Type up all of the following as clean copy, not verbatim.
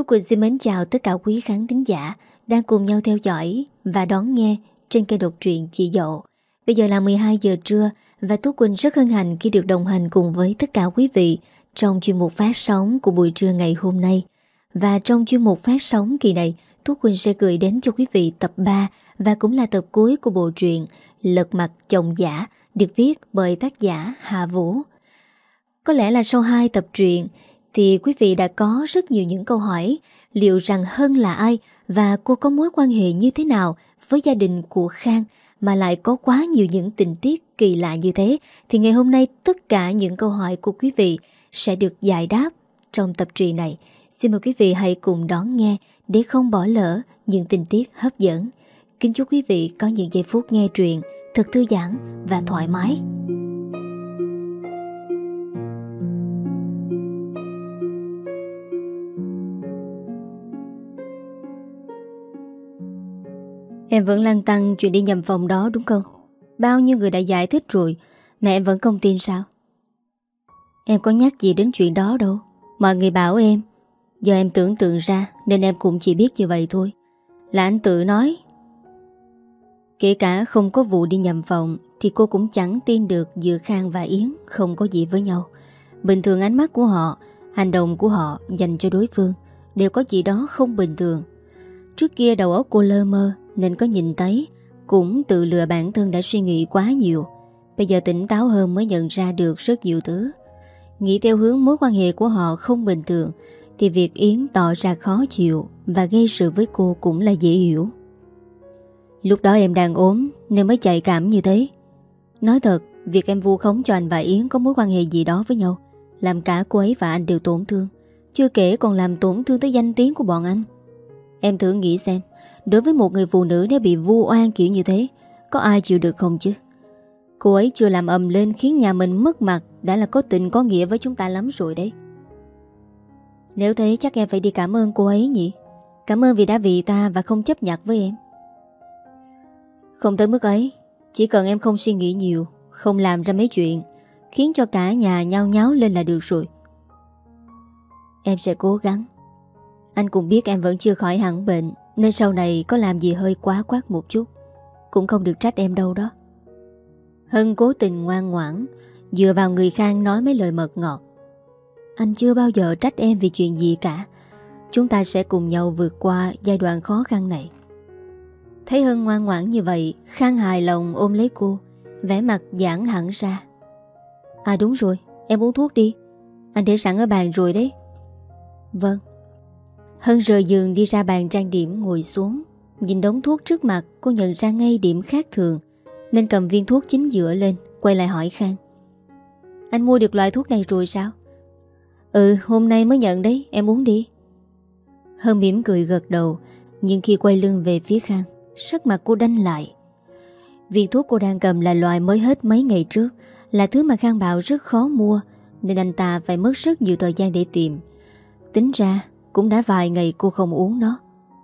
Quỳnh xin mến chào tất cả quý khán thính giả đang cùng nhau theo dõi và đón nghe trên kênh độc truyện Chị Dậu. Bây giờ là 12 giờ trưa và Tú Quỳnh rất hân hạnh khi được đồng hành cùng với tất cả quý vị trong chuyên mục phát sóng của buổi trưa ngày hôm nay. Và trong chuyên mục phát sóng kỳ này, Tú Quỳnh sẽ gửi đến cho quý vị tập 3 và cũng là tập cuối của bộ truyện Lật Mặt Chồng Giả được viết bởi tác giả Hà Vũ. Có lẽ là sau 2 tập truyện thì quý vị đã có rất nhiều những câu hỏi liệu rằng Hân là ai và cô có mối quan hệ như thế nào với gia đình của Khang mà lại có quá nhiều những tình tiết kỳ lạ như thế. Thì ngày hôm nay tất cả những câu hỏi của quý vị sẽ được giải đáp trong tập truyện này. Xin mời quý vị hãy cùng đón nghe để không bỏ lỡ những tình tiết hấp dẫn. Kính chúc quý vị có những giây phút nghe truyện thật thư giãn và thoải mái. Em vẫn lăn tăn chuyện đi nhầm phòng đó đúng không? Bao nhiêu người đã giải thích rồi mà em vẫn không tin sao? Em có nhắc gì đến chuyện đó đâu. Mọi người bảo em. Giờ em tưởng tượng ra nên em cũng chỉ biết như vậy thôi. Là anh tự nói. Kể cả không có vụ đi nhầm phòng thì cô cũng chẳng tin được giữa Khang và Yến không có gì với nhau. Bình thường ánh mắt của họ, hành động của họ dành cho đối phương đều có gì đó không bình thường. Trước kia đầu óc cô lơ mơ nên có nhìn thấy, cũng tự lừa bản thân đã suy nghĩ quá nhiều. Bây giờ tỉnh táo hơn mới nhận ra được rất nhiều thứ. Nghĩ theo hướng mối quan hệ của họ không bình thường thì việc Yến tỏ ra khó chịu và gây sự với cô cũng là dễ hiểu. Lúc đó em đang ốm nên mới chạy cảm như thế. Nói thật, việc em vu khống cho anh và Yến có mối quan hệ gì đó với nhau làm cả cô ấy và anh đều tổn thương. Chưa kể còn làm tổn thương tới danh tiếng của bọn anh. Em thử nghĩ xem, đối với một người phụ nữ nếu bị vu oan kiểu như thế, có ai chịu được không chứ? Cô ấy chưa làm ầm lên khiến nhà mình mất mặt đã là có tình có nghĩa với chúng ta lắm rồi đấy. Nếu thế chắc em phải đi cảm ơn cô ấy nhỉ? Cảm ơn vì đã vì ta và không chấp nhặt với em. Không tới mức ấy, chỉ cần em không suy nghĩ nhiều, không làm ra mấy chuyện khiến cho cả nhà nhao nháo lên là được rồi. Em sẽ cố gắng. Anh cũng biết em vẫn chưa khỏi hẳn bệnh nên sau này có làm gì hơi quá quát một chút cũng không được trách em đâu đó. Hân cố tình ngoan ngoãn dựa vào người Khang nói mấy lời mật ngọt. Anh chưa bao giờ trách em vì chuyện gì cả. Chúng ta sẽ cùng nhau vượt qua giai đoạn khó khăn này. Thấy Hân ngoan ngoãn như vậy, Khang hài lòng ôm lấy cô, vẻ mặt giãn hẳn ra. À đúng rồi, em uống thuốc đi. Anh để sẵn ở bàn rồi đấy. Vâng. Hân rời giường đi ra bàn trang điểm ngồi xuống. Nhìn đống thuốc trước mặt, cô nhận ra ngay điểm khác thường nên cầm viên thuốc chính giữa lên, quay lại hỏi Khang. Anh mua được loại thuốc này rồi sao? Ừ, hôm nay mới nhận đấy, em uống đi. Hân mỉm cười gật đầu, nhưng khi quay lưng về phía Khang, sắc mặt cô đanh lại. Viên thuốc cô đang cầm là loại mới hết mấy ngày trước, là thứ mà Khang bảo rất khó mua, nên anh ta phải mất rất nhiều thời gian để tìm. Tính ra cũng đã vài ngày cô không uống nó.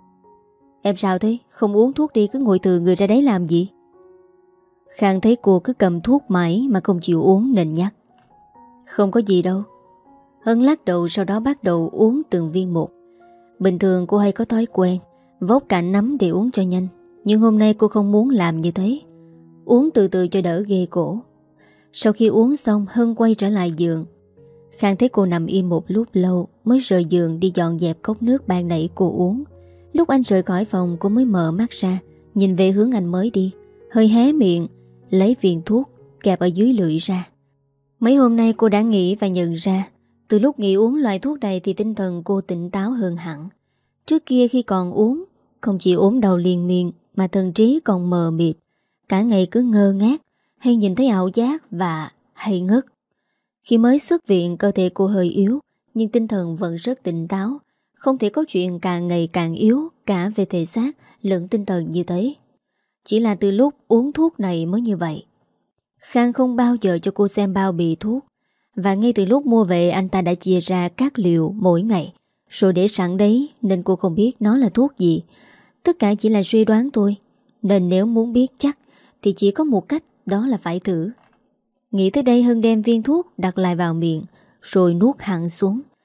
Em sao thế? Không uống thuốc đi, cứ ngồi từ người ra đấy làm gì? Khang thấy cô cứ cầm thuốc mãi mà không chịu uống nên nhắc. Không có gì đâu. Hân lắc đầu sau đó bắt đầu uống từng viên một. Bình thường cô hay có thói quen vốc cả nắm để uống cho nhanh, nhưng hôm nay cô không muốn làm như thế. Uống từ từ cho đỡ ghê cổ. Sau khi uống xong, Hân quay trở lại giường. Khang thấy cô nằm im một lúc lâu mới rời giường đi dọn dẹp cốc nước ban nãy cô uống. Lúc anh rời khỏi phòng cô mới mở mắt ra, nhìn về hướng anh mới đi, hơi hé miệng lấy viên thuốc kẹp ở dưới lưỡi ra. Mấy hôm nay cô đã nghĩ và nhận ra, từ lúc nghỉ uống loại thuốc này thì tinh thần cô tỉnh táo hơn hẳn. Trước kia khi còn uống, không chỉ ốm đau liên miên mà thần trí còn mờ mịt, cả ngày cứ ngơ ngác, hay nhìn thấy ảo giác và hay ngất. Khi mới xuất viện, cơ thể cô hơi yếu, nhưng tinh thần vẫn rất tỉnh táo. Không thể có chuyện càng ngày càng yếu cả về thể xác lẫn tinh thần như thế. Chỉ là từ lúc uống thuốc này mới như vậy. Khang không bao giờ cho cô xem bao bì thuốc, và ngay từ lúc mua về anh ta đã chia ra các liều mỗi ngày, rồi để sẵn đấy nên cô không biết nó là thuốc gì. Tất cả chỉ là suy đoán thôi, nên nếu muốn biết chắc thì chỉ có một cách, đó là phải thử. Nghĩ tới đây, Hân đem viên thuốc đặt lại vào miệng rồi nuốt hẳn xuống.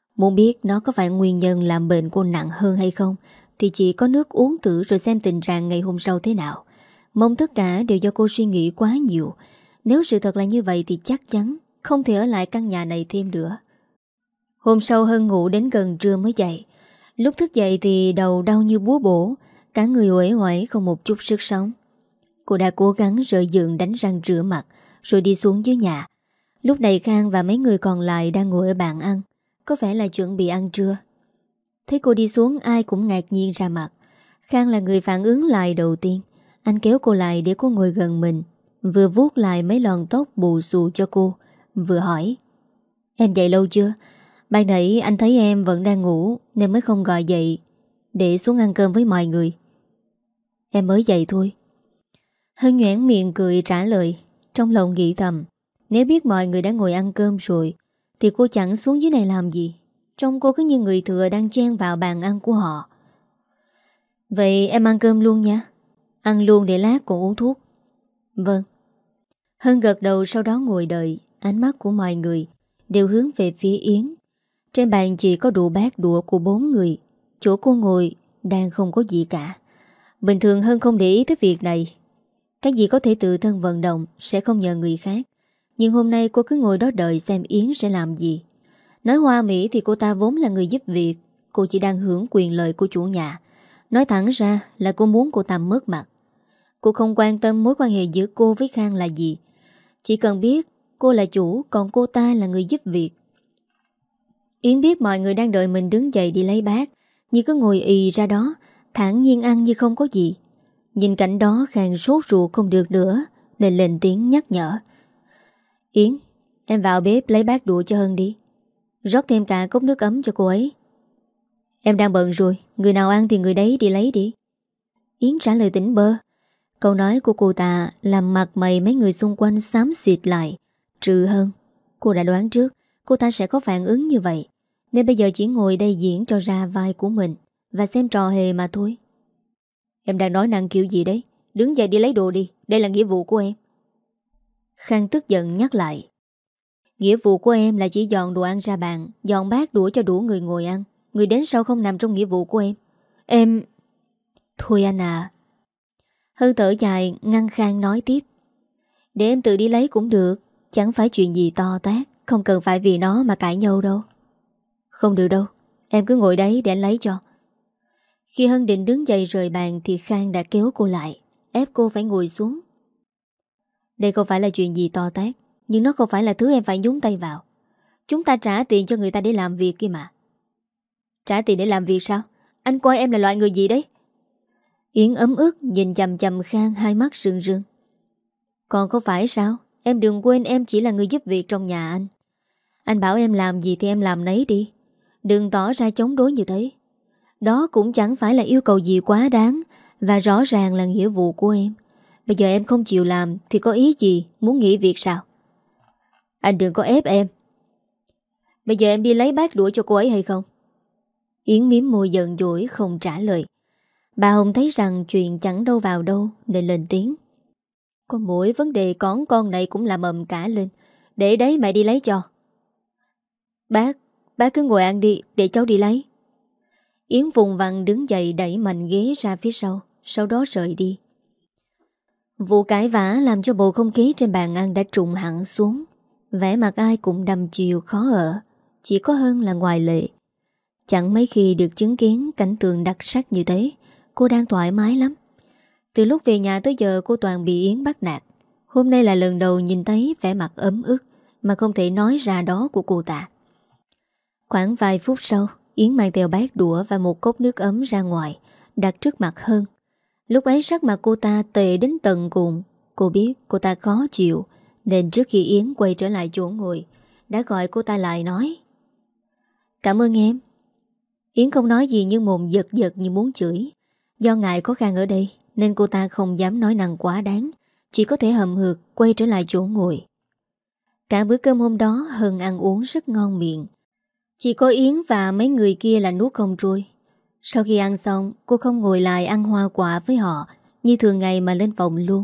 Muốn biết nó có phải nguyên nhân làm bệnh cô nặng hơn hay không thì chỉ có nước uống thử rồi xem tình trạng ngày hôm sau thế nào. Mong tất cả đều do cô suy nghĩ quá nhiều. Nếu sự thật là như vậy thì chắc chắn không thể ở lại căn nhà này thêm nữa. Hôm sau Hân ngủ đến gần trưa mới dậy. Lúc thức dậy thì đầu đau như búa bổ, cả người uể oải không một chút sức sống. Cô đã cố gắng rời giường đánh răng rửa mặt rồi đi xuống dưới nhà. Lúc này Khang và mấy người còn lại đang ngồi ở bàn ăn, có vẻ là chuẩn bị ăn trưa. Thấy cô đi xuống ai cũng ngạc nhiên ra mặt. Khang là người phản ứng lại đầu tiên. Anh kéo cô lại để cô ngồi gần mình, vừa vuốt lại mấy lọn tóc bù xù cho cô, vừa hỏi: Em dậy lâu chưa? Ban nãy anh thấy em vẫn đang ngủ nên mới không gọi dậy để xuống ăn cơm với mọi người. Em mới dậy thôi. Hân nhoẻn miệng cười trả lời, trong lòng nghĩ thầm, nếu biết mọi người đã ngồi ăn cơm rồi thì cô chẳng xuống dưới này làm gì. Trông cô cứ như người thừa đang chen vào bàn ăn của họ. Vậy em ăn cơm luôn nha. Ăn luôn để lát còn uống thuốc. Vâng. Hân gật đầu, sau đó ngồi đợi. Ánh mắt của mọi người đều hướng về phía Yến. Trên bàn chỉ có đủ bát đũa của 4 người. Chỗ cô ngồi đang không có gì cả. Bình thường Hân không để ý tới việc này. Cái gì có thể tự thân vận động sẽ không nhờ người khác. Nhưng hôm nay cô cứ ngồi đó đợi xem Yến sẽ làm gì. Nói hoa mỹ thì cô ta vốn là người giúp việc. Cô chỉ đang hưởng quyền lợi của chủ nhà. Nói thẳng ra là cô muốn cô ta mất mặt. Cô không quan tâm mối quan hệ giữa cô với Khang là gì. Chỉ cần biết cô là chủ, còn cô ta là người giúp việc. Yến biết mọi người đang đợi mình đứng dậy đi lấy bát, nhưng cứ ngồi ì ra đó, thản nhiên ăn như không có gì. Nhìn cảnh đó Khang sốt ruột không được nữa, nên lên tiếng nhắc nhở: Yến, em vào bếp lấy bát đũa cho Hân đi. Rót thêm cả cốc nước ấm cho cô ấy. Em đang bận rồi, người nào ăn thì người đấy đi lấy đi. Yến trả lời tỉnh bơ. Câu nói của cô ta làm mặt mày mấy người xung quanh xám xịt lại. Trừ Hân, cô đã đoán trước cô ta sẽ có phản ứng như vậy, nên bây giờ chỉ ngồi đây diễn cho ra vai của mình và xem trò hề mà thôi. Em đang nói năng kiểu gì đấy? Đứng dậy đi lấy đồ đi, đây là nghĩa vụ của em. Khang tức giận nhắc lại. Nghĩa vụ của em là chỉ dọn đồ ăn ra bàn, dọn bát đũa cho đủ người ngồi ăn. Người đến sau không nằm trong nghĩa vụ của em. Em... Thôi anh à. Hân thở dài ngăn Khang nói tiếp. Để em tự đi lấy cũng được, chẳng phải chuyện gì to tát, không cần phải vì nó mà cãi nhau đâu. Không được đâu, em cứ ngồi đấy để anh lấy cho. Khi Hân định đứng dậy rời bàn thì Khang đã kéo cô lại, ép cô phải ngồi xuống. Đây không phải là chuyện gì to tát, nhưng nó không phải là thứ em phải nhúng tay vào. Chúng ta trả tiền cho người ta để làm việc kia mà. Trả tiền để làm việc sao? Anh coi em là loại người gì đấy? Yến ấm ức nhìn chằm chằm Khang, hai mắt rưng rưng. Còn không phải sao? Em đừng quên em chỉ là người giúp việc trong nhà anh. Anh bảo em làm gì thì em làm nấy đi. Đừng tỏ ra chống đối như thế. Đó cũng chẳng phải là yêu cầu gì quá đáng, và rõ ràng là nghĩa vụ của em. Bây giờ em không chịu làm thì có ý gì, muốn nghỉ việc sao? Anh đừng có ép em. Bây giờ em đi lấy bát đũa cho cô ấy hay không? Yến mím môi giận dỗi không trả lời. Bà Hồng thấy rằng chuyện chẳng đâu vào đâu nên lên tiếng. Có mỗi vấn đề con này cũng làm ầm cả lên. Để đấy mẹ đi lấy cho. Bác cứ ngồi ăn đi, để cháu đi lấy. Yến vùng vằng đứng dậy đẩy mạnh ghế ra phía sau đó rời đi. Vụ cãi vã làm cho bầu không khí trên bàn ăn đã trùng hẳn xuống. Vẻ mặt ai cũng đăm chiều khó ở. Chỉ có Hân là ngoại lệ. Chẳng mấy khi được chứng kiến cảnh tượng đặc sắc như thế. Cô đang thoải mái lắm. Từ lúc về nhà tới giờ cô toàn bị Yến bắt nạt. Hôm nay là lần đầu nhìn thấy vẻ mặt ấm ức mà không thể nói ra đó của cô ta. Khoảng vài phút sau, Yến mang theo bát đũa và một cốc nước ấm ra ngoài, đặt trước mặt Hân. Lúc ấy sắc mặt cô ta tệ đến tận cùng. Cô biết cô ta khó chịu, nên trước khi Yến quay trở lại chỗ ngồi, đã gọi cô ta lại nói: Cảm ơn em. Yến không nói gì nhưng mồm giật giật như muốn chửi. Do ngại có Khang ở đây nên cô ta không dám nói năng quá đáng, chỉ có thể hậm hực quay trở lại chỗ ngồi. Cả bữa cơm hôm đó Hân ăn uống rất ngon miệng. Chỉ có Yến và mấy người kia là nuốt không trôi. Sau khi ăn xong, cô không ngồi lại ăn hoa quả với họ như thường ngày mà lên phòng luôn.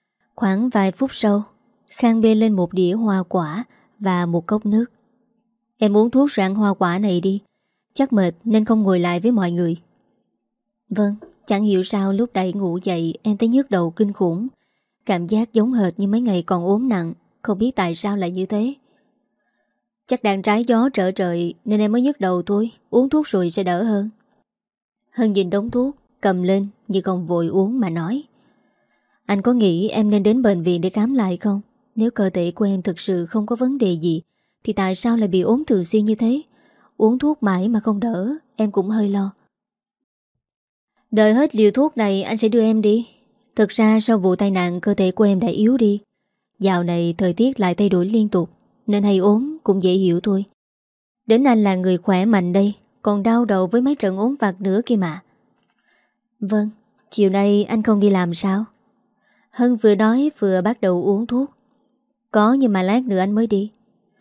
Khoảng vài phút sau, Khang bê lên một đĩa hoa quả và một cốc nước. Em uống thuốc rồi ăn hoa quả này đi. Chắc mệt nên không ngồi lại với mọi người. Vâng, chẳng hiểu sao lúc đẩy ngủ dậy em thấy nhức đầu kinh khủng. Cảm giác giống hệt như mấy ngày còn ốm nặng. Không biết tại sao lại như thế. Chắc đang trái gió trở trời nên em mới nhức đầu thôi. Uống thuốc rồi sẽ đỡ hơn. Hân nhìn đống thuốc, cầm lên nhưng không vội uống mà nói. Anh có nghĩ em nên đến bệnh viện để khám lại không? Nếu cơ thể của em thực sự không có vấn đề gì thì tại sao lại bị ốm thường xuyên như thế? Uống thuốc mãi mà không đỡ, em cũng hơi lo. Đợi hết liều thuốc này anh sẽ đưa em đi. Thực ra sau vụ tai nạn cơ thể của em đã yếu đi. Dạo này thời tiết lại thay đổi liên tục nên hay ốm cũng dễ hiểu thôi. Đến anh là người khỏe mạnh đây, còn đau đầu với mấy trận ốm vặt nữa kia mà. Vâng, chiều nay anh không đi làm sao? Hân vừa nói vừa bắt đầu uống thuốc. Có nhưng mà lát nữa anh mới đi.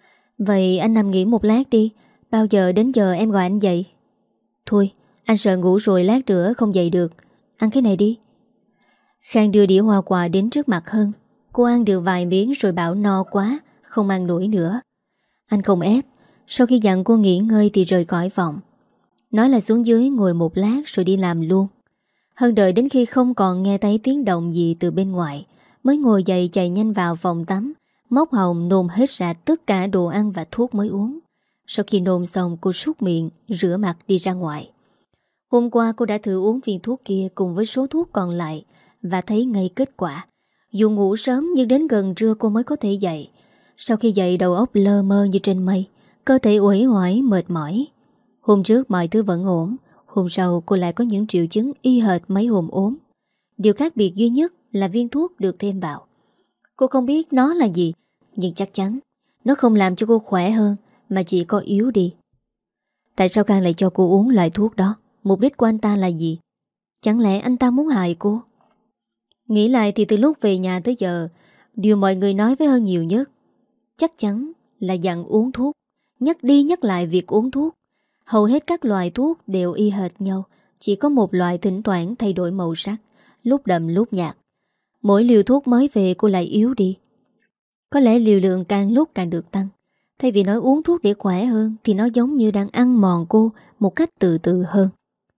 Vậy anh nằm nghỉ một lát đi. Bao giờ đến giờ em gọi anh dậy? Thôi, anh sợ ngủ rồi lát nữa không dậy được. Ăn cái này đi. Khang đưa đĩa hoa quả đến trước mặt Hân. Cô ăn được vài miếng rồi bảo no quá, không ăn nổi nữa. Anh không ép. Sau khi dặn cô nghỉ ngơi thì rời khỏi phòng. Nói là xuống dưới ngồi một lát rồi đi làm luôn. Hân đợi đến khi không còn nghe thấy tiếng động gì từ bên ngoài mới ngồi dậy chạy nhanh vào phòng tắm, móc họng nôn hết ra tất cả đồ ăn và thuốc mới uống. Sau khi nôn xong cô súc miệng, rửa mặt đi ra ngoài. Hôm qua cô đã thử uống viên thuốc kia cùng với số thuốc còn lại và thấy ngay kết quả. Dù ngủ sớm nhưng đến gần trưa cô mới có thể dậy. Sau khi dậy đầu óc lơ mơ như trên mây, cơ thể uể oải mệt mỏi. Hôm trước mọi thứ vẫn ổn. Hôm sau cô lại có những triệu chứng y hệt mấy hôm ốm. Điều khác biệt duy nhất là viên thuốc được thêm vào. Cô không biết nó là gì, nhưng chắc chắn nó không làm cho cô khỏe hơn mà chỉ có yếu đi. Tại sao Khang lại cho cô uống loại thuốc đó? Mục đích của anh ta là gì? Chẳng lẽ anh ta muốn hại cô? Nghĩ lại thì từ lúc về nhà tới giờ, điều mọi người nói với Hân nhiều nhất chắc chắn là dặn uống thuốc. Nhắc đi nhắc lại việc uống thuốc. Hầu hết các loại thuốc đều y hệt nhau, chỉ có một loại thỉnh thoảng thay đổi màu sắc, lúc đậm lúc nhạt. Mỗi liều thuốc mới về cô lại yếu đi. Có lẽ liều lượng càng lúc càng được tăng. Thay vì nói uống thuốc để khỏe hơn thì nó giống như đang ăn mòn cô một cách từ từ hơn.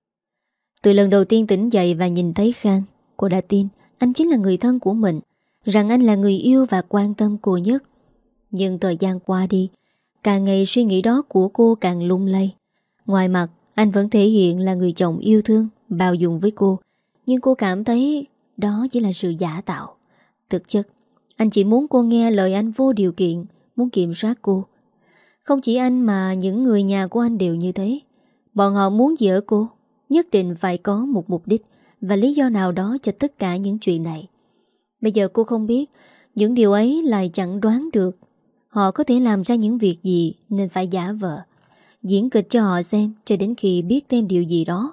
Từ lần đầu tiên tỉnh dậy và nhìn thấy Khang, cô đã tin anh chính là người thân của mình, rằng anh là người yêu và quan tâm cô nhất. Nhưng thời gian qua đi, càng ngày suy nghĩ đó của cô càng lung lay. Ngoài mặt, anh vẫn thể hiện là người chồng yêu thương, bao dung với cô, nhưng cô cảm thấy đó chỉ là sự giả tạo. Thực chất, anh chỉ muốn cô nghe lời anh vô điều kiện, muốn kiểm soát cô. Không chỉ anh mà những người nhà của anh đều như thế. Bọn họ muốn giở cô, nhất định phải có một mục đích và lý do nào đó cho tất cả những chuyện này. Bây giờ cô không biết, những điều ấy lại chẳng đoán được. Họ có thể làm ra những việc gì nên phải giả vờ, diễn kịch cho họ xem cho đến khi biết thêm điều gì đó.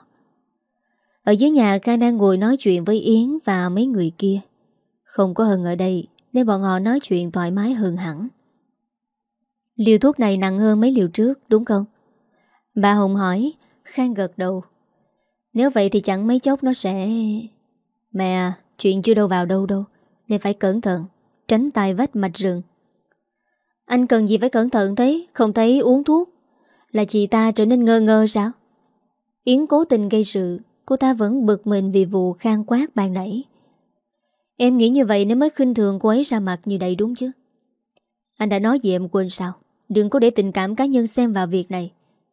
Ở dưới nhà Khang đang ngồi nói chuyện với Yến và mấy người kia. Không có Hân ở đây nên bọn họ nói chuyện thoải mái hơn hẳn. Liều thuốc này nặng hơn mấy liều trước đúng không? Bà Hồng hỏi. Khang gật đầu. Nếu vậy thì chẳng mấy chốc nó sẽ... Mẹ à, chuyện chưa đâu vào đâu nên phải cẩn thận, tránh tai vách mạch rừng. Anh cần gì phải cẩn thận thế? Không thấy uống thuốc là chị ta trở nên ngơ ngơ sao? Yến cố tình gây sự. Cô ta vẫn bực mình vì vụ Khang quát ban nãy. Em nghĩ như vậy nên mới khinh thường cô ấy ra mặt như vậy đúng chứ? Anh đã nói gì em quên sao? Đừng có để tình cảm cá nhân xen vào việc này.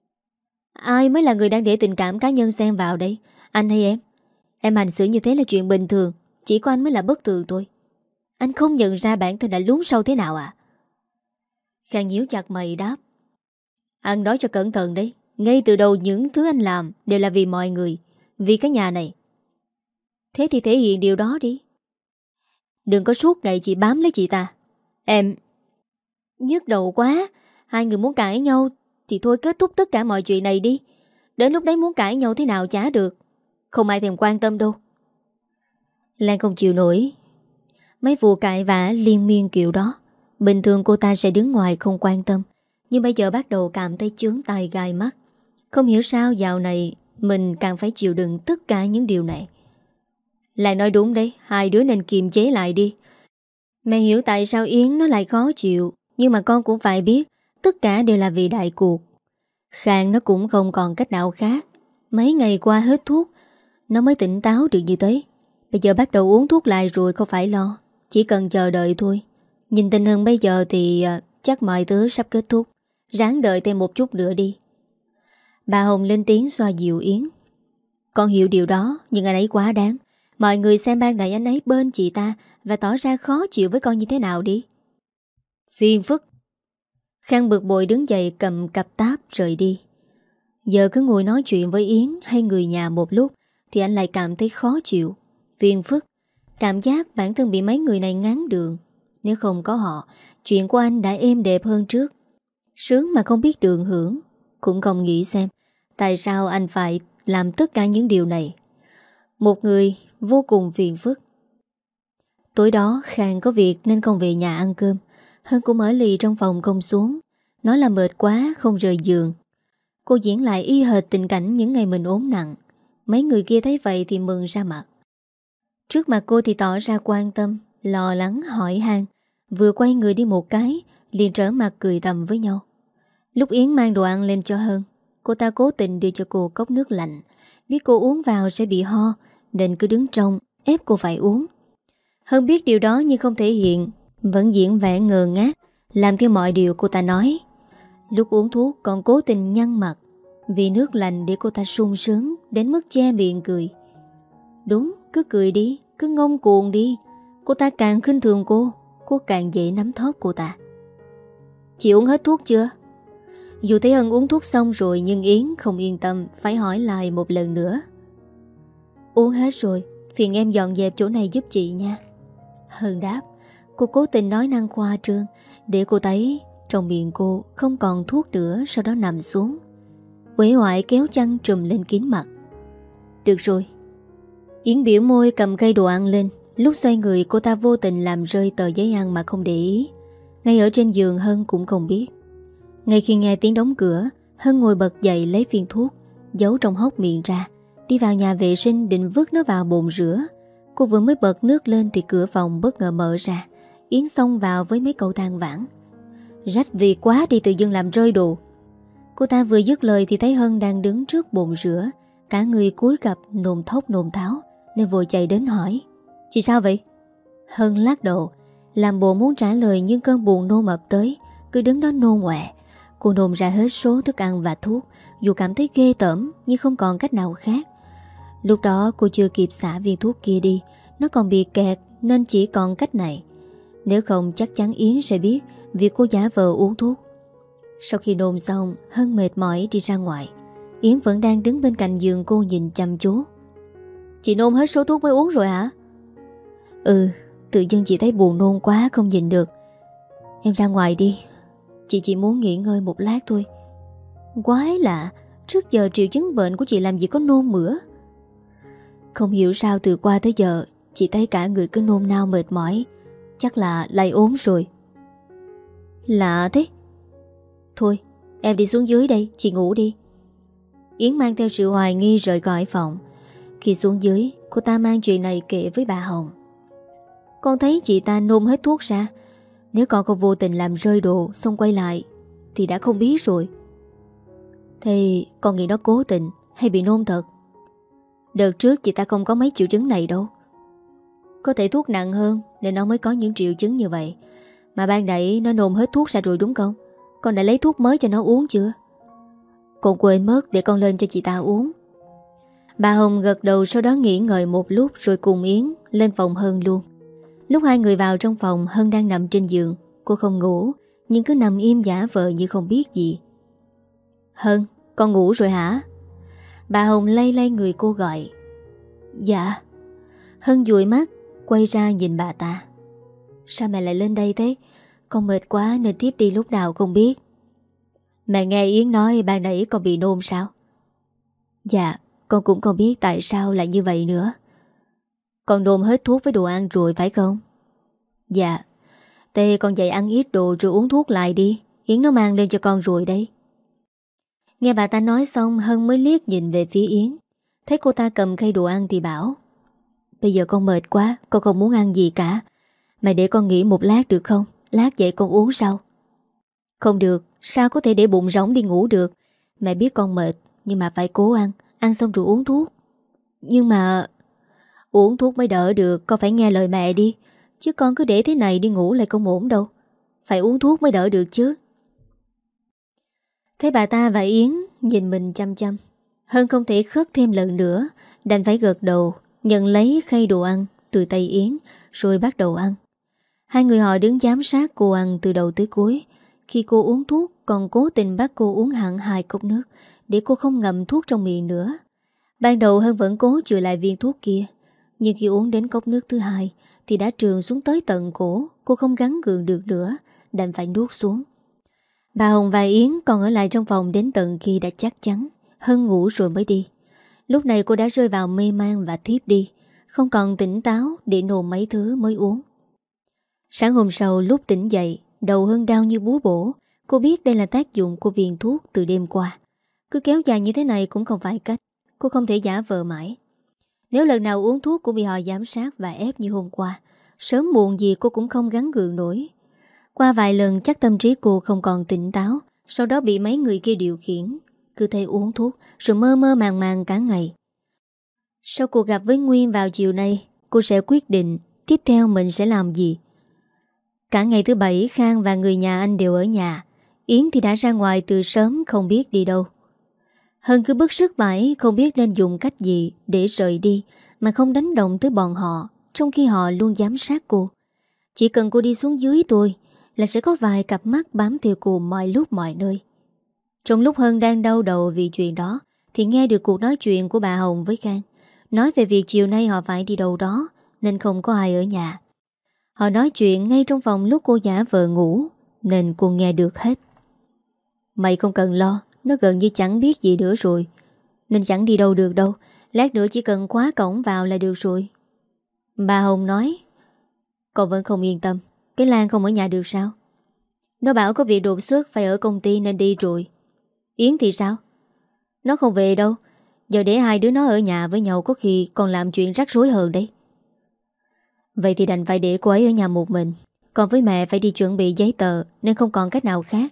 Ai mới là người đang để tình cảm cá nhân xen vào đây? Anh hay em? Em hành xử như thế là chuyện bình thường. Chỉ có anh mới là bất thường thôi. Anh không nhận ra bản thân đã lún sâu thế nào à? Khang nhíu chặt mày đáp. Anh nói cho cẩn thận đấy. Ngay từ đầu những thứ anh làm đều là vì mọi người, vì cái nhà này. Thế thì thể hiện điều đó đi. Đừng có suốt ngày chị bám lấy chị ta. Em... Nhức đầu quá. Hai người muốn cãi nhau thì thôi kết thúc tất cả mọi chuyện này đi. Đến lúc đấy muốn cãi nhau thế nào chả được. Không ai thèm quan tâm đâu. Lan không chịu nổi mấy vụ cãi vã liên miên kiểu đó. Bình thường cô ta sẽ đứng ngoài không quan tâm, nhưng bây giờ bắt đầu cảm thấy chướng tai gai mắt. Không hiểu sao dạo này mình càng phải chịu đựng tất cả những điều này. Lại nói đúng đấy, hai đứa nên kiềm chế lại đi. Mẹ hiểu tại sao Yến nó lại khó chịu, nhưng mà con cũng phải biết Tất cả đều là vì đại cuộc. Khang nó cũng không còn cách nào khác. Mấy ngày qua hết thuốc, nó mới tỉnh táo được như thế. Bây giờ bắt đầu uống thuốc lại rồi, không phải lo. Chỉ cần chờ đợi thôi. Nhìn tình hình bây giờ thì chắc mọi thứ sắp kết thúc. Ráng đợi thêm một chút nữa đi. Bà Hồng lên tiếng xoa dịu Yến. Con hiểu điều đó, nhưng anh ấy quá đáng. Mọi người xem ban nãy anh ấy bên chị ta và tỏ ra khó chịu với con như thế nào đi. Phiền phức. Khang bực bội đứng dậy cầm cặp táp rời đi. Giờ cứ ngồi nói chuyện với Yến hay người nhà một lúc thì anh lại cảm thấy khó chịu. Phiền phức. Cảm giác bản thân bị mấy người này ngáng đường. Nếu không có họ, chuyện của anh đã êm đẹp hơn trước. Sướng mà không biết đường hưởng. Cũng không nghĩ xem tại sao anh phải làm tất cả những điều này. Một người vô cùng phiền phức. Tối đó Khang có việc nên không về nhà ăn cơm. Hân cũng ở lì trong phòng không xuống. Nói là mệt quá không rời giường. Cô diễn lại y hệt tình cảnh những ngày mình ốm nặng. Mấy người kia thấy vậy thì mừng ra mặt. Trước mặt cô thì tỏ ra quan tâm, lo lắng hỏi han. Vừa quay người đi một cái liền trở mặt cười thầm với nhau. Lúc Yến mang đồ ăn lên cho Hân, cô ta cố tình đưa cho cô cốc nước lạnh. Biết cô uống vào sẽ bị ho nên cứ đứng trong ép cô phải uống. Hân biết điều đó nhưng không thể hiện, vẫn diễn vẻ ngờ ngác, làm theo mọi điều cô ta nói. Lúc uống thuốc còn cố tình nhăn mặt vì nước lạnh để cô ta sung sướng đến mức che miệng cười. Đúng, cứ cười đi, cứ ngông cuồng đi. Cô ta càng khinh thường cô càng dễ nắm thóp cô ta. Chị uống hết thuốc chưa? Dù thấy Hân uống thuốc xong rồi nhưng Yến không yên tâm, phải hỏi lại một lần nữa. Uống hết rồi, phiền em dọn dẹp chỗ này giúp chị nha. Hân đáp. Cô cố tình nói năng khoa trương để cô thấy trong miệng cô không còn thuốc nữa. Sau đó nằm xuống, uể oải kéo chăn trùm lên kín mặt. Được rồi. Yến biểu môi cầm cây đồ ăn lên. Lúc xoay người cô ta vô tình làm rơi tờ giấy ăn mà không để ý. Ngay ở trên giường Hân cũng không biết. Ngay khi nghe tiếng đóng cửa, Hân ngồi bật dậy lấy viên thuốc giấu trong hốc miệng ra, đi vào nhà vệ sinh định vứt nó vào bồn rửa. Cô vừa mới bật nước lên thì cửa phòng bất ngờ mở ra. Yến xông vào với mấy câu than vãn. Rách vì quá đi, tự dưng làm rơi đồ. Cô ta vừa dứt lời thì thấy Hân đang đứng trước bồn rửa, cả người cúi gập nôn thốc nôn tháo, nên vội chạy đến hỏi. Chị sao vậy? Hân lắc đầu, làm bộ muốn trả lời nhưng cơn buồn nôn ập tới, cứ đứng đó nôn ọe. Cô nôn ra hết số thức ăn và thuốc, dù cảm thấy ghê tởm nhưng không còn cách nào khác. Lúc đó cô chưa kịp xả viên thuốc kia đi, nó còn bị kẹt nên chỉ còn cách này. Nếu không chắc chắn Yến sẽ biết việc cô giả vờ uống thuốc. Sau khi nôn xong, Hân mệt mỏi đi ra ngoài. Yến vẫn đang đứng bên cạnh giường cô nhìn chăm chú. Chị nôn hết số thuốc mới uống rồi hả? Ừ, tự dưng chị thấy buồn nôn quá không nhìn được. Em ra ngoài đi, chị chỉ muốn nghỉ ngơi một lát thôi. Quái lạ, trước giờ triệu chứng bệnh của chị làm gì có nôn mửa. Không hiểu sao từ qua tới giờ chị thấy cả người cứ nôn nao mệt mỏi. Chắc là lại ốm rồi. Lạ thế. Thôi em đi xuống dưới đây, chị ngủ đi. Yến mang theo sự hoài nghi rời khỏi phòng. Khi xuống dưới, cô ta mang chuyện này kể với bà Hồng. Con thấy chị ta nôn hết thuốc ra. Nếu con có vô tình làm rơi đồ xong quay lại thì đã không biết rồi. Thì con nghĩ nó cố tình hay bị nôn thật? Đợt trước chị ta không có mấy triệu chứng này đâu. Có thể thuốc nặng hơn nên nó mới có những triệu chứng như vậy. Mà ban nãy nó nôn hết thuốc ra rồi đúng không? Con đã lấy thuốc mới cho nó uống chưa? Con quên mất để con lên cho chị ta uống. Bà Hồng gật đầu, sau đó nghỉ ngơi một lúc rồi cùng Yến lên phòng Hân luôn. Lúc hai người vào trong phòng, Hân đang nằm trên giường. Cô không ngủ nhưng cứ nằm im giả vờ như không biết gì. Hân, con ngủ rồi hả? Bà Hồng lay lay người cô gọi. Dạ. Hân dụi mắt quay ra nhìn bà ta. Sao mẹ lại lên đây thế? Con mệt quá nên tiếp đi lúc nào không biết. Mẹ nghe Yến nói ban nãy con bị nôn sao? Dạ, con cũng không biết tại sao lại như vậy nữa. Con nôn hết thuốc với đồ ăn rồi phải không? Dạ. Thế con dậy ăn ít đồ rồi uống thuốc lại đi. Yến nó mang lên cho con rồi đây. Nghe bà ta nói xong, Hân mới liếc nhìn về phía Yến. Thấy cô ta cầm khay đồ ăn thì bảo. Bây giờ con mệt quá, con không muốn ăn gì cả. Mày để con nghỉ một lát được không? Lát dậy con uống sau. Không được, Sao có thể để bụng rỗng đi ngủ được? Mẹ biết con mệt, nhưng mà phải cố ăn. Ăn xong rồi uống thuốc. Nhưng mà uống thuốc mới đỡ được. Con phải nghe lời mẹ đi. Chứ con cứ để thế này đi ngủ lại không ổn đâu. Phải uống thuốc mới đỡ được chứ. Thấy bà ta và Yến nhìn mình chăm chăm, Hân không thể khất thêm lần nữa, đành phải gật đầu, nhận lấy khay đồ ăn từ tay Yến, rồi bắt đầu ăn. Hai người họ đứng giám sát cô ăn từ đầu tới cuối. Khi cô uống thuốc, còn cố tình bắt cô uống hẳn 2 cốc nước, để cô không ngậm thuốc trong miệng nữa. Ban đầu Hân vẫn cố chừa lại viên thuốc kia, nhưng khi uống đến cốc nước thứ 2 thì đã trườn xuống tới tận cổ. Cô không gắng gượng được nữa, đành phải nuốt xuống. Bà Hồng và Yến còn ở lại trong phòng đến tận khi đã chắc chắn Hân ngủ rồi mới đi. Lúc này cô đã rơi vào mê man và thiếp đi, không còn tỉnh táo để nôn mấy thứ mới uống. Sáng hôm sau lúc tỉnh dậy, đầu Hân đau như búa bổ. Cô biết đây là tác dụng của viên thuốc từ đêm qua. Cứ kéo dài như thế này cũng không phải cách. Cô không thể giả vờ mãi. Nếu lần nào uống thuốc cũng bị họ giám sát và ép như hôm qua, sớm muộn gì cô cũng không gắng gượng nổi. Qua vài lần chắc tâm trí cô không còn tỉnh táo, sau đó bị mấy người kia điều khiển. Cứ thấy uống thuốc rồi mơ mơ màng màng cả ngày. Sau cuộc gặp với Nguyên vào chiều nay, cô sẽ quyết định tiếp theo mình sẽ làm gì. Cả ngày thứ Bảy, Khang và người nhà anh đều ở nhà. Yến thì đã ra ngoài từ sớm không biết đi đâu. Hân cứ bức sức mãi không biết nên dùng cách gì để rời đi mà không đánh động tới bọn họ, trong khi họ luôn giám sát cô. Chỉ cần cô đi xuống dưới tôi là sẽ có vài cặp mắt bám theo cô mọi lúc mọi nơi. Trong lúc Hân đang đau đầu vì chuyện đó thì nghe được cuộc nói chuyện của bà Hồng với Khang, nói về việc chiều nay họ phải đi đâu đó nên không có ai ở nhà. Họ nói chuyện ngay trong phòng lúc cô giả vờ ngủ, nên cô nghe được hết. Mày không cần lo, nó gần như chẳng biết gì nữa rồi, nên chẳng đi đâu được đâu. Lát nữa chỉ cần khóa cổng vào là được rồi. Bà Hồng nói. Cậu vẫn không yên tâm, cái Lan không ở nhà được sao? Nó bảo có việc đột xuất phải ở công ty nên đi rồi. Yến thì sao? Nó không về đâu. Giờ để hai đứa nó ở nhà với nhau có khi còn làm chuyện rắc rối hơn đấy. Vậy thì đành phải để cô ấy ở nhà một mình. Còn với mẹ phải đi chuẩn bị giấy tờ nên không còn cách nào khác.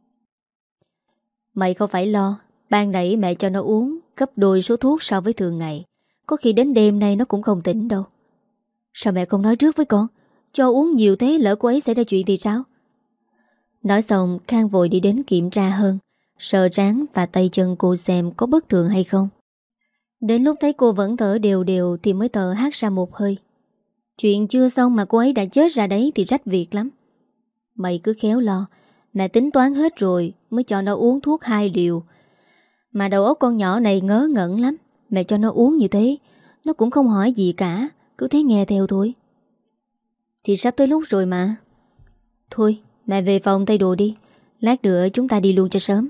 Mày không phải lo. Ban nãy mẹ cho nó uống gấp đôi số thuốc so với thường ngày. Có khi đến đêm nay nó cũng không tỉnh đâu. Sao mẹ không nói trước với con? Cho uống nhiều thế lỡ cô ấy xảy ra chuyện thì sao? Nói xong Khang vội đi đến kiểm tra Hơn, sờ trán và tay chân cô xem có bất thường hay không. Đến lúc thấy cô vẫn thở đều đều thì mới thở hắt ra một hơi. Chuyện chưa xong mà cô ấy đã chết ra đấy thì rách việc lắm. Mày cứ khéo lo. Mẹ tính toán hết rồi mới cho nó uống thuốc 2 liều. Mà đầu óc con nhỏ này ngớ ngẩn lắm. Mẹ cho nó uống như thế, nó cũng không hỏi gì cả, cứ thế nghe theo thôi. Thì sắp tới lúc rồi mà. Thôi mẹ về phòng thay đồ đi, lát nữa chúng ta đi luôn cho sớm.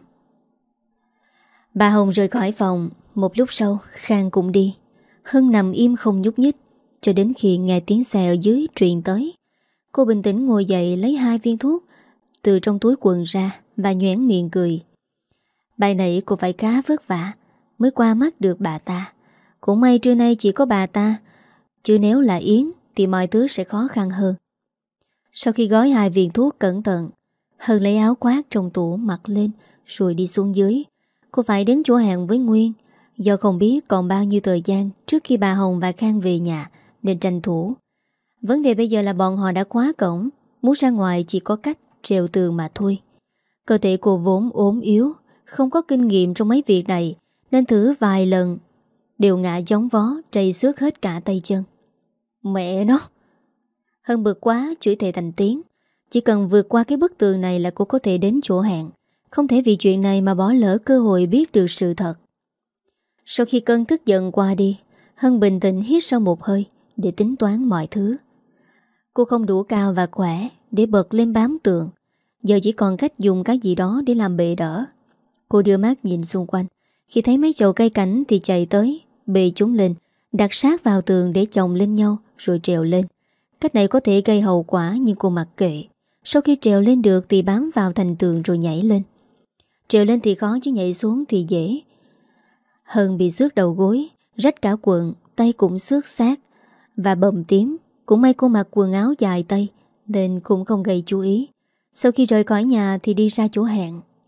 Bà Hồng rời khỏi phòng. Một lúc sau Khang cũng đi. Hân nằm im không nhúc nhích cho đến khi nghe tiếng xe ở dưới truyền tới. Cô bình tĩnh ngồi dậy lấy 2 viên thuốc từ trong túi quần ra và nhoẻn miệng cười. Bài nãy cô phải khá vất vả mới qua mắt được bà ta. Cũng may trưa nay chỉ có bà ta, chứ nếu là Yến thì mọi thứ sẽ khó khăn hơn. Sau khi gói 2 viên thuốc cẩn thận, Hân lấy áo khoác trong tủ mặc lên rồi đi xuống dưới. Cô phải đến chỗ hẹn với Nguyên. Do không biết còn bao nhiêu thời gian trước khi bà Hồng và Khang về nhà nên tranh thủ. Vấn đề bây giờ là bọn họ đã khóa cổng, muốn ra ngoài chỉ có cách trèo tường mà thôi. Cơ thể cô vốn ốm yếu, không có kinh nghiệm trong mấy việc này, nên thử vài lần đều ngã gióng vó, trầy xước hết cả tay chân. Mẹ nó! Hân bực quá chửi thề thành tiếng. Chỉ cần vượt qua cái bức tường này là cô có thể đến chỗ hẹn. Không thể vì chuyện này mà bỏ lỡ cơ hội biết được sự thật. Sau khi cơn tức giận qua đi, Hân bình tĩnh hít sâu một hơi để tính toán mọi thứ. Cô không đủ cao và khỏe để bật lên bám tường. Giờ chỉ còn cách dùng cái gì đó để làm bệ đỡ. Cô đưa mắt nhìn xung quanh. Khi thấy mấy chậu cây cảnh thì chạy tới, bê chúng lên, đặt sát vào tường để chồng lên nhau rồi trèo lên. Cách này có thể gây hậu quả nhưng cô mặc kệ. Sau khi trèo lên được thì bám vào thành tường rồi nhảy lên. Trèo lên thì khó chứ nhảy xuống thì dễ. Hân bị xước đầu gối, rách cả quần, tay cũng xước xác và bầm tím. Cũng may cô mặc quần áo dài tay nên cũng không gây chú ý. Sau khi rời khỏi nhà thì đi ra chỗ hẹn.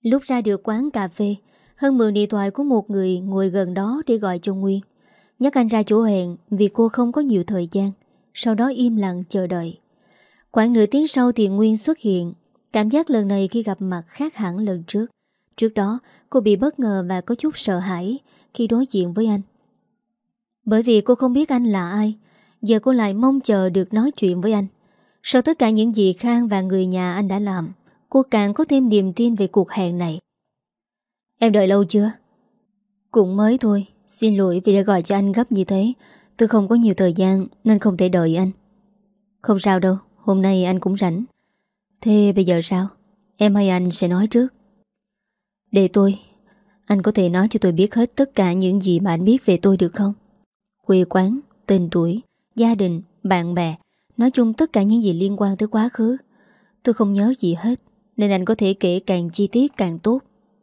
Lúc ra được quán cà phê, Hân mượn điện thoại của một người ngồi gần đó để gọi cho Nguyên. Nhắc anh ra chỗ hẹn vì cô không có nhiều thời gian. Sau đó im lặng chờ đợi. Khoảng nửa tiếng sau thì Nguyên xuất hiện. Cảm giác lần này khi gặp mặt khác hẳn lần trước. Trước đó cô bị bất ngờ và có chút sợ hãi khi đối diện với anh. Bởi vì cô không biết anh là ai. Giờ cô lại mong chờ được nói chuyện với anh. Sau tất cả những gì Khang và người nhà anh đã làm, cô càng có thêm niềm tin về cuộc hẹn này. Em đợi lâu chưa? Cũng mới thôi. Xin lỗi vì đã gọi cho anh gấp như thế. Tôi không có nhiều thời gian nên không thể đợi anh. Không sao đâu, hôm nay anh cũng rảnh. Thế bây giờ sao? Em hay anh sẽ nói trước? Để tôi. Anh có thể nói cho tôi biết hết tất cả những gì mà anh biết về tôi được không? Quê quán, tên tuổi, gia đình, bạn bè, nói chung tất cả những gì liên quan tới quá khứ. Tôi không nhớ gì hết, nên anh có thể kể càng chi tiết càng tốt.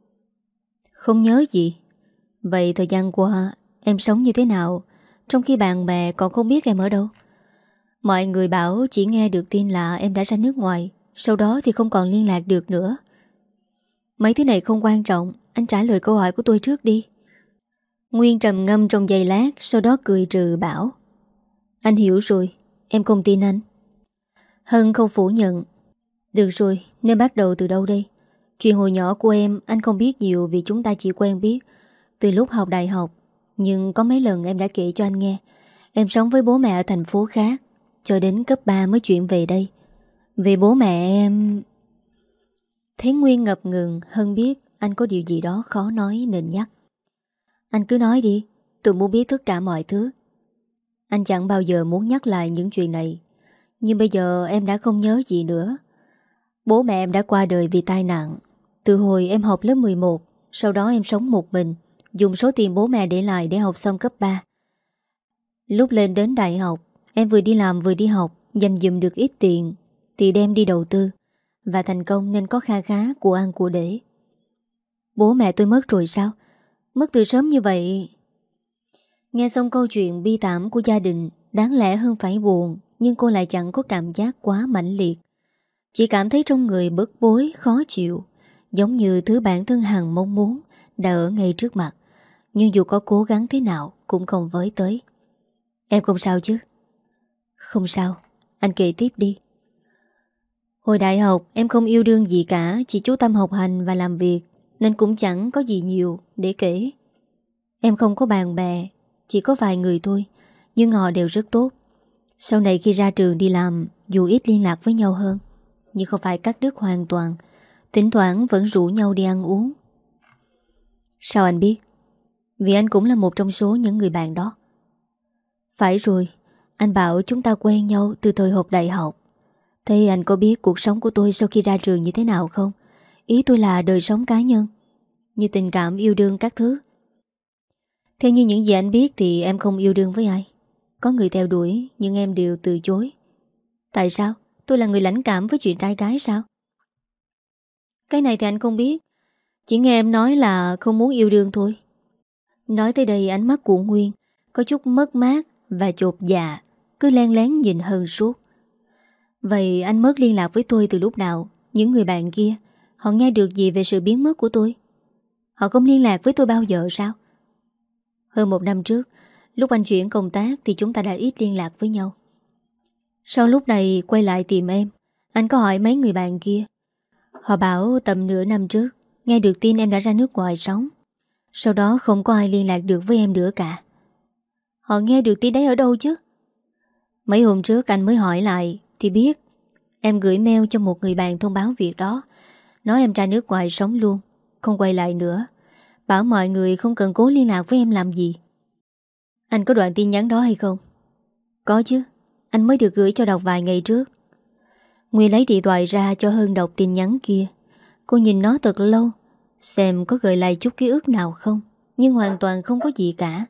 Không nhớ gì? Vậy thời gian qua em sống như thế nào, trong khi bạn bè còn không biết em ở đâu? Mọi người bảo chỉ nghe được tin là em đã ra nước ngoài, sau đó thì không còn liên lạc được nữa. Mấy thứ này không quan trọng, anh trả lời câu hỏi của tôi trước đi. Nguyên trầm ngâm trong giây lát, sau đó cười trừ bảo: Anh hiểu rồi, em không tin anh. Hân không phủ nhận. Được rồi, nên bắt đầu từ đâu đây? Chuyện hồi nhỏ của em anh không biết nhiều vì chúng ta chỉ quen biết từ lúc học đại học. Nhưng có mấy lần em đã kể cho anh nghe. Em sống với bố mẹ ở thành phố khác, cho đến cấp 3 mới chuyển về đây. Về bố mẹ em... Thấy Nguyên ngập ngừng, Hân biết anh có điều gì đó khó nói nên nhắc. Anh cứ nói đi, tôi muốn biết tất cả mọi thứ. Anh chẳng bao giờ muốn nhắc lại những chuyện này. Nhưng bây giờ em đã không nhớ gì nữa. Bố mẹ em đã qua đời vì tai nạn. Từ hồi em học lớp 11, sau đó em sống một mình, dùng số tiền bố mẹ để lại để học xong cấp 3. Lúc lên đến đại học, em vừa đi làm vừa đi học, dành dụm được ít tiền thì đem đi đầu tư, và thành công nên có kha khá của ăn của để. Bố mẹ tôi mất rồi sao? Mất từ sớm như vậy? Nghe xong câu chuyện bi thảm của gia đình, đáng lẽ hơn phải buồn, nhưng cô lại chẳng có cảm giác quá mãnh liệt. Chỉ cảm thấy trong người bức bối, khó chịu, giống như thứ bản thân Hằng mong muốn đã ở ngay trước mặt, nhưng dù có cố gắng thế nào cũng không với tới. Em không sao chứ? Không sao, anh kể tiếp đi. Hồi đại học em không yêu đương gì cả, chỉ chú tâm học hành và làm việc, nên cũng chẳng có gì nhiều để kể. Em không có bạn bè, chỉ có vài người thôi, nhưng họ đều rất tốt. Sau này khi ra trường đi làm, dù ít liên lạc với nhau hơn, nhưng không phải cắt đứt hoàn toàn. Thỉnh thoảng vẫn rủ nhau đi ăn uống. Sao anh biết? Vì anh cũng là một trong số những người bạn đó. Phải rồi, anh bảo chúng ta quen nhau từ thời học đại học. Thế anh có biết cuộc sống của tôi sau khi ra trường như thế nào không? Ý tôi là đời sống cá nhân, như tình cảm, yêu đương các thứ. Theo như những gì anh biết thì em không yêu đương với ai. Có người theo đuổi nhưng em đều từ chối. Tại sao? Tôi là người lãnh cảm với chuyện trai gái sao? Cái này thì anh không biết. Chỉ nghe em nói là không muốn yêu đương thôi. Nói tới đây ánh mắt của Nguyên có chút mất mát và chột dạ, cứ len lén nhìn Hân suốt. Vậy anh mất liên lạc với tôi từ lúc nào? Những người bạn kia, họ nghe được gì về sự biến mất của tôi? Họ không liên lạc với tôi bao giờ sao? Hơn 1 năm trước, lúc anh chuyển công tác thì chúng ta đã ít liên lạc với nhau. Sau lúc này quay lại tìm em, anh có hỏi mấy người bạn kia. Họ bảo tầm nửa năm trước nghe được tin em đã ra nước ngoài sống. Sau đó không có ai liên lạc được với em nữa cả. Họ nghe được tin đấy ở đâu chứ? Mấy hôm trước anh mới hỏi lại thì biết em gửi mail cho một người bạn thông báo việc đó, nói em ra nước ngoài sống luôn, không quay lại nữa. Bảo mọi người không cần cố liên lạc với em làm gì. Anh có đoạn tin nhắn đó hay không? Có chứ, anh mới được gửi cho đọc vài ngày trước. Nguyên lấy điện thoại ra cho Hân đọc tin nhắn kia. Cô nhìn nó thật lâu, xem có gợi lại chút ký ức nào không, nhưng hoàn toàn không có gì cả.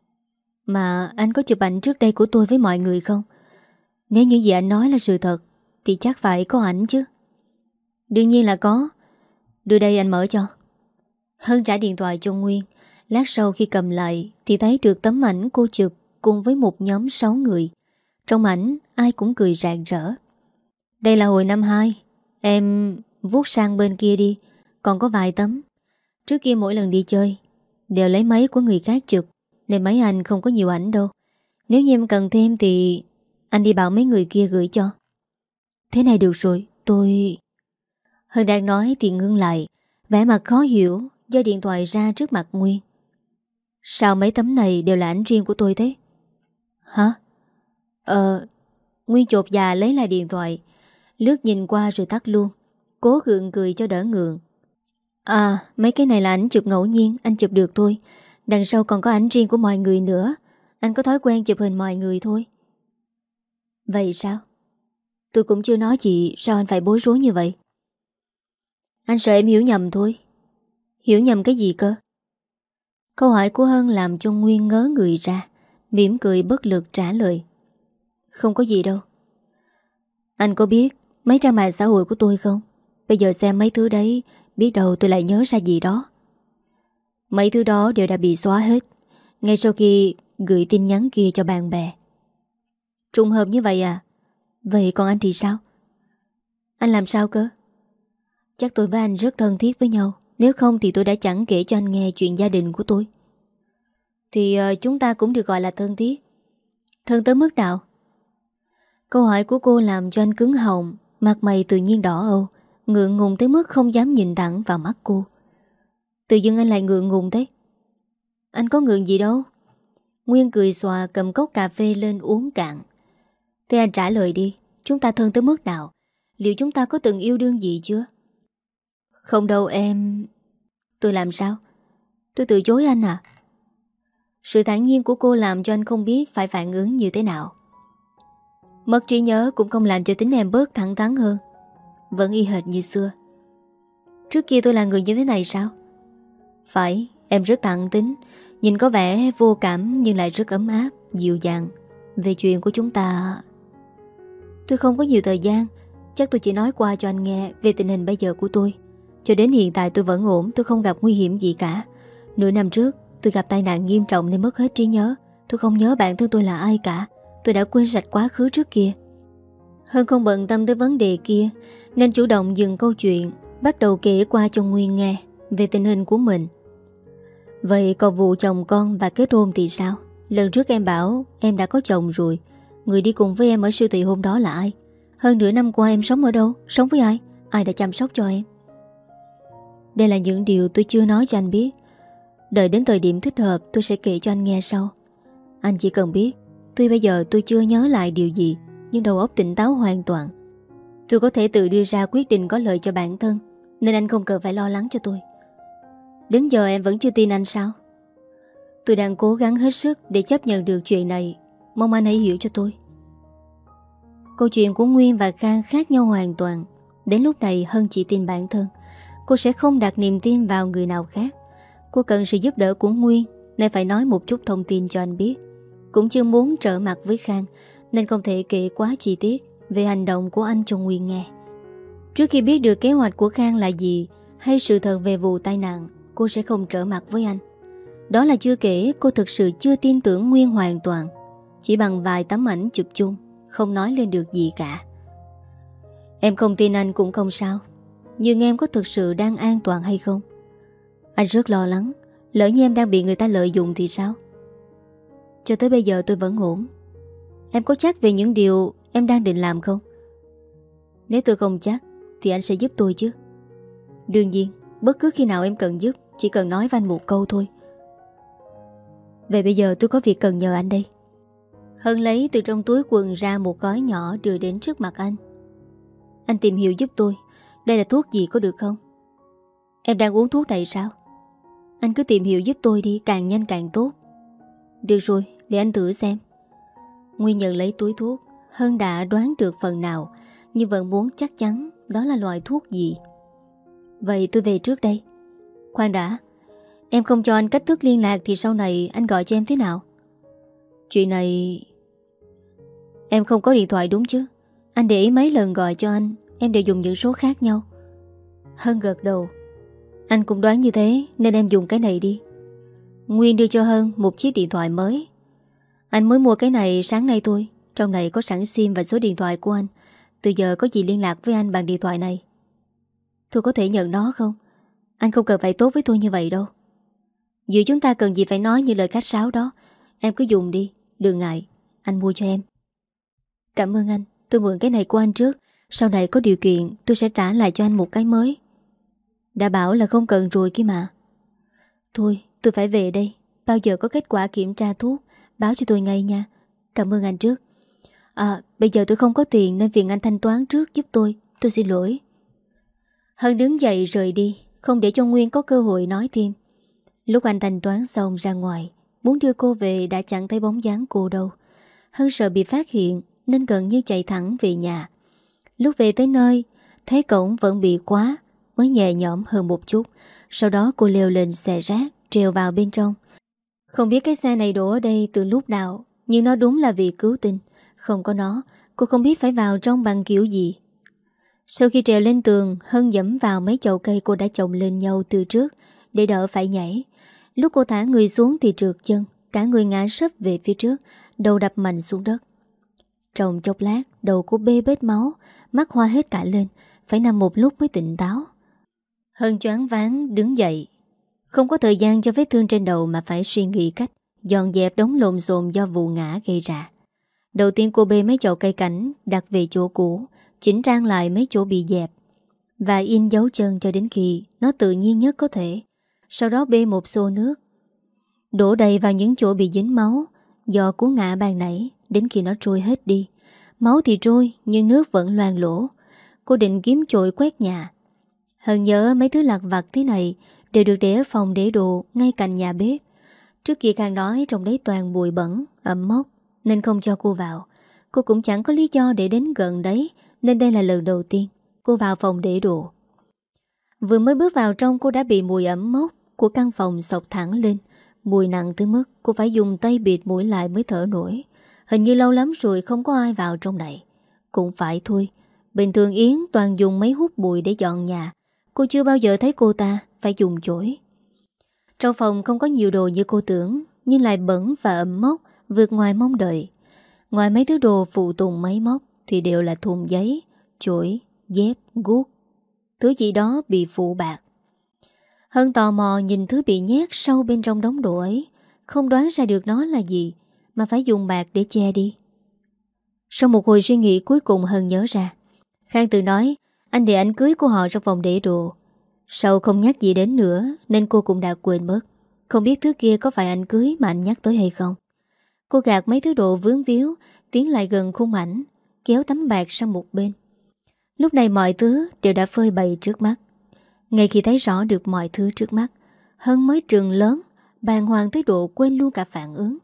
Mà anh có chụp ảnh trước đây của tôi với mọi người không? Nếu những gì anh nói là sự thật thì chắc phải có ảnh chứ. Đương nhiên là có. Đưa đây anh mở cho. Hân trả điện thoại cho Nguyên. Lát sau khi cầm lại thì thấy được tấm ảnh cô chụp cùng với một nhóm 6 người. Trong ảnh ai cũng cười rạng rỡ. Đây là hồi năm 2. Em vuốt sang bên kia đi, Còn có vài tấm. Trước kia mỗi lần đi chơi đều lấy máy của người khác chụp, nên máy anh không có nhiều ảnh đâu. Nếu như em cần thêm thì anh đi bảo mấy người kia gửi cho. Thế này được rồi, tôi... Hân đang nói thì ngưng lại, vẻ mặt khó hiểu, giơ điện thoại ra trước mặt Nguyên. Sao mấy tấm này đều là ảnh riêng của tôi thế? Hả? Nguyên chột dạ lấy lại điện thoại, lướt nhìn qua rồi tắt luôn, cố gượng cười cho đỡ ngượng. À, mấy cái này là ảnh chụp ngẫu nhiên, anh chụp được thôi. Đằng sau còn có ảnh riêng của mọi người nữa. Anh có thói quen chụp hình mọi người thôi. Vậy sao? Tôi cũng chưa nói gì, sao anh phải bối rối như vậy? Anh sợ em hiểu nhầm thôi. Hiểu nhầm cái gì cơ? Câu hỏi của Hân làm cho Nguyên ngớ người ra, mỉm cười bất lực trả lời. Không có gì đâu. Anh có biết mấy trang mạng xã hội của tôi không? Bây giờ xem mấy thứ đấy, biết đâu tôi lại nhớ ra gì đó. Mấy thứ đó đều đã bị xóa hết ngay sau khi gửi tin nhắn kia cho bạn bè. Trùng hợp như vậy à? Vậy còn anh thì sao? Anh làm sao cơ? Chắc tôi với anh rất thân thiết với nhau. Nếu không thì tôi đã chẳng kể cho anh nghe chuyện gia đình của tôi. Thì chúng ta cũng được gọi là thân thiết. Thân tới mức nào? Câu hỏi của cô làm cho anh cứng họng, mặt mày tự nhiên đỏ âu, ngượng ngùng tới mức không dám nhìn thẳng vào mắt cô. Tự dưng anh lại ngượng ngùng thế. Anh có ngượng gì đâu. Nguyên cười xòa cầm cốc cà phê lên uống cạn. Thế anh trả lời đi, chúng ta thân tới mức nào? Liệu chúng ta có từng yêu đương gì chưa? Không đâu em. Tôi làm sao? Tôi từ chối anh à? Sự thản nhiên của cô làm cho anh không biết phải phản ứng như thế nào. Mất trí nhớ cũng không làm cho tính em bớt thẳng thắn hơn. Vẫn y hệt như xưa. Trước kia tôi là người như thế này sao? Phải, em rất thẳng tính. Nhìn có vẻ vô cảm nhưng lại rất ấm áp, dịu dàng. Về chuyện của chúng ta, tôi không có nhiều thời gian. Chắc tôi chỉ nói qua cho anh nghe về tình hình bây giờ của tôi. Cho đến hiện tại tôi vẫn ổn, tôi không gặp nguy hiểm gì cả. Nửa năm trước tôi gặp tai nạn nghiêm trọng nên mất hết trí nhớ. Tôi không nhớ bản thân tôi là ai cả. Tôi đã quên sạch quá khứ trước kia. Hơn không bận tâm tới vấn đề kia nên chủ động dừng câu chuyện, bắt đầu kể qua cho Nguyên nghe về tình hình của mình. Vậy còn vụ chồng con và kết hôn thì sao? Lần trước em bảo em đã có chồng rồi. Người đi cùng với em ở siêu thị hôm đó là ai? Hơn nửa năm qua em sống ở đâu? Sống với ai? Ai đã chăm sóc cho em? Đây là những điều tôi chưa nói cho anh biết. Đợi đến thời điểm thích hợp tôi sẽ kể cho anh nghe sau. Anh chỉ cần biết, tuy bây giờ tôi chưa nhớ lại điều gì, nhưng đầu óc tỉnh táo hoàn toàn. Tôi có thể tự đưa ra quyết định có lợi cho bản thân, nên anh không cần phải lo lắng cho tôi. Đến giờ em vẫn chưa tin anh sao? Tôi đang cố gắng hết sức để chấp nhận được chuyện này. Mong anh hãy hiểu cho tôi. Câu chuyện của Nguyên và Khang khác nhau hoàn toàn. Đến lúc này Hân chỉ tin bản thân. Cô sẽ không đặt niềm tin vào người nào khác. Cô cần sự giúp đỡ của Nguyên, nên phải nói một chút thông tin cho anh biết. Cũng chưa muốn trở mặt với Khang, nên không thể kể quá chi tiết về hành động của anh cho Nguyên nghe. Trước khi biết được kế hoạch của Khang là gì, hay sự thật về vụ tai nạn, cô sẽ không trở mặt với anh. Đó là chưa kể cô thực sự chưa tin tưởng Nguyên hoàn toàn. Chỉ bằng vài tấm ảnh chụp chung, không nói lên được gì cả. Em không tin anh cũng không sao, nhưng em có thực sự đang an toàn hay không? Anh rất lo lắng, lỡ như em đang bị người ta lợi dụng thì sao? Cho tới bây giờ tôi vẫn ổn. Em có chắc về những điều em đang định làm không? Nếu tôi không chắc thì anh sẽ giúp tôi chứ. Đương nhiên, bất cứ khi nào em cần giúp, chỉ cần nói với anh một câu thôi. Vậy bây giờ tôi có việc cần nhờ anh đây. Hân lấy từ trong túi quần ra một gói nhỏ đưa đến trước mặt anh. Anh tìm hiểu giúp tôi. Đây là thuốc gì có được không? Em đang uống thuốc này sao? Anh cứ tìm hiểu giúp tôi đi, càng nhanh càng tốt. Được rồi, để anh thử xem. Nguyên nhận lấy túi thuốc. Hân đã đoán được phần nào, nhưng vẫn muốn chắc chắn đó là loại thuốc gì. Vậy tôi về trước đây. Khoan đã, em không cho anh cách thức liên lạc thì sau này anh gọi cho em thế nào? Chuyện này... Em không có điện thoại đúng chứ? Anh để ý mấy lần gọi cho anh, em đều dùng những số khác nhau. Hân gật đầu. Anh cũng đoán như thế nên em dùng cái này đi. Nguyên đưa cho Hân một chiếc điện thoại mới. Anh mới mua cái này sáng nay thôi. Trong này có sẵn sim và số điện thoại của anh. Từ giờ có gì liên lạc với anh bằng điện thoại này. Tôi có thể nhận nó không? Anh không cần phải tốt với tôi như vậy đâu. Giữa chúng ta cần gì phải nói như lời khách sáo đó. Em cứ dùng đi, đừng ngại. Anh mua cho em. Cảm ơn anh. Tôi mượn cái này của anh trước. Sau này có điều kiện tôi sẽ trả lại cho anh một cái mới. Đã bảo là không cần rồi kia mà. Thôi tôi phải về đây. Bao giờ có kết quả kiểm tra thuốc báo cho tôi ngay nha. Cảm ơn anh trước. Bây giờ tôi không có tiền nên phiền anh thanh toán trước giúp tôi. Tôi xin lỗi. Hân đứng dậy rời đi, không để cho Nguyên có cơ hội nói thêm. Lúc anh thanh toán xong ra ngoài, muốn đưa cô về đã chẳng thấy bóng dáng cô đâu. Hân sợ bị phát hiện nên gần như chạy thẳng về nhà. Lúc về tới nơi, thấy cổng vẫn bị khóa, mới nhẹ nhõm hơn một chút. Sau đó cô leo lên xe rác, trèo vào bên trong. Không biết cái xe này đổ ở đây từ lúc nào, nhưng nó đúng là vì cứu tinh. Không có nó, cô không biết phải vào trong bằng kiểu gì. Sau khi trèo lên tường, Hân dẫm vào mấy chậu cây cô đã trồng lên nhau từ trước để đỡ phải nhảy. Lúc cô thả người xuống thì trượt chân, cả người ngã sấp về phía trước, đầu đập mạnh xuống đất. Trong chốc lát, đầu cô bê bết máu, mắt hoa hết cả lên, phải nằm một lúc mới tỉnh táo. Hân choáng váng đứng dậy, không có thời gian cho vết thương trên đầu mà phải suy nghĩ cách dọn dẹp đống lộn xộn do vụ ngã gây ra. Đầu tiên cô bê mấy chậu cây cảnh đặt về chỗ cũ, chỉnh trang lại mấy chỗ bị dẹp và in dấu chân cho đến khi nó tự nhiên nhất có thể. Sau đó bê một xô nước đổ đầy vào những chỗ bị dính máu do cú ngã ban nãy, đến khi nó trôi hết đi. Máu thì trôi nhưng nước vẫn loang lỗ. Cô định kiếm chổi quét nhà. Hân nhớ mấy thứ lặt vặt thế này đều được để ở phòng để đồ ngay cạnh nhà bếp. Trước kia Khang nói trong đấy toàn bụi bẩn, ẩm mốc nên không cho cô vào. Cô cũng chẳng có lý do để đến gần đấy, nên đây là lần đầu tiên cô vào phòng để đồ. Vừa mới bước vào trong, cô đã bị mùi ẩm mốc của căn phòng xộc thẳng lên. Mùi nặng tới mức cô phải dùng tay bịt mũi lại mới thở nổi. Hình như lâu lắm rồi không có ai vào trong này. Cũng phải thôi, bình thường Yến toàn dùng máy hút bụi để dọn nhà. Cô chưa bao giờ thấy cô ta phải dùng chổi. Trong phòng không có nhiều đồ như cô tưởng, nhưng lại bẩn và ẩm mốc vượt ngoài mong đợi. Ngoài mấy thứ đồ phụ tùng máy móc thì đều là thùng giấy, chổi, dép, guốc, thứ gì đó bị phụ bạc. Hân tò mò nhìn thứ bị nhét sâu bên trong đống đồ ấy, không đoán ra được nó là gì mà phải dùng bạc để che đi. Sau một hồi suy nghĩ cuối cùng Hân nhớ ra. Khang tự nói anh để ảnh cưới của họ trong phòng để đồ. Sau không nhắc gì đến nữa nên cô cũng đã quên mất. Không biết thứ kia có phải ảnh cưới mà anh nhắc tới hay không. Cô gạt mấy thứ đồ vướng víu, tiến lại gần khung ảnh, kéo tấm bạc sang một bên. Lúc này mọi thứ đều đã phơi bày trước mắt. Ngay khi thấy rõ được mọi thứ trước mắt, Hân mới trừng lớn, bàng hoàng tới độ quên luôn cả phản ứng.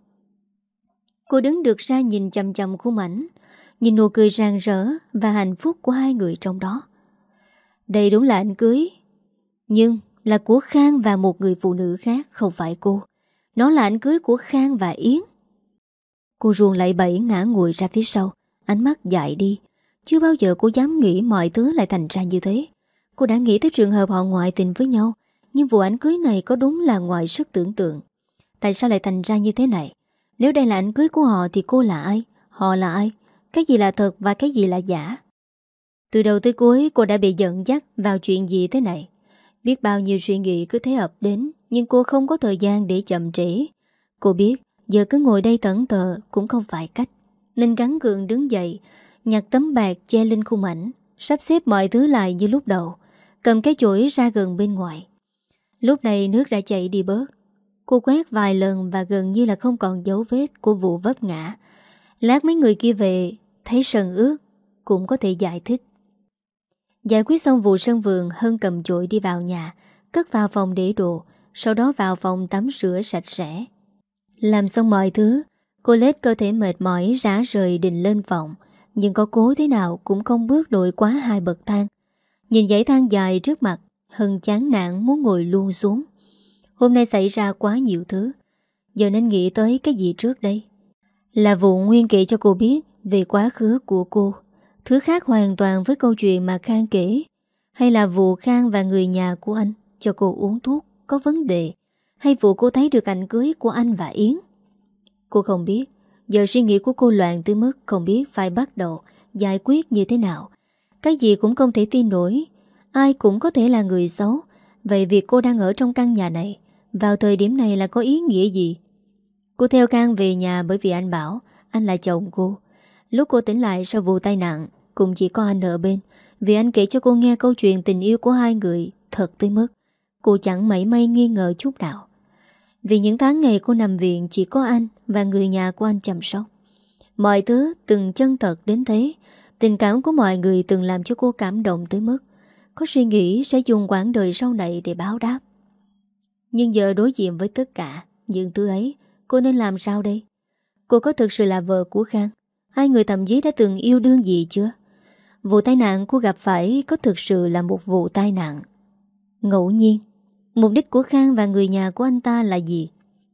Cô đứng được ra nhìn chằm chằm khung ảnh, nhìn nụ cười rạng rỡ và hạnh phúc của hai người trong đó. Đây đúng là ảnh cưới, nhưng là của Khang và một người phụ nữ khác, không phải cô. Nó là ảnh cưới của Khang và Yến. Cô ruồng lẩy bẩy ngã ngồi ra phía sau, ánh mắt dại đi. Chưa bao giờ cô dám nghĩ mọi thứ lại thành ra như thế. Cô đã nghĩ tới trường hợp họ ngoại tình với nhau, nhưng vụ ảnh cưới này có đúng là ngoài sức tưởng tượng. Tại sao lại thành ra như thế này? Nếu đây là ảnh cưới của họ thì cô là ai? Họ là ai? Cái gì là thật và cái gì là giả? Từ đầu tới cuối cô đã bị dẫn dắt vào chuyện gì thế này? Biết bao nhiêu suy nghĩ cứ thế ập đến, nhưng cô không có thời gian để chậm trễ. Cô biết giờ cứ ngồi đây tẩn tờ cũng không phải cách, nên gắng gượng đứng dậy, nhặt tấm bạc che lên khung ảnh, sắp xếp mọi thứ lại như lúc đầu, cầm cái chổi ra gần bên ngoài. Lúc này nước đã chảy đi bớt. Cô quét vài lần và gần như là không còn dấu vết của vụ vấp ngã. Lát mấy người kia về, thấy sần ướt, cũng có thể giải thích. Giải quyết xong vụ sân vườn, Hân cầm chổi đi vào nhà, cất vào phòng để đồ, sau đó vào phòng tắm rửa sạch sẽ. Làm xong mọi thứ, cô lết cơ thể mệt mỏi rã rời định lên phòng, nhưng có cố thế nào cũng không bước nổi quá 2 bậc thang. Nhìn dãy thang dài trước mặt, Hân chán nản muốn ngồi luôn xuống. Hôm nay xảy ra quá nhiều thứ, giờ nên nghĩ tới cái gì trước đây? Là vụ Nguyên kể cho cô biết về quá khứ của cô, thứ khác hoàn toàn với câu chuyện mà Khang kể. Hay là vụ Khang và người nhà của anh cho cô uống thuốc có vấn đề, hay vụ cô thấy được ảnh cưới của anh và Yến? Cô không biết. Giờ suy nghĩ của cô loạn tới mức không biết phải bắt đầu giải quyết như thế nào. Cái gì cũng không thể tin nổi. Ai cũng có thể là người xấu, Vậy việc cô đang ở trong căn nhà này vào thời điểm này là có ý nghĩa gì? Cô theo Khang về nhà bởi vì anh bảo anh là chồng cô. Lúc cô tỉnh lại sau vụ tai nạn cũng chỉ có anh ở bên, vì anh kể cho cô nghe câu chuyện tình yêu của hai người thật tới mức cô chẳng mảy may nghi ngờ chút nào. Vì những tháng ngày cô nằm viện chỉ có anh và người nhà của anh chăm sóc. Mọi thứ từng chân thật đến thế. Tình cảm của mọi người từng làm cho cô cảm động tới mức có suy nghĩ sẽ dùng quãng đời sau này để báo đáp. Nhưng giờ đối diện với tất cả những thứ ấy, cô nên làm sao đây? Cô có thực sự là vợ của Khang? Hai người thậm chí đã từng yêu đương gì chưa? Vụ tai nạn cô gặp phải có thực sự là một vụ tai nạn ngẫu nhiên? Mục đích của Khang và người nhà của anh ta là gì?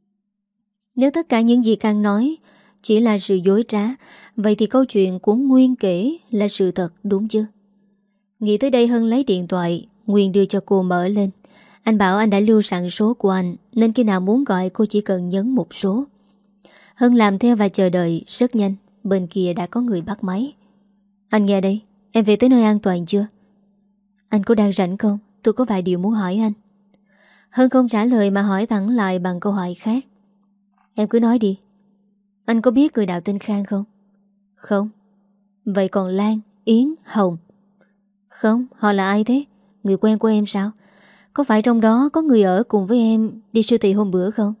Nếu tất cả những gì Khang nói chỉ là sự dối trá, vậy thì câu chuyện của Nguyên kể là sự thật đúng chứ? Nghĩ tới đây Hân lấy điện thoại Nguyên đưa cho cô mở lên. Anh bảo anh đã lưu sẵn số của anh, nên khi nào muốn gọi cô chỉ cần nhấn một số. Hân làm theo và chờ đợi rất nhanh. Bên kia đã có người bắt máy. Anh nghe đây, em về tới nơi an toàn chưa? Anh có đang rảnh không? Tôi có vài điều muốn hỏi anh. Hân không trả lời mà hỏi thẳng lại bằng câu hỏi khác. Em cứ nói đi. Anh có biết người nào tên Khang không? Không. Vậy còn Lan, Yến, Hồng? Không, họ là ai thế? Người quen của em sao? Có phải trong đó có người ở cùng với em đi siêu thị hôm bữa không?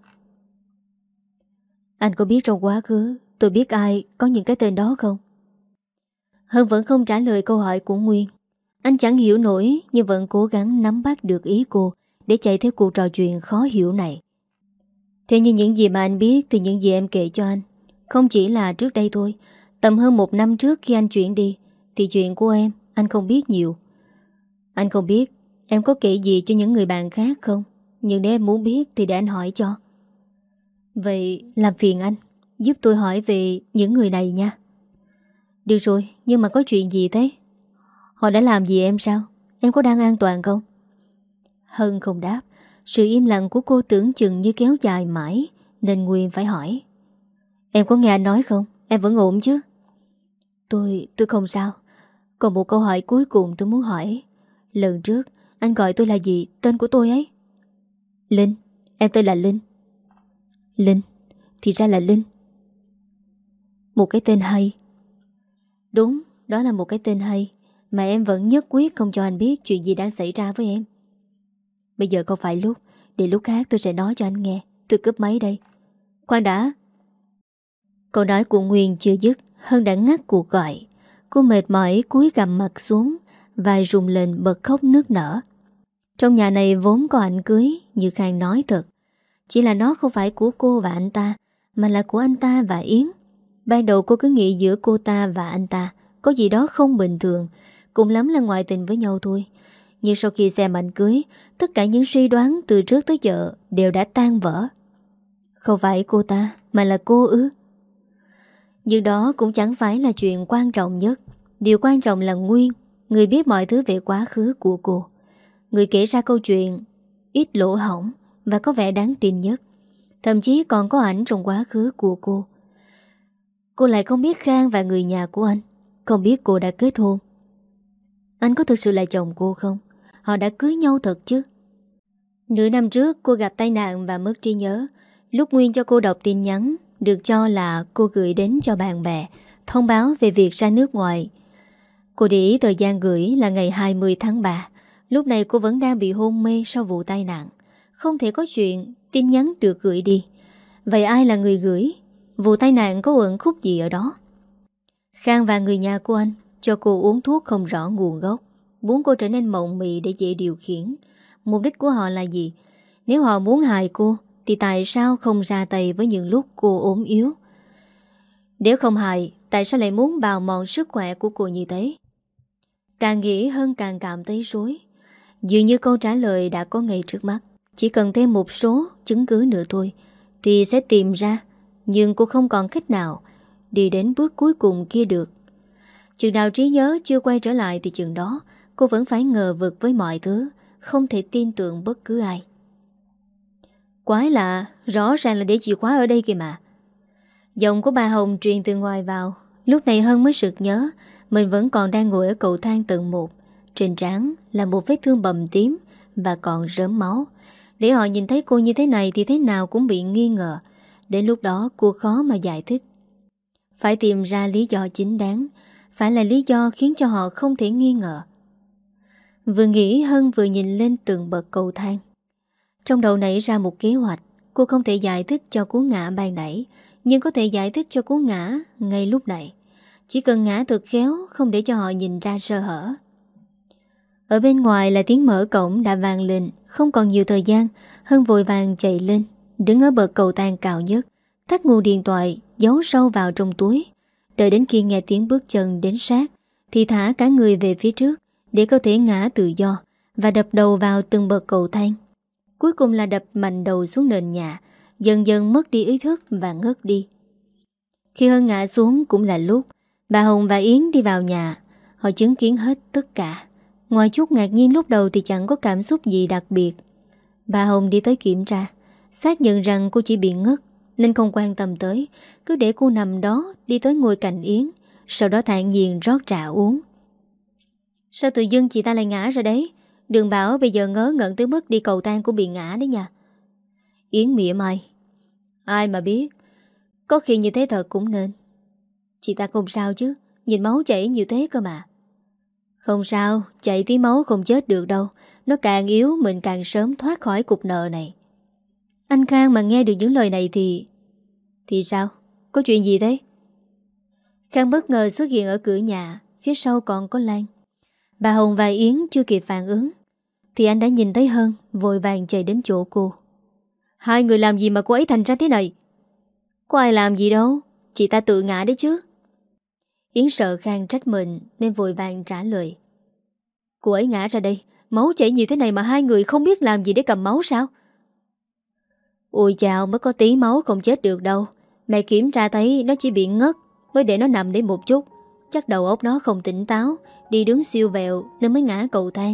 Anh có biết trong quá khứ tôi biết ai có những cái tên đó không? Hân vẫn không trả lời câu hỏi của Nguyên. Anh chẳng hiểu nổi nhưng vẫn cố gắng nắm bắt được ý cô để chạy theo cuộc trò chuyện khó hiểu này. Thế nhưng những gì mà anh biết thì những gì em kể cho anh không chỉ là trước đây thôi. Tầm hơn 1 năm trước khi anh chuyển đi thì chuyện của em anh không biết nhiều. Anh không biết em có kể gì cho những người bạn khác không? Nhưng nếu em muốn biết thì để anh hỏi cho. Vậy làm phiền anh giúp tôi hỏi về những người này nha. Được rồi, nhưng mà có chuyện gì thế? Họ đã làm gì em sao? Em có đang an toàn không? Hân không đáp. Sự im lặng của cô tưởng chừng như kéo dài mãi, nên Nguyên phải hỏi. Em có nghe anh nói không? Em vẫn ổn chứ? Tôi không sao. Còn một câu hỏi cuối cùng tôi muốn hỏi. Lần trước anh gọi tôi là gì? Tên của tôi ấy? Linh. Em tên là Linh. Linh. Thì ra là Linh. Một cái tên hay. Đúng, đó là một cái tên hay. Mà em vẫn nhất quyết không cho anh biết chuyện gì đang xảy ra với em. Bây giờ không phải lúc. Để lúc khác tôi sẽ nói cho anh nghe. Tôi cướp máy đây. Khoan đã. Câu nói của Nguyên chưa dứt, Hân đã ngắt cuộc gọi. Cô mệt mỏi cúi gằm mặt xuống, vai rung lên bật khóc nức nở. Trong nhà này vốn có ảnh cưới, như Khang nói thật. Chỉ là nó không phải của cô và anh ta, mà là của anh ta và Yến. Ban đầu cô cứ nghĩ giữa cô ta và anh ta có gì đó không bình thường, cùng lắm là ngoại tình với nhau thôi. Nhưng sau khi xem ảnh cưới, tất cả những suy đoán từ trước tới giờ đều đã tan vỡ. Không phải cô ta, mà là cô ư? Nhưng đó cũng chẳng phải là chuyện quan trọng nhất. Điều quan trọng là Nguyên, người biết mọi thứ về quá khứ của cô. Người kể ra câu chuyện ít lỗ hổng và có vẻ đáng tin nhất. Thậm chí còn có ảnh trong quá khứ của cô. Cô lại không biết Khang và người nhà của anh, không biết cô đã kết hôn. Anh có thực sự là chồng cô không? Họ đã cưới nhau thật chứ? Nửa năm trước cô gặp tai nạn và mất trí nhớ. Lúc Nguyên cho cô đọc tin nhắn được cho là cô gửi đến cho bạn bè, thông báo về việc ra nước ngoài. Cô để ý thời gian gửi là ngày 20 tháng 3. Lúc này cô vẫn đang bị hôn mê sau vụ tai nạn. Không thể có chuyện tin nhắn được gửi đi. Vậy ai là người gửi? Vụ tai nạn có ẩn khúc gì ở đó? Khang và người nhà của anh cho cô uống thuốc không rõ nguồn gốc, muốn cô trở nên mộng mị để dễ điều khiển. Mục đích của họ là gì? Nếu họ muốn hại cô thì tại sao không ra tay với những lúc cô ốm yếu? Nếu không hại, tại sao lại muốn bào mòn sức khỏe của cô như thế? Càng nghĩ Hân càng cảm thấy rối. Dường như câu trả lời đã có ngay trước mắt. Chỉ cần thêm một số chứng cứ nữa thôi thì sẽ tìm ra. Nhưng cô không còn cách nào đi đến bước cuối cùng kia được. Chừng nào trí nhớ chưa quay trở lại thì chừng đó cô vẫn phải ngờ vực với mọi thứ, không thể tin tưởng bất cứ ai. Quái lạ, rõ ràng là để chìa khóa ở đây kìa mà. Giọng của bà Hồng truyền từ ngoài vào. Lúc này Hân mới sực nhớ mình vẫn còn đang ngồi ở cầu thang tầng 1. Trên trán là một vết thương bầm tím và còn rớm máu. Để họ nhìn thấy cô như thế này thì thế nào cũng bị nghi ngờ. Đến lúc đó cô khó mà giải thích. Phải tìm ra lý do chính đáng, phải là lý do khiến cho họ không thể nghi ngờ. Vừa nghĩ Hân vừa nhìn lên từng bậc cầu thang. Trong đầu nảy ra một kế hoạch. Cô không thể giải thích cho cú ngã ban nãy, nhưng có thể giải thích cho cú ngã ngay lúc này. Chỉ cần ngã thật khéo, không để cho họ nhìn ra sơ hở. Ở bên ngoài là tiếng mở cổng đã vang lên. Không còn nhiều thời gian, Hân vội vàng chạy lên, đứng ở bậc cầu thang cao nhất, thắt nguồn điện thoại, giấu sâu vào trong túi. Đợi đến khi nghe tiếng bước chân đến sát thì thả cả người về phía trước để có thể ngã tự do và đập đầu vào từng bậc cầu thang. Cuối cùng là đập mạnh đầu xuống nền nhà, dần dần mất đi ý thức và ngất đi. Khi Hân ngã xuống cũng là lúc bà Hồng và Yến đi vào nhà. Họ chứng kiến hết tất cả. Ngoài chút ngạc nhiên lúc đầu thì chẳng có cảm xúc gì đặc biệt. Bà Hồng đi tới kiểm tra, xác nhận rằng cô chỉ bị ngất nên không quan tâm tới, cứ để cô nằm đó, đi tới ngồi cạnh Yến, sau đó thản nhiên rót trà uống. Sao tự dưng chị ta lại ngã ra đấy? Đừng bảo bây giờ ngớ ngẩn tới mức đi cầu thang cũng bị ngã đấy nha. Yến mỉa mai. Ai mà biết, có khi như thế thật cũng nên. Chị ta không sao chứ, nhìn máu chảy nhiều thế cơ mà. Không sao, chảy tí máu không chết được đâu. Nó càng yếu mình càng sớm thoát khỏi cục nợ này. Anh Khang mà nghe được những lời này thì... Thì sao? Có chuyện gì thế? Khang bất ngờ xuất hiện ở cửa nhà. Phía sau còn có Lan. Bà Hồng và Yến chưa kịp phản ứng thì anh đã nhìn thấy Hân, vội vàng chạy đến chỗ cô. Hai người làm gì mà cô ấy thành ra thế này? Có ai làm gì đâu, chị ta tự ngã đấy chứ. Yến sợ Khang trách mình nên vội vàng trả lời. Cô ấy ngã ra đây, máu chảy nhiều thế này mà hai người không biết làm gì để cầm máu sao? Ôi chào, mới có tí máu không chết được đâu. Mẹ kiểm tra thấy nó chỉ bị ngất, mới để nó nằm đấy một chút. Chắc đầu óc nó không tỉnh táo, đi đứng siêu vẹo nên mới ngã cầu thang.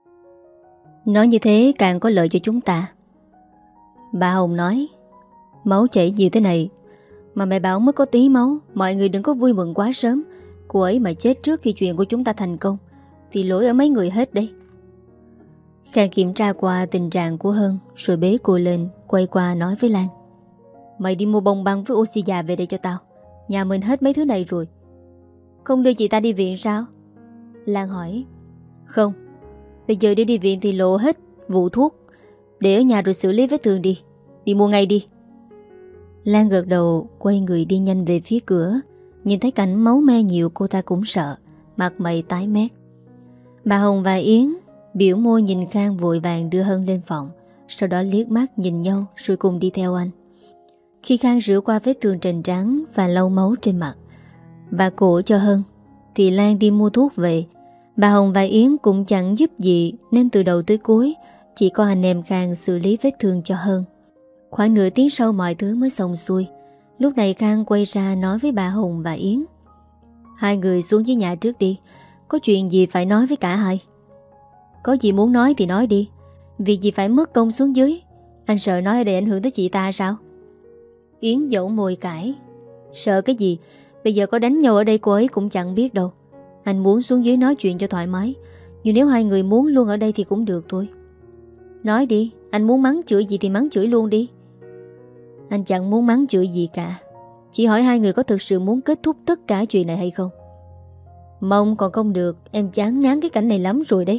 Nói như thế càng có lợi cho chúng ta. Bà Hồng nói. Máu chảy nhiều thế này mà mẹ bảo mới có tí máu, mọi người đừng có vui mừng quá sớm. Cô ấy mà chết trước khi chuyện của chúng ta thành công thì lỗi ở mấy người hết đấy. Khang kiểm tra qua tình trạng của Hân rồi bế cô lên, quay qua nói với Lan. Mày đi mua bông băng với oxy già về đây cho tao. Nhà mình hết mấy thứ này rồi. Không đưa chị ta đi viện sao? Lan hỏi. Không, bây giờ đi viện thì lộ hết vụ thuốc. Để ở nhà rồi xử lý vết thương đi. Đi mua ngay đi. Lan gật đầu, quay người đi nhanh về phía cửa. Nhìn thấy cảnh máu me nhiều cô ta cũng sợ, mặt mày tái mét. Bà Hồng và Yến biểu môi nhìn Khang, vội vàng đưa Hân lên phòng. Sau đó liếc mắt nhìn nhau rồi cùng đi theo anh. Khi Khang rửa qua vết thương trên trán và lau máu trên mặt và cổ cho Hân thì Lan đi mua thuốc về. Bà Hồng và Yến cũng chẳng giúp gì nên từ đầu tới cuối chỉ có anh em Khang xử lý vết thương cho Hân. Khoảng nửa tiếng sau mọi thứ mới xong xuôi. Lúc này Khang quay ra nói với bà Hồng và Yến. Hai người xuống dưới nhà trước đi. Có chuyện gì phải nói với cả hai. Có gì muốn nói thì nói đi. Việc gì phải mất công xuống dưới. Anh sợ nói ở đây ảnh hưởng tới chị ta sao? Yến dẫu môi cãi. Sợ cái gì? Bây giờ có đánh nhau ở đây cô ấy cũng chẳng biết đâu. Anh muốn xuống dưới nói chuyện cho thoải mái. Nhưng nếu hai người muốn luôn ở đây thì cũng được thôi. Nói đi, anh muốn mắng chửi gì thì mắng chửi luôn đi. Anh chẳng muốn mắng chửi gì cả. Chỉ hỏi hai người có thực sự muốn kết thúc tất cả chuyện này hay không. Mong còn không được. Em chán ngán cái cảnh này lắm rồi đấy.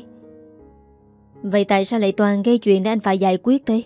Vậy tại sao lại toàn gây chuyện để anh phải giải quyết thế?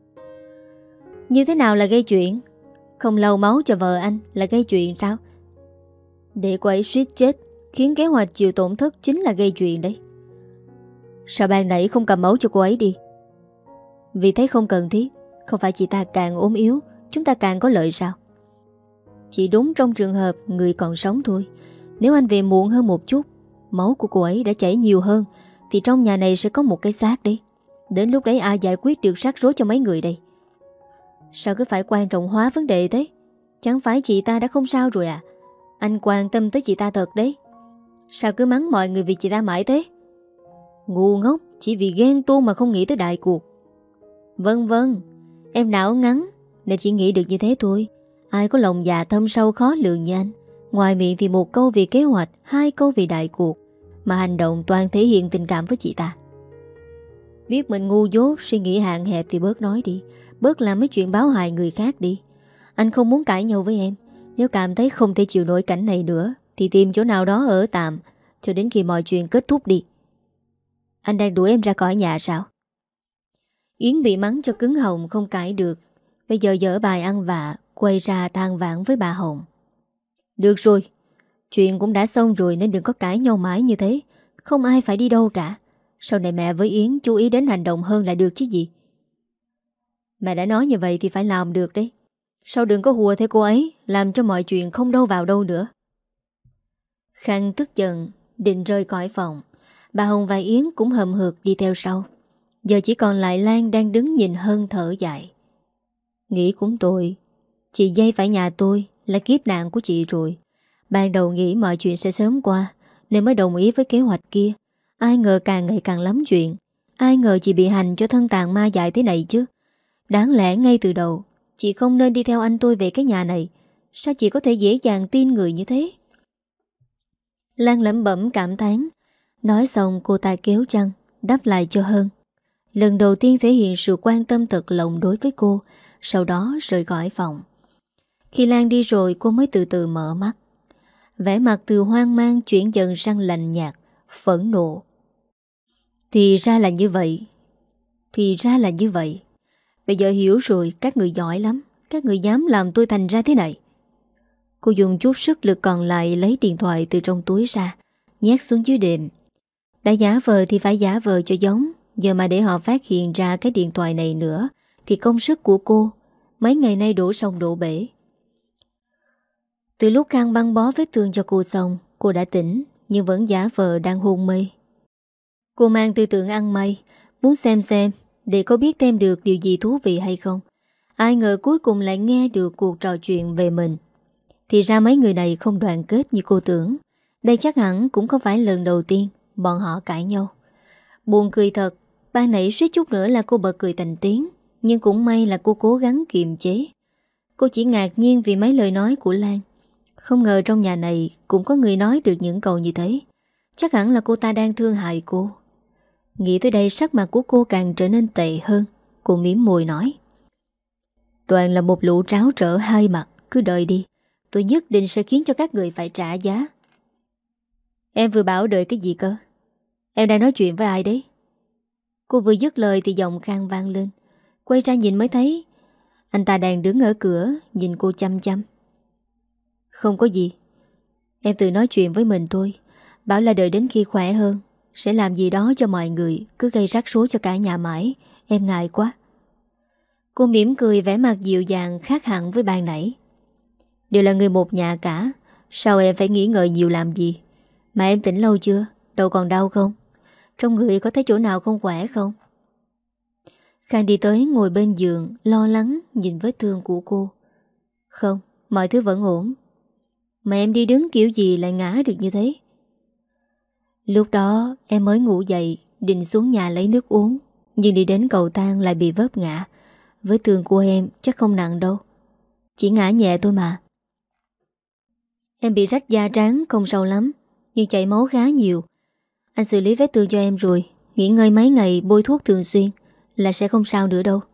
Như thế nào là gây chuyện? Không lau máu cho vợ anh là gây chuyện sao? Để cô ấy suýt chết khiến kế hoạch chịu tổn thất chính là gây chuyện đấy. Sao ban nãy không cầm máu cho cô ấy đi? Vì thấy không cần thiết. Không phải chị ta càng ốm yếu chúng ta càng có lợi sao? Chỉ đúng trong trường hợp người còn sống thôi. Nếu anh về muộn hơn một chút, máu của cô ấy đã chảy nhiều hơn, thì trong nhà này sẽ có một cái xác đấy. Đến lúc đấy ai giải quyết được rắc rối cho mấy người đây? Sao cứ phải quan trọng hóa vấn đề thế? Chẳng phải chị ta đã không sao rồi à? Anh quan tâm tới chị ta thật đấy. Sao cứ mắng mọi người vì chị ta mãi thế? Ngu ngốc, chỉ vì ghen tuông mà không nghĩ tới đại cuộc. Vâng vâng, em não ngắn nên chỉ nghĩ được như thế thôi. Ai có lòng dạ thâm sâu khó lường như anh. Ngoài miệng thì một câu vì kế hoạch, hai câu vì đại cuộc, mà hành động toàn thể hiện tình cảm với chị ta. Biết mình ngu dốt, suy nghĩ hạn hẹp thì bớt nói đi. Bớt làm mấy chuyện báo hại người khác đi. Anh không muốn cãi nhau với em. Nếu cảm thấy không thể chịu nổi cảnh này nữa thì tìm chỗ nào đó ở tạm cho đến khi mọi chuyện kết thúc đi. Anh đang đuổi em ra khỏi nhà sao? Yến bị mắng cho cứng họng không cãi được. Bây giờ dở bài ăn vạ, quay ra than vãn với bà Hồng. Được rồi, chuyện cũng đã xong rồi nên đừng có cãi nhau mãi như thế. Không ai phải đi đâu cả. Sau này mẹ với Yến chú ý đến hành động hơn là được chứ gì. Mẹ đã nói như vậy thì phải làm được đấy. Sao đừng có hùa theo cô ấy, làm cho mọi chuyện không đâu vào đâu nữa. Khang tức giận, định rời khỏi phòng. Bà Hồng và Yến cũng hậm hực đi theo sau. Giờ chỉ còn lại Lan đang đứng nhìn Hân thở dài. Nghĩ cũng tội. Chị dây phải nhà tôi là kiếp nạn của chị rồi. Ban đầu nghĩ mọi chuyện sẽ sớm qua nên mới đồng ý với kế hoạch kia. Ai ngờ càng ngày càng lắm chuyện. Ai ngờ chị bị hành cho thân tàn ma dại thế này chứ. Đáng lẽ ngay từ đầu chị không nên đi theo anh tôi về cái nhà này. Sao chị có thể dễ dàng tin người như thế? Lan lẩm bẩm cảm thán. Nói xong cô ta kéo chăn đáp lại cho Hân. Lần đầu tiên thể hiện sự quan tâm thật lòng đối với cô. Sau đó rời khỏi phòng. Khi Lan đi rồi cô mới từ từ mở mắt. Vẻ mặt từ hoang mang chuyển dần sang lạnh nhạt, phẫn nộ. Thì ra là như vậy. Thì ra là như vậy. Bây giờ hiểu rồi, các người giỏi lắm. Các người dám làm tôi thành ra thế này. Cô dùng chút sức lực còn lại lấy điện thoại từ trong túi ra, nhét xuống dưới đệm. Đã giả vờ thì phải giả vờ cho giống. Giờ mà để họ phát hiện ra cái điện thoại này nữa thì công sức của cô mấy ngày nay đổ sông đổ bể. Từ lúc Khang băng bó vết thương cho cô xong, cô đã tỉnh nhưng vẫn giả vờ đang hôn mê. Cô mang tư tưởng ăn may, muốn xem để có biết thêm được điều gì thú vị hay không. Ai ngờ cuối cùng lại nghe được cuộc trò chuyện về mình. Thì ra mấy người này không đoàn kết như cô tưởng. Đây chắc hẳn cũng không phải lần đầu tiên bọn họ cãi nhau. Buồn cười thật, ban nãy suýt chút nữa là cô bật cười thành tiếng. Nhưng cũng may là cô cố gắng kiềm chế. Cô chỉ ngạc nhiên vì mấy lời nói của Lan. Không ngờ trong nhà này cũng có người nói được những câu như thế. Chắc hẳn là cô ta đang thương hại cô. Nghĩ tới đây sắc mặt của cô càng trở nên tệ hơn. Cô mỉm môi nói. Toàn là một lũ tráo trở hai mặt. Cứ đợi đi. Tôi nhất định sẽ khiến cho các người phải trả giá. Em vừa bảo đợi cái gì cơ? Em đang nói chuyện với ai đấy? Cô vừa dứt lời thì giọng Khang vang lên. Quay ra nhìn mới thấy anh ta đang đứng ở cửa nhìn cô chăm chăm. Không có gì. Em tự nói chuyện với mình thôi. Bảo là đợi đến khi khỏe hơn sẽ làm gì đó cho mọi người. Cứ gây rắc rối cho cả nhà mãi. Em ngại quá. Cô mỉm cười vẻ mặt dịu dàng khác hẳn với ban nãy. Đều là người một nhà cả. Sao em phải nghĩ ngợi nhiều làm gì? Mà em tỉnh lâu chưa? Đầu còn đau không? Trong người có thấy chỗ nào không khỏe không? Khang đi tới ngồi bên giường lo lắng nhìn vết thương của cô. Không, mọi thứ vẫn ổn. Mà em đi đứng kiểu gì lại ngã được như thế? Lúc đó em mới ngủ dậy định xuống nhà lấy nước uống. Nhưng đi đến cầu thang lại bị vấp ngã. Vết thương của em chắc không nặng đâu. Chỉ ngã nhẹ thôi mà. Em bị rách da trán không sâu lắm, nhưng chảy máu khá nhiều. Anh xử lý vết thương cho em rồi. Nghỉ ngơi mấy ngày bôi thuốc thường xuyên là sẽ không sao nữa đâu.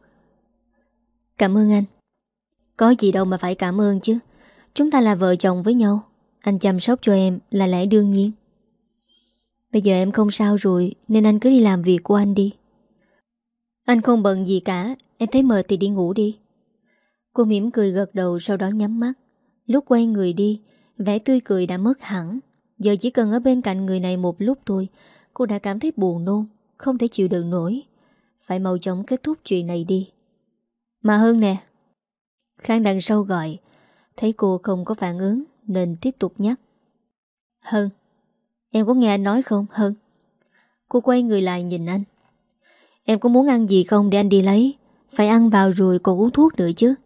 Cảm ơn anh. Có gì đâu mà phải cảm ơn chứ. Chúng ta là vợ chồng với nhau. Anh chăm sóc cho em là lẽ đương nhiên. Bây giờ em không sao rồi nên anh cứ đi làm việc của anh đi. Anh không bận gì cả. Em thấy mệt thì đi ngủ đi. Cô mỉm cười gật đầu sau đó nhắm mắt. Lúc quay người đi, vẻ tươi cười đã mất hẳn. Giờ chỉ cần ở bên cạnh người này một lúc thôi, cô đã cảm thấy buồn nôn, không thể chịu đựng nổi. Phải mau chóng kết thúc chuyện này đi. Mà Hân nè. Khang đằng sau gọi. Thấy cô không có phản ứng nên tiếp tục nhắc. Hân, em có nghe anh nói không Hân? Cô quay người lại nhìn anh. Em có muốn ăn gì không để anh đi lấy? Phải ăn vào rồi còn uống thuốc nữa chứ.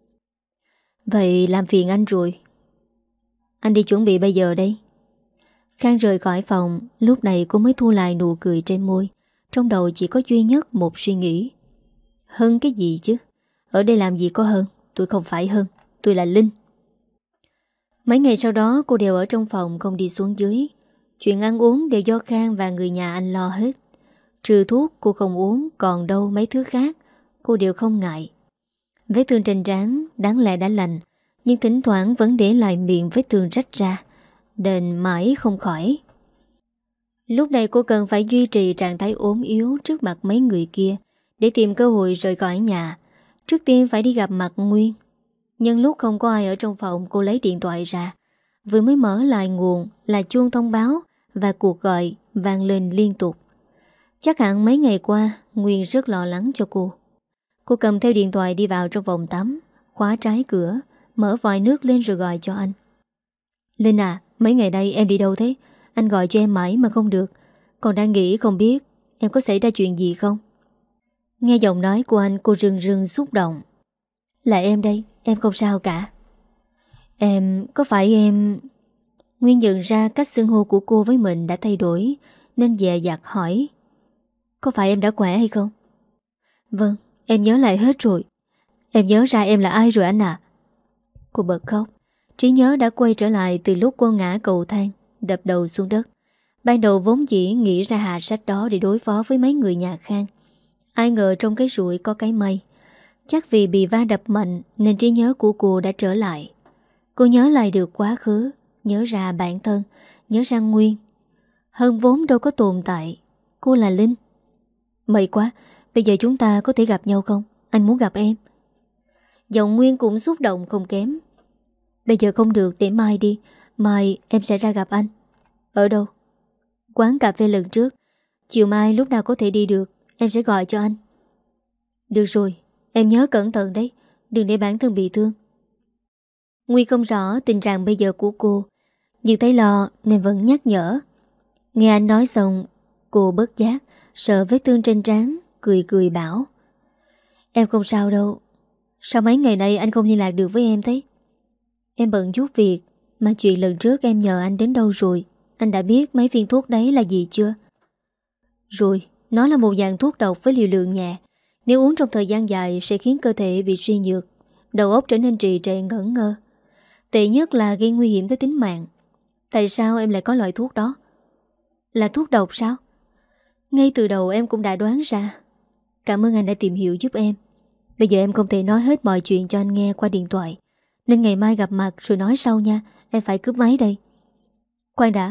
Vậy làm phiền anh rồi. Anh đi chuẩn bị bây giờ đây. Khang rời khỏi phòng. Lúc này cô mới thu lại nụ cười trên môi. Trong đầu chỉ có duy nhất một suy nghĩ. Hân cái gì chứ? Ở đây làm gì có Hân? Tôi không phải Hân, tôi là Linh. Mấy ngày sau đó cô đều ở trong phòng không đi xuống dưới. Chuyện ăn uống đều do Khang và người nhà anh lo hết. Trừ thuốc cô không uống, còn đâu mấy thứ khác cô đều không ngại. Vết thương trên trán đáng lẽ đã lành, nhưng thỉnh thoảng vẫn để lại miệng vết thương rách ra, đền mãi không khỏi. Lúc này cô cần phải duy trì trạng thái ốm yếu trước mặt mấy người kia để tìm cơ hội rời khỏi nhà. Trước tiên phải đi gặp mặt Nguyên. Nhưng lúc không có ai ở trong phòng, cô lấy điện thoại ra. Vừa mới mở lại nguồn là chuông thông báo và cuộc gọi vang lên liên tục. Chắc hẳn mấy ngày qua Nguyên rất lo lắng cho cô. Cô cầm theo điện thoại đi vào trong phòng tắm, khóa trái cửa, mở vòi nước lên rồi gọi cho anh. Linh à, mấy ngày nay em đi đâu thế? Anh gọi cho em mãi mà không được. Còn đang nghĩ không biết em có xảy ra chuyện gì không? Nghe giọng nói của anh, cô rưng rưng xúc động. Là em đây, em không sao cả. Có phải em... Nguyên nhận ra cách xưng hô của cô với mình đã thay đổi, nên dè dặt hỏi. Có phải em đã khỏe hay không? Vâng, em nhớ lại hết rồi. Em nhớ ra em là ai rồi anh à? Cô bật khóc. Trí nhớ đã quay trở lại từ lúc cô ngã cầu thang, đập đầu xuống đất. Ban đầu vốn dĩ nghĩ ra hạ sách đó để đối phó với mấy người nhà Khang. Ai ngờ trong cái rủi có cái may. Chắc vì bị va đập mạnh nên trí nhớ của cô đã trở lại. Cô nhớ lại được quá khứ, nhớ ra bản thân, nhớ ra Nguyên. Hơn vốn đâu có tồn tại. Cô là Linh. May quá, bây giờ chúng ta có thể gặp nhau không? Anh muốn gặp em. Giọng Nguyên cũng xúc động không kém. Bây giờ không được, để mai đi. Mai em sẽ ra gặp anh. Ở đâu? Quán cà phê lần trước. Chiều mai lúc nào có thể đi được, em sẽ gọi cho anh. Được rồi, em nhớ cẩn thận đấy, đừng để bản thân bị thương. Nguyên không rõ tình trạng bây giờ của cô, nhưng thấy lo nên vẫn nhắc nhở. Nghe anh nói xong, cô bất giác sợ vết thương trên trán, cười cười bảo. Em không sao đâu. Sao mấy ngày nay anh không liên lạc được với em thế? Em bận chút việc. Mà chuyện lần trước em nhờ anh đến đâu rồi? Anh đã biết mấy viên thuốc đấy là gì chưa? Rồi, nó là một dạng thuốc độc với liều lượng nhẹ. Nếu uống trong thời gian dài sẽ khiến cơ thể bị suy nhược, đầu óc trở nên trì trệ ngẩn ngơ. Tệ nhất là gây nguy hiểm tới tính mạng. Tại sao em lại có loại thuốc đó? Là thuốc độc sao? Ngay từ đầu em cũng đã đoán ra. Cảm ơn anh đã tìm hiểu giúp em. Bây giờ em không thể nói hết mọi chuyện cho anh nghe qua điện thoại, nên ngày mai gặp mặt rồi nói sau nha. Em phải cướp máy đây. Khoan đã.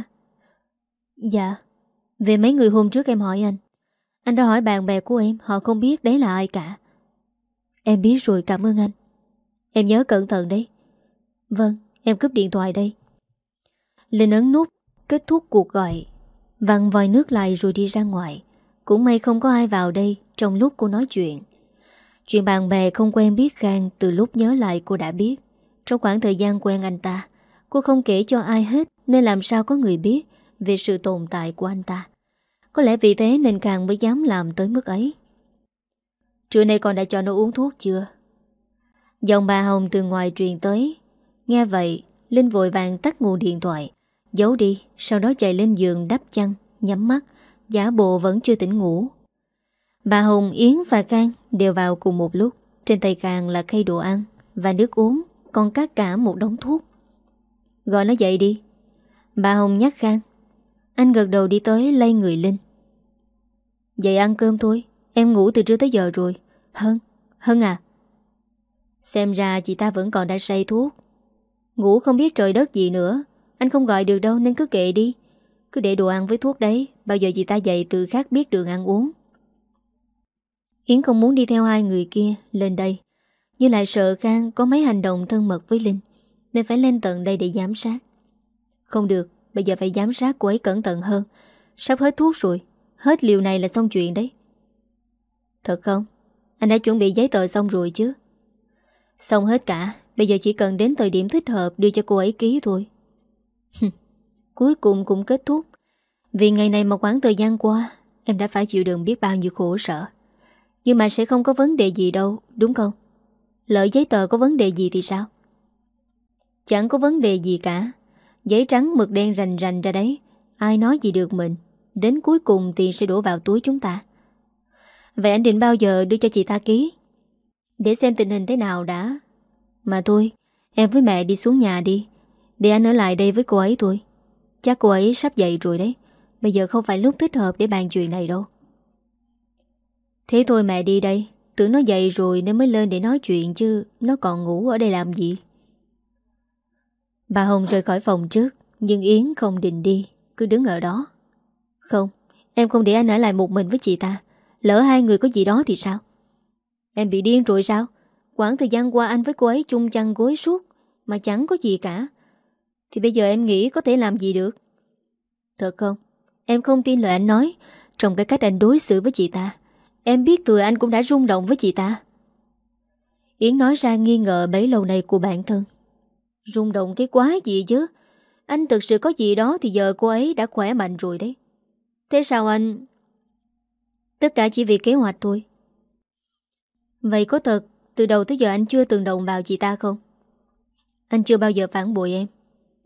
Dạ. Về mấy người hôm trước em hỏi anh đã hỏi bạn bè của em, họ không biết đấy là ai cả. Em biết rồi, cảm ơn anh. Em nhớ cẩn thận đấy. Vâng, em cướp điện thoại đây. Linh ấn nút kết thúc cuộc gọi, vặn vòi nước lại rồi đi ra ngoài. Cũng may không có ai vào đây trong lúc cô nói chuyện. Chuyện bạn bè không quen biết Khang từ lúc nhớ lại cô đã biết. Trong khoảng thời gian quen anh ta, cô không kể cho ai hết, nên làm sao có người biết về sự tồn tại của anh ta. Có lẽ vì thế nên Khang mới dám làm tới mức ấy. Trưa nay con đã cho nó uống thuốc chưa? Giọng bà Hồng từ ngoài truyền tới. Nghe vậy, Linh vội vàng tắt nguồn điện thoại, giấu đi, sau đó chạy lên giường đắp chăn, nhắm mắt, giả bộ vẫn chưa tỉnh ngủ. Bà Hồng, Yến và Khang đều vào cùng một lúc. Trên tay Khang là khay đồ ăn và nước uống, còn cả một đống thuốc. Gọi nó dậy đi. Bà Hồng nhắc Khang. Anh gật đầu đi tới lay người Linh. Dậy ăn cơm thôi. Em ngủ từ trưa tới giờ rồi. Hân à. Xem ra chị ta vẫn còn đang say thuốc. Ngủ không biết trời đất gì nữa. Anh không gọi được đâu nên cứ kệ đi. Cứ để đồ ăn với thuốc đấy. Bao giờ chị ta dậy tự khắc biết đường ăn uống. Yến không muốn đi theo hai người kia lên đây, nhưng lại sợ Khang có mấy hành động thân mật với Linh, nên phải lên tận đây để giám sát. Không được, bây giờ phải giám sát cô ấy cẩn thận hơn. Sắp hết thuốc rồi. Hết liều này là xong chuyện đấy. Thật không? Anh đã chuẩn bị giấy tờ xong rồi chứ? Xong hết cả. Bây giờ chỉ cần đến thời điểm thích hợp đưa cho cô ấy ký thôi. Cuối cùng cũng kết thúc. Vì ngày này mà khoảng thời gian qua em đã phải chịu đựng biết bao nhiêu khổ sở. Nhưng mà sẽ không có vấn đề gì đâu, đúng không? Lỡ giấy tờ có vấn đề gì thì sao? Chẳng có vấn đề gì cả. Giấy trắng mực đen rành rành ra đấy. Ai nói gì được mình. Đến cuối cùng tiền sẽ đổ vào túi chúng ta. Vậy anh định bao giờ đưa cho chị ta ký? Để xem tình hình thế nào đã. Mà thôi, em với mẹ đi xuống nhà đi. Để anh ở lại đây với cô ấy thôi. Chắc cô ấy sắp dậy rồi đấy. Bây giờ không phải lúc thích hợp để bàn chuyện này đâu. Thế thôi mẹ đi đây. Tưởng nó dậy rồi nên mới lên để nói chuyện chứ nó còn ngủ ở đây làm gì. Bà Hồng rời khỏi phòng trước, nhưng Yến không định đi, cứ đứng ở đó. Không, em không để anh ở lại một mình với chị ta. Lỡ hai người có gì đó thì sao? Em bị điên rồi sao? Quãng thời gian qua anh với cô ấy chung chăn gối suốt mà chẳng có gì cả. Thì bây giờ em nghĩ có thể làm gì được? Thật không? Em không tin lời anh nói. Trong cái cách anh đối xử với chị ta, em biết từ anh cũng đã rung động với chị ta. Yến nói ra nghi ngờ bấy lâu nay của bản thân. Rung động cái quái gì chứ? Anh thực sự có gì đó thì giờ cô ấy đã khỏe mạnh rồi đấy. Thế sao anh... Tất cả chỉ vì kế hoạch thôi. Vậy có thật từ đầu tới giờ anh chưa từng động vào chị ta không? Anh chưa bao giờ phản bội em.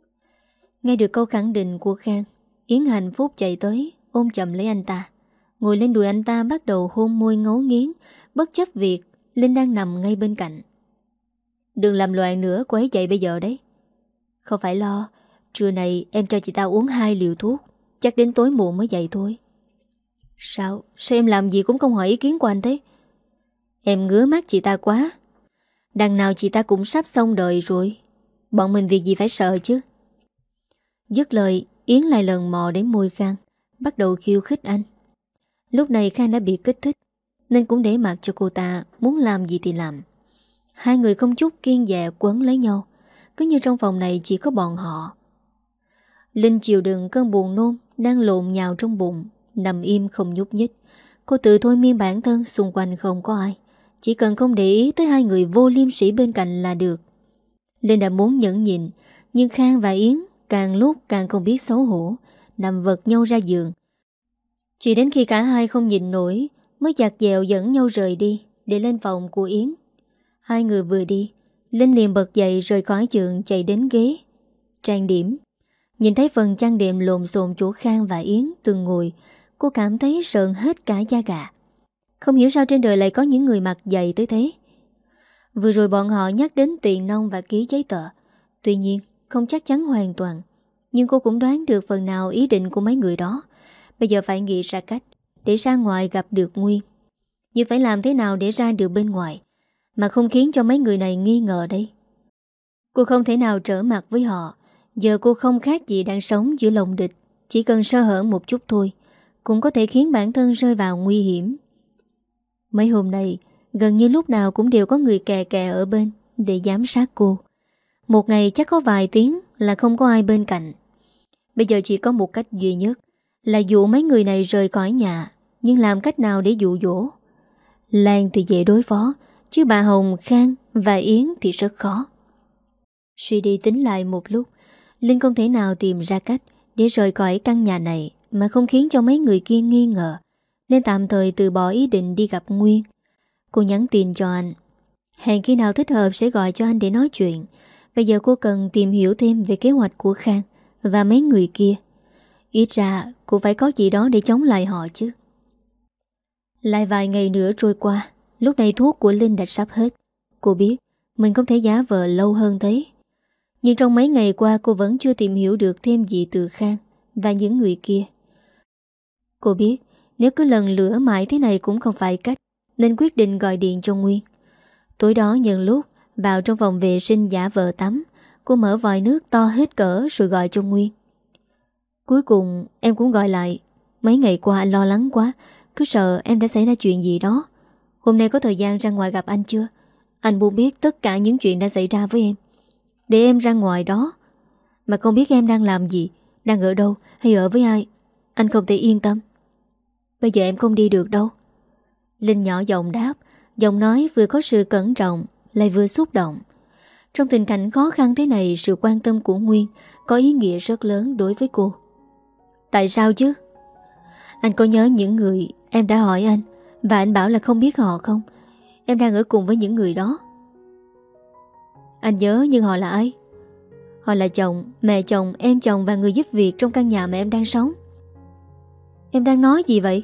Nghe được câu khẳng định của Khang, Yến hạnh phúc chạy tới, ôm chầm lấy anh ta, ngồi lên đùi anh ta bắt đầu hôn môi ngấu nghiến, bất chấp việc Linh đang nằm ngay bên cạnh. Đừng làm loạn nữa, cô ấy dậy bây giờ đấy. Không phải lo, trưa này em cho chị ta uống 2 liều thuốc, chắc đến tối muộn mới dậy thôi. Sao em làm gì cũng không hỏi ý kiến của anh thế? Em ngứa mắt chị ta quá. Đằng nào chị ta cũng sắp xong đời rồi, bọn mình việc gì phải sợ chứ. Dứt lời, Yến lại lần mò đến môi Khang, bắt đầu khiêu khích anh. Lúc này Khang đã bị kích thích, nên cũng để mặc cho cô ta muốn làm gì thì làm. Hai người không chút kiêng dè quấn lấy nhau, cứ như trong phòng này chỉ có bọn họ. Linh chịu đựng cơn buồn nôn đang lộn nhào trong bụng, nằm im không nhúc nhích. Cô tự thôi miên bản thân xung quanh không có ai, chỉ cần không để ý tới hai người vô liêm sỉ bên cạnh là được. Linh đã muốn nhẫn nhịn, nhưng Khang và Yến càng lúc càng không biết xấu hổ, nằm vật nhau ra giường. Chỉ đến khi cả hai không nhịn nổi mới giặt dẹo dẫn nhau rời đi để lên phòng của Yến. Hai người vừa đi, Linh liền bật dậy rời khỏi giường chạy đến ghế trang điểm. Nhìn thấy phần chăn đệm lộn xộn chỗ Khang và Yến từng ngồi, cô cảm thấy sợn hết cả da gà. Không hiểu sao trên đời lại có những người mặc dày tới thế. Vừa rồi bọn họ nhắc đến tiền nong và ký giấy tờ. Tuy nhiên không chắc chắn hoàn toàn, nhưng cô cũng đoán được phần nào ý định của mấy người đó. Bây giờ phải nghĩ ra cách để ra ngoài gặp được Nguyên. Nhưng phải làm thế nào để ra được bên ngoài mà không khiến cho mấy người này nghi ngờ đây? Cô không thể nào trở mặt với họ. Giờ cô không khác gì đang sống giữa lòng địch. Chỉ cần sơ hở một chút thôi cũng có thể khiến bản thân rơi vào nguy hiểm. Mấy hôm nay gần như lúc nào cũng đều có người kè kè ở bên để giám sát cô. Một ngày chắc có vài tiếng là không có ai bên cạnh. Bây giờ chỉ có một cách duy nhất là dụ mấy người này rời khỏi nhà. Nhưng làm cách nào để dụ dỗ? Lan thì dễ đối phó, chứ bà Hồng, Khang và Yến thì rất khó. Suy đi tính lại một lúc, Linh không thể nào tìm ra cách để rời khỏi căn nhà này mà không khiến cho mấy người kia nghi ngờ, nên tạm thời từ bỏ ý định đi gặp Nguyên. Cô nhắn tin cho anh, hẹn khi nào thích hợp sẽ gọi cho anh để nói chuyện. Bây giờ cô cần tìm hiểu thêm về kế hoạch của Khang và mấy người kia. Ít ra cô phải có gì đó để chống lại họ chứ. Lại vài ngày nữa trôi qua, lúc này thuốc của Linh đã sắp hết. Cô biết mình không thể giả vờ lâu hơn thế. Nhưng trong mấy ngày qua cô vẫn chưa tìm hiểu được thêm gì từ Khang và những người kia. Cô biết nếu cứ lần lửa mãi thế này cũng không phải cách, nên quyết định gọi điện cho Nguyên. Tối đó nhân lúc vào trong phòng vệ sinh giả vờ tắm, cô mở vòi nước to hết cỡ rồi gọi cho Nguyên. Cuối cùng em cũng gọi lại. Mấy ngày qua anh lo lắng quá, cứ sợ em đã xảy ra chuyện gì đó. Hôm nay có thời gian ra ngoài gặp anh chưa? Anh muốn biết tất cả những chuyện đã xảy ra với em. Để em ra ngoài đó mà không biết em đang làm gì, đang ở đâu hay ở với ai, anh không thể yên tâm. Bây giờ em không đi được đâu. Linh nhỏ giọng đáp, giọng nói vừa có sự cẩn trọng lại vừa xúc động. Trong tình cảnh khó khăn thế này, sự quan tâm của Nguyên có ý nghĩa rất lớn đối với cô. Tại sao chứ? Anh có nhớ những người em đã hỏi anh và anh bảo là không biết họ không? Em đang ở cùng với những người đó. Anh nhớ, nhưng họ là ai? Họ là chồng, mẹ chồng, em chồng và người giúp việc trong căn nhà mà em đang sống. Em đang nói gì vậy?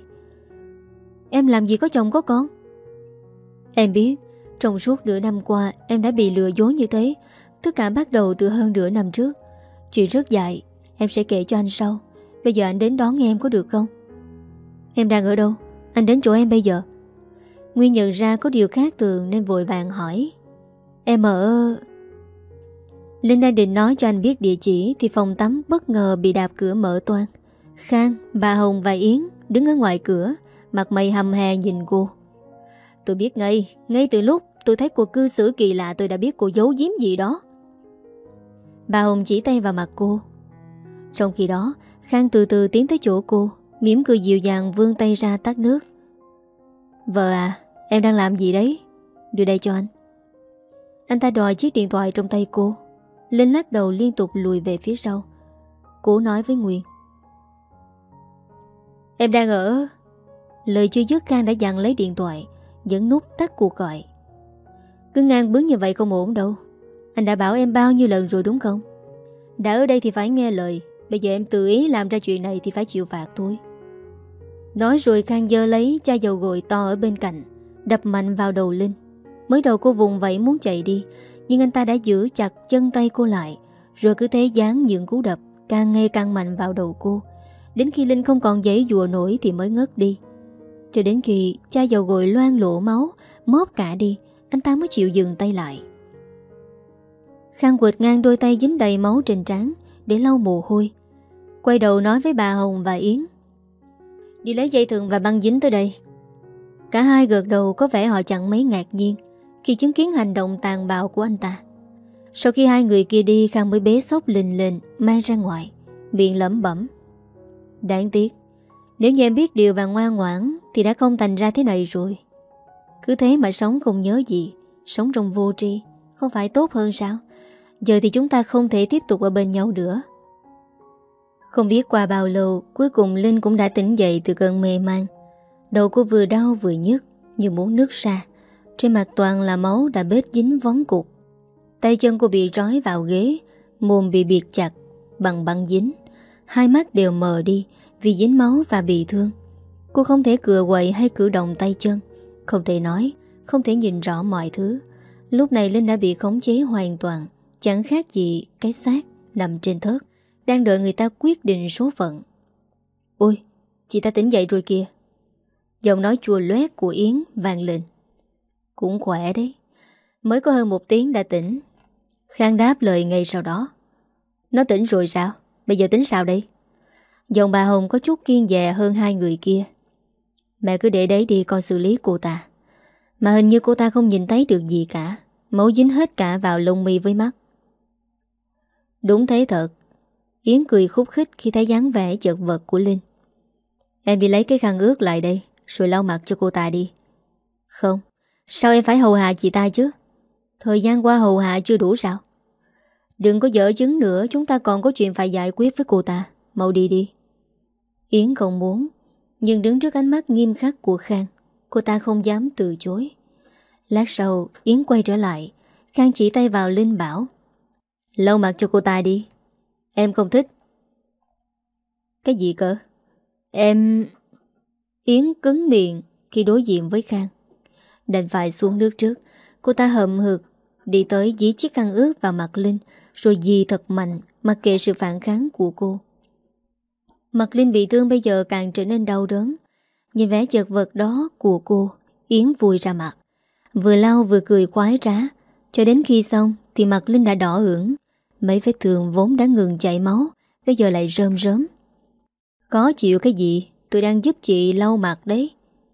Em làm gì có chồng có con? Em biết trong suốt nửa năm qua em đã bị lừa dối như thế. Tất cả bắt đầu từ hơn nửa năm trước. Chuyện rất dài, em sẽ kể cho anh sau. Bây giờ anh đến đón em có được không? Em đang ở đâu? Anh đến chỗ em bây giờ. Nguyên nhận ra có điều khác thường nên vội vàng hỏi: Em ở... Linh đang định nói cho anh biết địa chỉ thì phòng tắm bất ngờ bị đạp cửa mở toang. Khang, bà Hồng và Yến đứng ở ngoài cửa, mặt mày hầm hè nhìn cô. Tôi biết ngay từ lúc tôi thấy cô cư xử kỳ lạ tôi đã biết cô giấu giếm gì đó. Bà Hồng chỉ tay vào mặt cô. Trong khi đó, Khang từ từ tiến tới chỗ cô, mỉm cười dịu dàng vươn tay ra tắt nước. Vợ à, em đang làm gì đấy? Đưa đây cho anh. Anh ta đòi chiếc điện thoại trong tay cô. Linh lắc đầu liên tục lùi về phía sau. Cô nói với Nguyên: Em đang ở... Lời chưa dứt, Khang đã dặn lấy điện thoại, nhấn nút tắt cuộc gọi. Cứ ngang bướng như vậy không ổn đâu. Anh đã bảo em bao nhiêu lần rồi đúng không? Đã ở đây thì phải nghe lời. Bây giờ em tự ý làm ra chuyện này thì phải chịu phạt thôi. Nói rồi Khang giơ lấy chai dầu gội to ở bên cạnh, đập mạnh vào đầu Linh. Mới đầu cô vùng vẫy muốn chạy đi, nhưng anh ta đã giữ chặt chân tay cô lại, rồi cứ thế giáng những cú đập càng ngày càng mạnh vào đầu cô. Đến khi Linh không còn giãy giụa nổi thì mới ngất đi. Cho đến khi chai dầu gội loang lỗ máu móp cả đi, anh ta mới chịu dừng tay lại. Khang quệt ngang đôi tay dính đầy máu trên trán để lau mồ hôi, quay đầu nói với bà Hồng và Yến: Đi lấy dây thừng và băng dính tới đây. Cả hai gật đầu, có vẻ họ chẳng mấy ngạc nhiên khi chứng kiến hành động tàn bạo của anh ta. Sau khi hai người kia đi, Khang mới bế xốc Linh lên mang ra ngoài, miệng lẩm bẩm: Đáng tiếc, nếu như em biết điều và ngoan ngoãn thì đã không thành ra thế này rồi. Cứ thế mà sống không nhớ gì, sống trong vô tri, không phải tốt hơn sao? Giờ thì chúng ta không thể tiếp tục ở bên nhau nữa. Không biết qua bao lâu, cuối cùng Linh cũng đã tỉnh dậy từ cơn mê man. Đầu cô vừa đau vừa nhức như muốn nứt ra. Trên mặt toàn là máu đã bết dính vón cục. Tay chân cô bị trói vào ghế, mồm bị bịt chặt bằng băng dính. Hai mắt đều mờ đi vì dính máu và bị thương. Cô không thể cựa quậy hay cử động tay chân, không thể nói, không thể nhìn rõ mọi thứ. Lúc này Linh đã bị khống chế hoàn toàn, chẳng khác gì cái xác nằm trên thớt, đang đợi người ta quyết định số phận. Ôi, chị ta tỉnh dậy rồi kìa. Giọng nói chua loét của Yến vang lên. Cũng khỏe đấy, mới có hơn 1 tiếng đã tỉnh. Khang đáp lời ngay sau đó. Nó tỉnh rồi sao? Bây giờ tính sao đây? Giọng bà Hồng có chút kiêng dè hơn hai người kia. Mẹ cứ để đấy đi, coi xử lý cô ta. Mà hình như cô ta không nhìn thấy được gì cả, máu dính hết cả vào lông mi với mắt. Đúng thế thật. Yến cười khúc khích khi thấy dáng vẻ chật vật của Linh. Em đi lấy cái khăn ướt lại đây, rồi lau mặt cho cô ta đi. Không, sao em phải hầu hạ chị ta chứ? Thời gian qua hầu hạ chưa đủ sao? Đừng có dở chứng nữa, chúng ta còn có chuyện phải giải quyết với cô ta. Mau đi đi. Yến không muốn, nhưng đứng trước ánh mắt nghiêm khắc của Khang, cô ta không dám từ chối. Lát sau Yến quay trở lại. Khang chỉ tay vào Linh bảo: lau mặt cho cô ta đi. Em không thích. Cái gì cơ? Em... Yến cứng miệng khi đối diện với Khang, đành phải xuống nước trước. Cô ta hậm hực đi tới dí chiếc khăn ướt vào mặt Linh, rồi dì thật mạnh mặc kệ sự phản kháng của cô. Mặt Linh bị thương bây giờ càng trở nên đau đớn. Nhìn vẻ chật vật đó của cô, Yến vui ra mặt, vừa lau vừa cười khoái trá. Cho đến khi xong thì mặt Linh đã đỏ ửng. Mấy vết thương vốn đã ngừng chảy máu bây giờ lại rơm rớm. Khó chịu cái gì? Tôi đang giúp chị lau mặt đấy.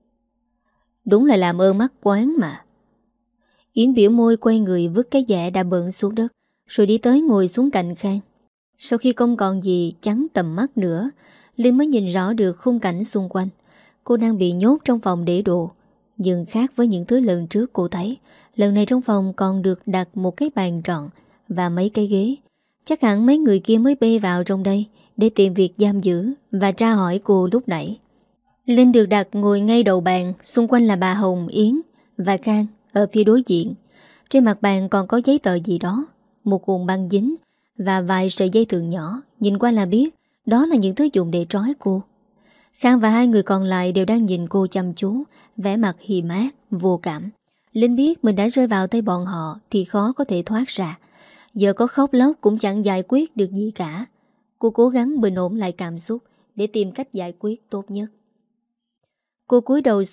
Đúng là làm ơn mắc quán mà. Yến biểu môi quay người vứt cái dẻ đã bận xuống đất, rồi đi tới ngồi xuống cạnh Khang. Sau khi không còn gì chắn tầm mắt nữa, Linh mới nhìn rõ được khung cảnh xung quanh. Cô đang bị nhốt trong phòng để đồ. Nhưng khác với những thứ lần trước cô thấy, lần này trong phòng còn được đặt một cái bàn tròn và mấy cái ghế. Chắc hẳn mấy người kia mới bê vào trong đây để tìm việc giam giữ và tra hỏi cô lúc nãy. Linh được đặt ngồi ngay đầu bàn, xung quanh là bà Hồng, Yến và Khang ở phía đối diện. Trên mặt bàn còn có giấy tờ gì đó, một cuộn băng dính và vài sợi dây thừng nhỏ. Nhìn qua là biết đó là những thứ dùng để trói cô. Khang và hai người còn lại đều đang nhìn cô chăm chú, vẻ mặt hiềm ác, vô cảm. Linh biết mình đã rơi vào tay bọn họ thì khó có thể thoát ra. Giờ có khóc lóc cũng chẳng giải quyết được gì cả. Cô cố gắng bình ổn lại cảm xúc để tìm cách giải quyết tốt nhất. Cô cúi đầu xuống,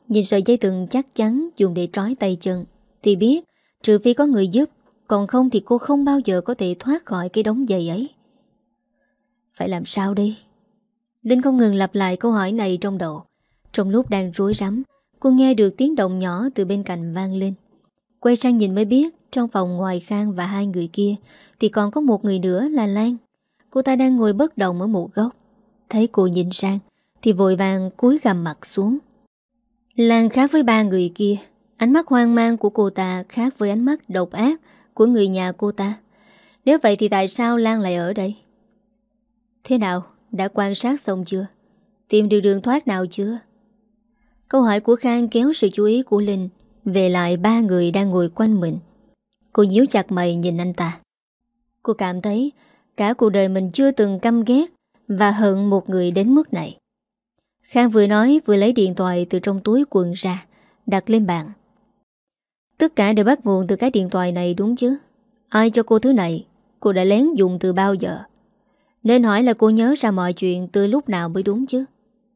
nhìn sợi dây thừng chắc chắn dùng để trói tay chân, thì biết trừ phi có người giúp, còn không thì cô không bao giờ có thể thoát khỏi cái đống giày ấy. Phải làm sao đây? Linh không ngừng lặp lại câu hỏi này trong đầu. Trong lúc đang rối rắm, cô nghe được tiếng động nhỏ từ bên cạnh vang lên. Quay sang nhìn mới biết trong phòng ngoài Khang và hai người kia thì còn có một người nữa là Lan. Cô ta đang ngồi bất động ở một góc. Thấy cô nhìn sang thì vội vàng cúi gằm mặt xuống. Lan khác với ba người kia. Ánh mắt hoang mang của cô ta khác với ánh mắt độc ác của người nhà cô ta. Nếu vậy thì tại sao Lan lại ở đây? Thế nào? Đã quan sát xong chưa? Tìm được đường thoát nào chưa? Câu hỏi của Khang kéo sự chú ý của Linh về lại ba người đang ngồi quanh mình. Cô nhíu chặt mày nhìn anh ta. Cô cảm thấy cả cuộc đời mình chưa từng căm ghét và hận một người đến mức này. Khang vừa nói vừa lấy điện thoại từ trong túi quần ra, đặt lên bàn. Tất cả đều bắt nguồn từ cái điện thoại này đúng chứ? Ai cho cô thứ này? Cô đã lén dùng từ bao giờ? Nên hỏi là cô nhớ ra mọi chuyện từ lúc nào mới đúng chứ?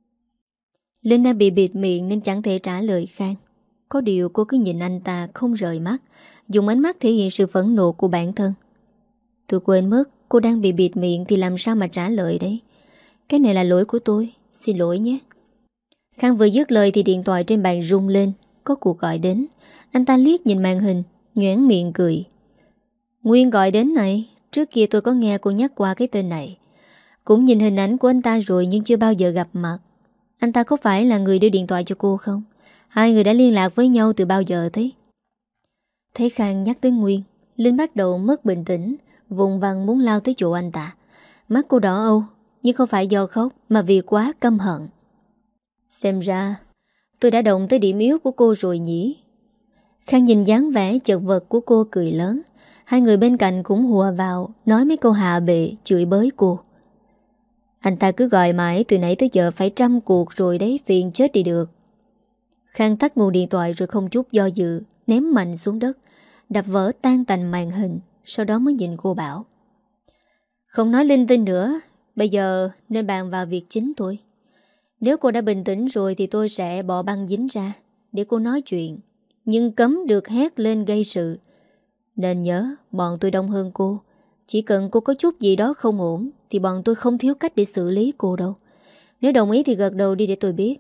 Linh đang bị bịt miệng nên chẳng thể trả lời Khang. Có điều cô cứ nhìn anh ta không rời mắt, dùng ánh mắt thể hiện sự phẫn nộ của bản thân. Tôi quên mất cô đang bị bịt miệng thì làm sao mà trả lời đấy. Cái này là lỗi của tôi, xin lỗi nhé. Khang vừa dứt lời thì điện thoại trên bàn rung lên. Có cuộc gọi đến. Anh ta liếc nhìn màn hình, nhoẻn miệng cười. Nguyên gọi đến này. Trước kia tôi có nghe cô nhắc qua cái tên này. Cũng nhìn hình ảnh của anh ta rồi nhưng chưa bao giờ gặp mặt. Anh ta có phải là người đưa điện thoại cho cô không? Hai người đã liên lạc với nhau từ bao giờ thế? Thấy Khang nhắc tới Nguyên, Linh bắt đầu mất bình tĩnh, vùng vằng muốn lao tới chỗ anh ta. Mắt cô đỏ âu, nhưng không phải do khóc mà vì quá căm hận. Xem ra tôi đã động tới điểm yếu của cô rồi nhỉ? Khang nhìn dáng vẻ chật vật của cô cười lớn. Hai người bên cạnh cũng hùa vào, nói mấy câu hạ bệ, chửi bới cô. Anh ta cứ gọi mãi từ nãy tới giờ phải 100 cuộc rồi đấy, phiền chết đi được. Khang tắt nguồn điện thoại rồi không chút do dự, ném mạnh xuống đất, đập vỡ tan tành màn hình, sau đó mới nhìn cô bảo. Không nói linh tinh nữa, bây giờ nên bàn vào việc chính thôi. Nếu cô đã bình tĩnh rồi thì tôi sẽ bỏ băng dính ra để cô nói chuyện, nhưng cấm được hét lên gây sự. Nên nhớ, bọn tôi đông hơn cô. Chỉ cần cô có chút gì đó không ổn thì bọn tôi không thiếu cách để xử lý cô đâu. Nếu đồng ý thì gật đầu đi để tôi biết.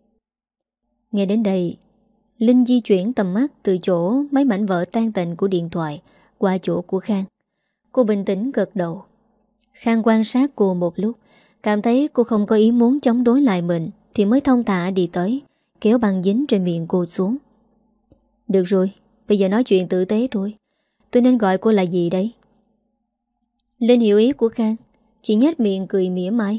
Nghe đến đây, Linh di chuyển tầm mắt từ chỗ mấy mảnh vỡ tan tành của điện thoại qua chỗ của Khang. Cô bình tĩnh gật đầu. Khang quan sát cô một lúc, cảm thấy cô không có ý muốn chống đối lại mình thì mới thông thả đi tới, kéo băng dính trên miệng cô xuống. Được rồi, bây giờ nói chuyện tử tế thôi. Tôi nên gọi cô là gì đấy? Linh hiểu ý của Khang, chỉ nhếch miệng cười mỉa mai.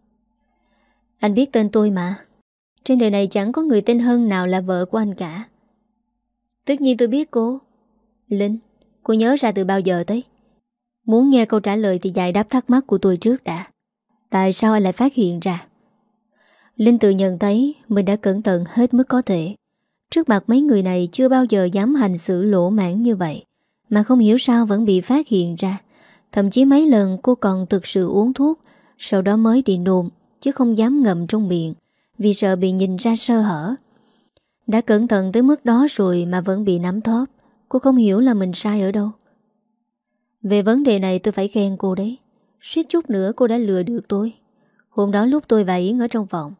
Anh biết tên tôi mà. Trên đời này chẳng có người tên Hân nào là vợ của anh cả. Tất nhiên tôi biết cô. Linh, cô nhớ ra từ bao giờ thế? Muốn nghe câu trả lời thì giải đáp thắc mắc của tôi trước đã. Tại sao anh lại phát hiện ra? Linh tự nhận thấy mình đã cẩn thận hết mức có thể. Trước mặt mấy người này chưa bao giờ dám hành xử lỗ mãn như vậy, mà không hiểu sao vẫn bị phát hiện ra. Thậm chí mấy lần cô còn thực sự uống thuốc, sau đó mới đi nôn, chứ không dám ngậm trong miệng, vì sợ bị nhìn ra sơ hở. Đã cẩn thận tới mức đó rồi mà vẫn bị nắm thóp. Cô không hiểu là mình sai ở đâu. Về vấn đề này tôi phải khen cô đấy. Suýt chút nữa cô đã lừa được tôi. Hôm đó lúc tôi và Yến ở trong phòng,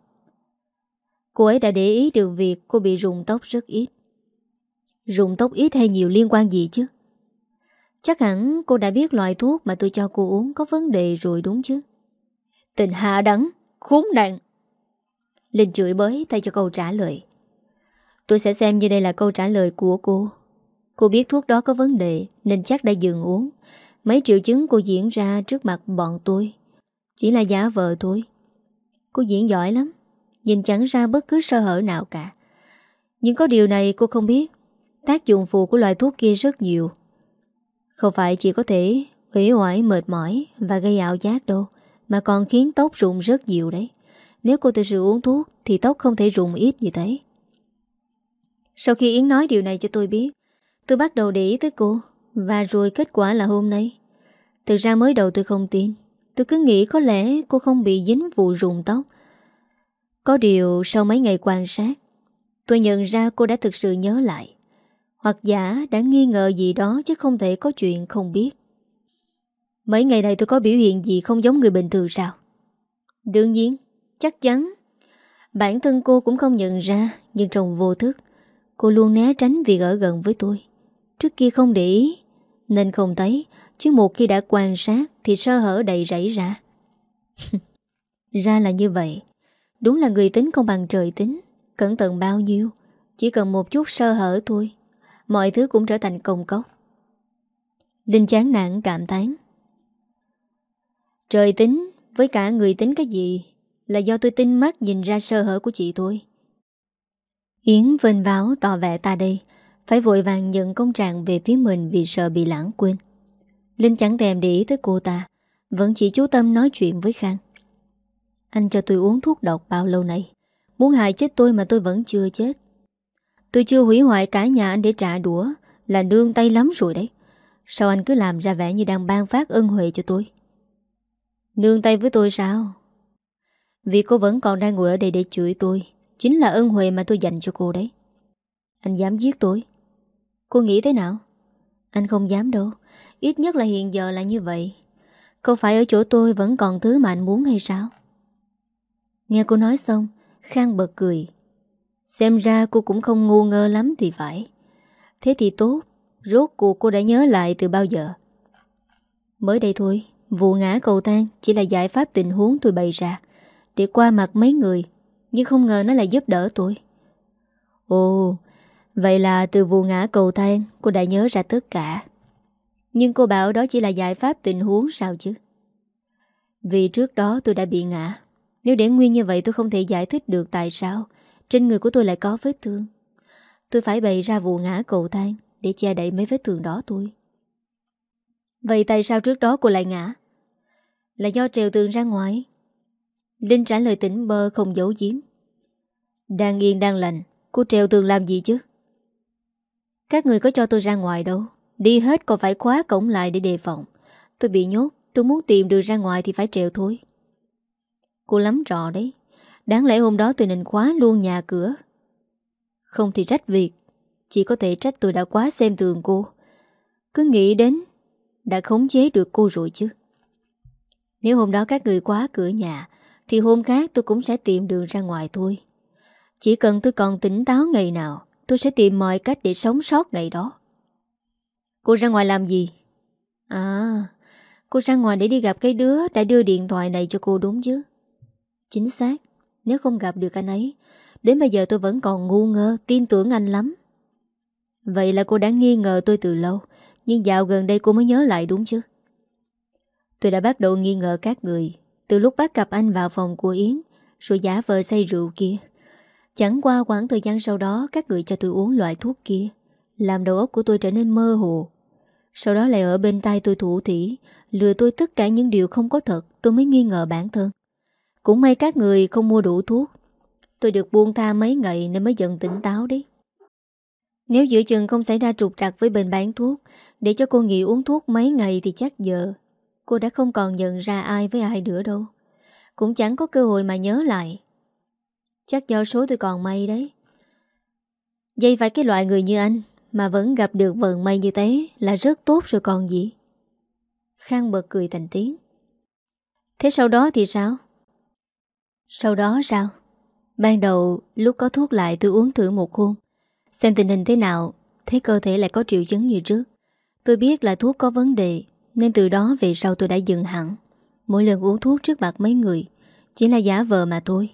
cô ấy đã để ý được việc cô bị rụng tóc rất ít. Rụng tóc ít hay nhiều liên quan gì chứ? Chắc hẳn cô đã biết loại thuốc mà tôi cho cô uống có vấn đề rồi đúng chứ? Tình hạ đắng, khốn nạn. Linh chửi bới thay cho câu trả lời. Tôi sẽ xem như đây là câu trả lời của cô. Cô biết thuốc đó có vấn đề nên chắc đã dừng uống. Mấy triệu chứng cô diễn ra trước mặt bọn tôi chỉ là giả vờ thôi. Cô diễn giỏi lắm, nhìn chẳng ra bất cứ sơ hở nào cả. Nhưng có điều này cô không biết, tác dụng phụ của loại thuốc kia rất nhiều. Không phải chỉ có thể uể oải, mệt mỏi và gây ảo giác đâu, mà còn khiến tóc rụng rất nhiều đấy. Nếu cô thực sự uống thuốc thì tóc không thể rụng ít như thế. Sau khi Yến nói điều này cho tôi biết, tôi bắt đầu để ý tới cô. Và rồi kết quả là hôm nay. Thực ra mới đầu tôi không tin. Tôi cứ nghĩ có lẽ cô không bị dính vụ rụng tóc. Có điều sau mấy ngày quan sát, Tôi nhận ra cô đã thực sự nhớ lại, hoặc giả đã nghi ngờ gì đó, chứ không thể có chuyện không biết. Mấy ngày này tôi có biểu hiện gì không giống người bình thường sao? Đương nhiên, chắc chắn. Bản thân cô cũng không nhận ra, nhưng trong vô thức cô luôn né tránh việc ở gần với tôi. Trước kia không để ý nên không thấy, chứ một khi đã quan sát thì sơ hở đầy rẫy ra. Ra là như vậy. Đúng là người tính không bằng trời tính. Cẩn thận bao nhiêu, chỉ cần một chút sơ hở thôi, mọi thứ cũng trở thành công cốc. Linh chán nản cảm thán. Trời tính với cả người tính cái gì, là do tôi tinh mắt nhìn ra sơ hở của chị tôi. Yến vênh váo tỏ vẻ ta đây phải vội vàng nhận công trạng về phía mình vì sợ bị lãng quên. Linh chẳng thèm để ý tới cô ta, vẫn chỉ chú tâm nói chuyện với Khang. Anh cho tôi uống thuốc độc bao lâu nay, muốn hại chết tôi mà tôi vẫn chưa chết. Tôi chưa hủy hoại cả nhà anh để trả đũa là nương tay lắm rồi đấy. Sao anh cứ làm ra vẻ như đang ban phát ân huệ cho tôi? Nương tay với tôi sao? Vì cô vẫn còn đang ngồi ở đây để chửi tôi, chính là ân huệ mà tôi dành cho cô đấy. Anh dám giết tôi? Cô nghĩ thế nào? Anh không dám đâu. Ít nhất là hiện giờ là như vậy. Không phải ở chỗ tôi vẫn còn thứ mà anh muốn hay sao? Nghe cô nói xong, Khang bật cười. Xem ra cô cũng không ngu ngơ lắm thì phải. Thế thì tốt. Rốt cuộc cô đã nhớ lại từ bao giờ? Mới đây thôi. Vụ ngã cầu thang chỉ là giải pháp tình huống tôi bày ra để qua mặt mấy người, nhưng không ngờ nó lại giúp đỡ tôi. Ồ, vậy là từ vụ ngã cầu thang cô đã nhớ ra tất cả. Nhưng cô bảo đó chỉ là giải pháp tình huống sao chứ? Vì trước đó tôi đã bị ngã. Nếu để nguyên như vậy tôi không thể giải thích được tại sao trên người của tôi lại có vết thương. Tôi phải bày ra vụ ngã cầu thang để che đậy mấy vết thương đó thôi. Vậy tại sao trước đó cô lại ngã? Là do trèo tường ra ngoài. Linh trả lời tỉnh bơ không giấu giếm. Đang yên đang lành, cô trèo tường làm gì chứ? Các người có cho tôi ra ngoài đâu. Đi hết còn phải khóa cổng lại để đề phòng. Tôi bị nhốt, tôi muốn tìm đường ra ngoài thì phải trèo thôi. Cô lắm trò đấy. Đáng lẽ hôm đó tôi nên khóa luôn nhà cửa. Không thì trách việc, chỉ có thể trách tôi đã quá xem thường cô. Cứ nghĩ đến đã khống chế được cô rồi chứ. Nếu hôm đó các người khóa cửa nhà thì hôm khác tôi cũng sẽ tìm đường ra ngoài thôi. Chỉ cần tôi còn tỉnh táo ngày nào, tôi sẽ tìm mọi cách để sống sót ngày đó. Cô ra ngoài làm gì? À, cô ra ngoài để đi gặp cái đứa đã đưa điện thoại này cho cô đúng chứ? Chính xác. Nếu không gặp được anh ấy, đến bây giờ tôi vẫn còn ngu ngơ tin tưởng anh lắm. Vậy là cô đã nghi ngờ tôi từ lâu, nhưng dạo gần đây cô mới nhớ lại đúng chứ? Tôi đã bắt đầu nghi ngờ các người từ lúc bắt gặp anh vào phòng của Yến rồi giả vờ say rượu kia. Chẳng qua khoảng thời gian sau đó các người cho tôi uống loại thuốc kia, làm đầu óc của tôi trở nên mơ hồ. Sau đó lại ở bên tai tôi thủ thỉ lừa tôi tất cả những điều không có thật. Tôi mới nghi ngờ bản thân. Cũng may các người không mua đủ thuốc. Tôi được buông tha mấy ngày nên mới dần tỉnh táo đấy. Nếu giữa chừng không xảy ra trục trặc với bên bán thuốc để cho cô nghỉ uống thuốc mấy ngày thì chắc giờ cô đã không còn nhận ra ai với ai nữa đâu. Cũng chẳng có cơ hội mà nhớ lại. Chắc do số tôi còn may đấy. Dây phải cái loại người như anh mà vẫn gặp được vận may như thế là rất tốt rồi còn gì. Khang bật cười thành tiếng. Thế sau đó thì sao? Sau đó sao? Ban đầu lúc có thuốc lại tôi uống thử một hôm, xem tình hình thế nào. Thấy cơ thể lại có triệu chứng như trước. Tôi biết là thuốc có vấn đề, nên từ đó về sau tôi đã dừng hẳn. Mỗi lần uống thuốc trước mặt mấy người chỉ là giả vờ mà thôi.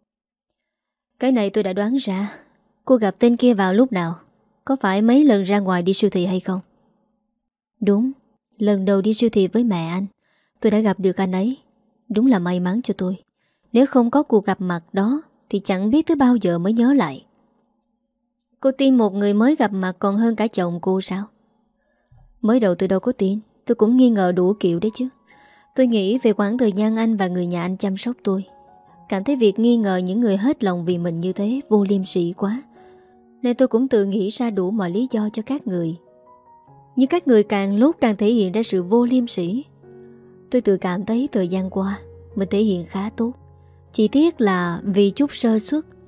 Cái này tôi đã đoán ra. Cô gặp tên kia vào lúc nào? Có phải mấy lần ra ngoài đi siêu thị hay không? Đúng. Lần đầu đi siêu thị với mẹ anh, tôi đã gặp được anh ấy. Đúng là may mắn cho tôi. Nếu không có cuộc gặp mặt đó thì chẳng biết tới bao giờ mới nhớ lại. Cô tin một người mới gặp mặt còn hơn cả chồng cô sao? Mới đầu tôi đâu có tin. Tôi cũng nghi ngờ đủ kiểu đấy chứ. Tôi nghĩ về khoảng thời gian anh và người nhà anh chăm sóc tôi. Cảm thấy việc nghi ngờ những người hết lòng vì mình như thế vô liêm sỉ quá. Nên tôi cũng tự nghĩ ra đủ mọi lý do cho các người. Nhưng các người càng lúc càng thể hiện ra sự vô liêm sỉ. Tôi tự cảm thấy thời gian qua mình thể hiện khá tốt. Chỉ tiếc là vì chút sơ suất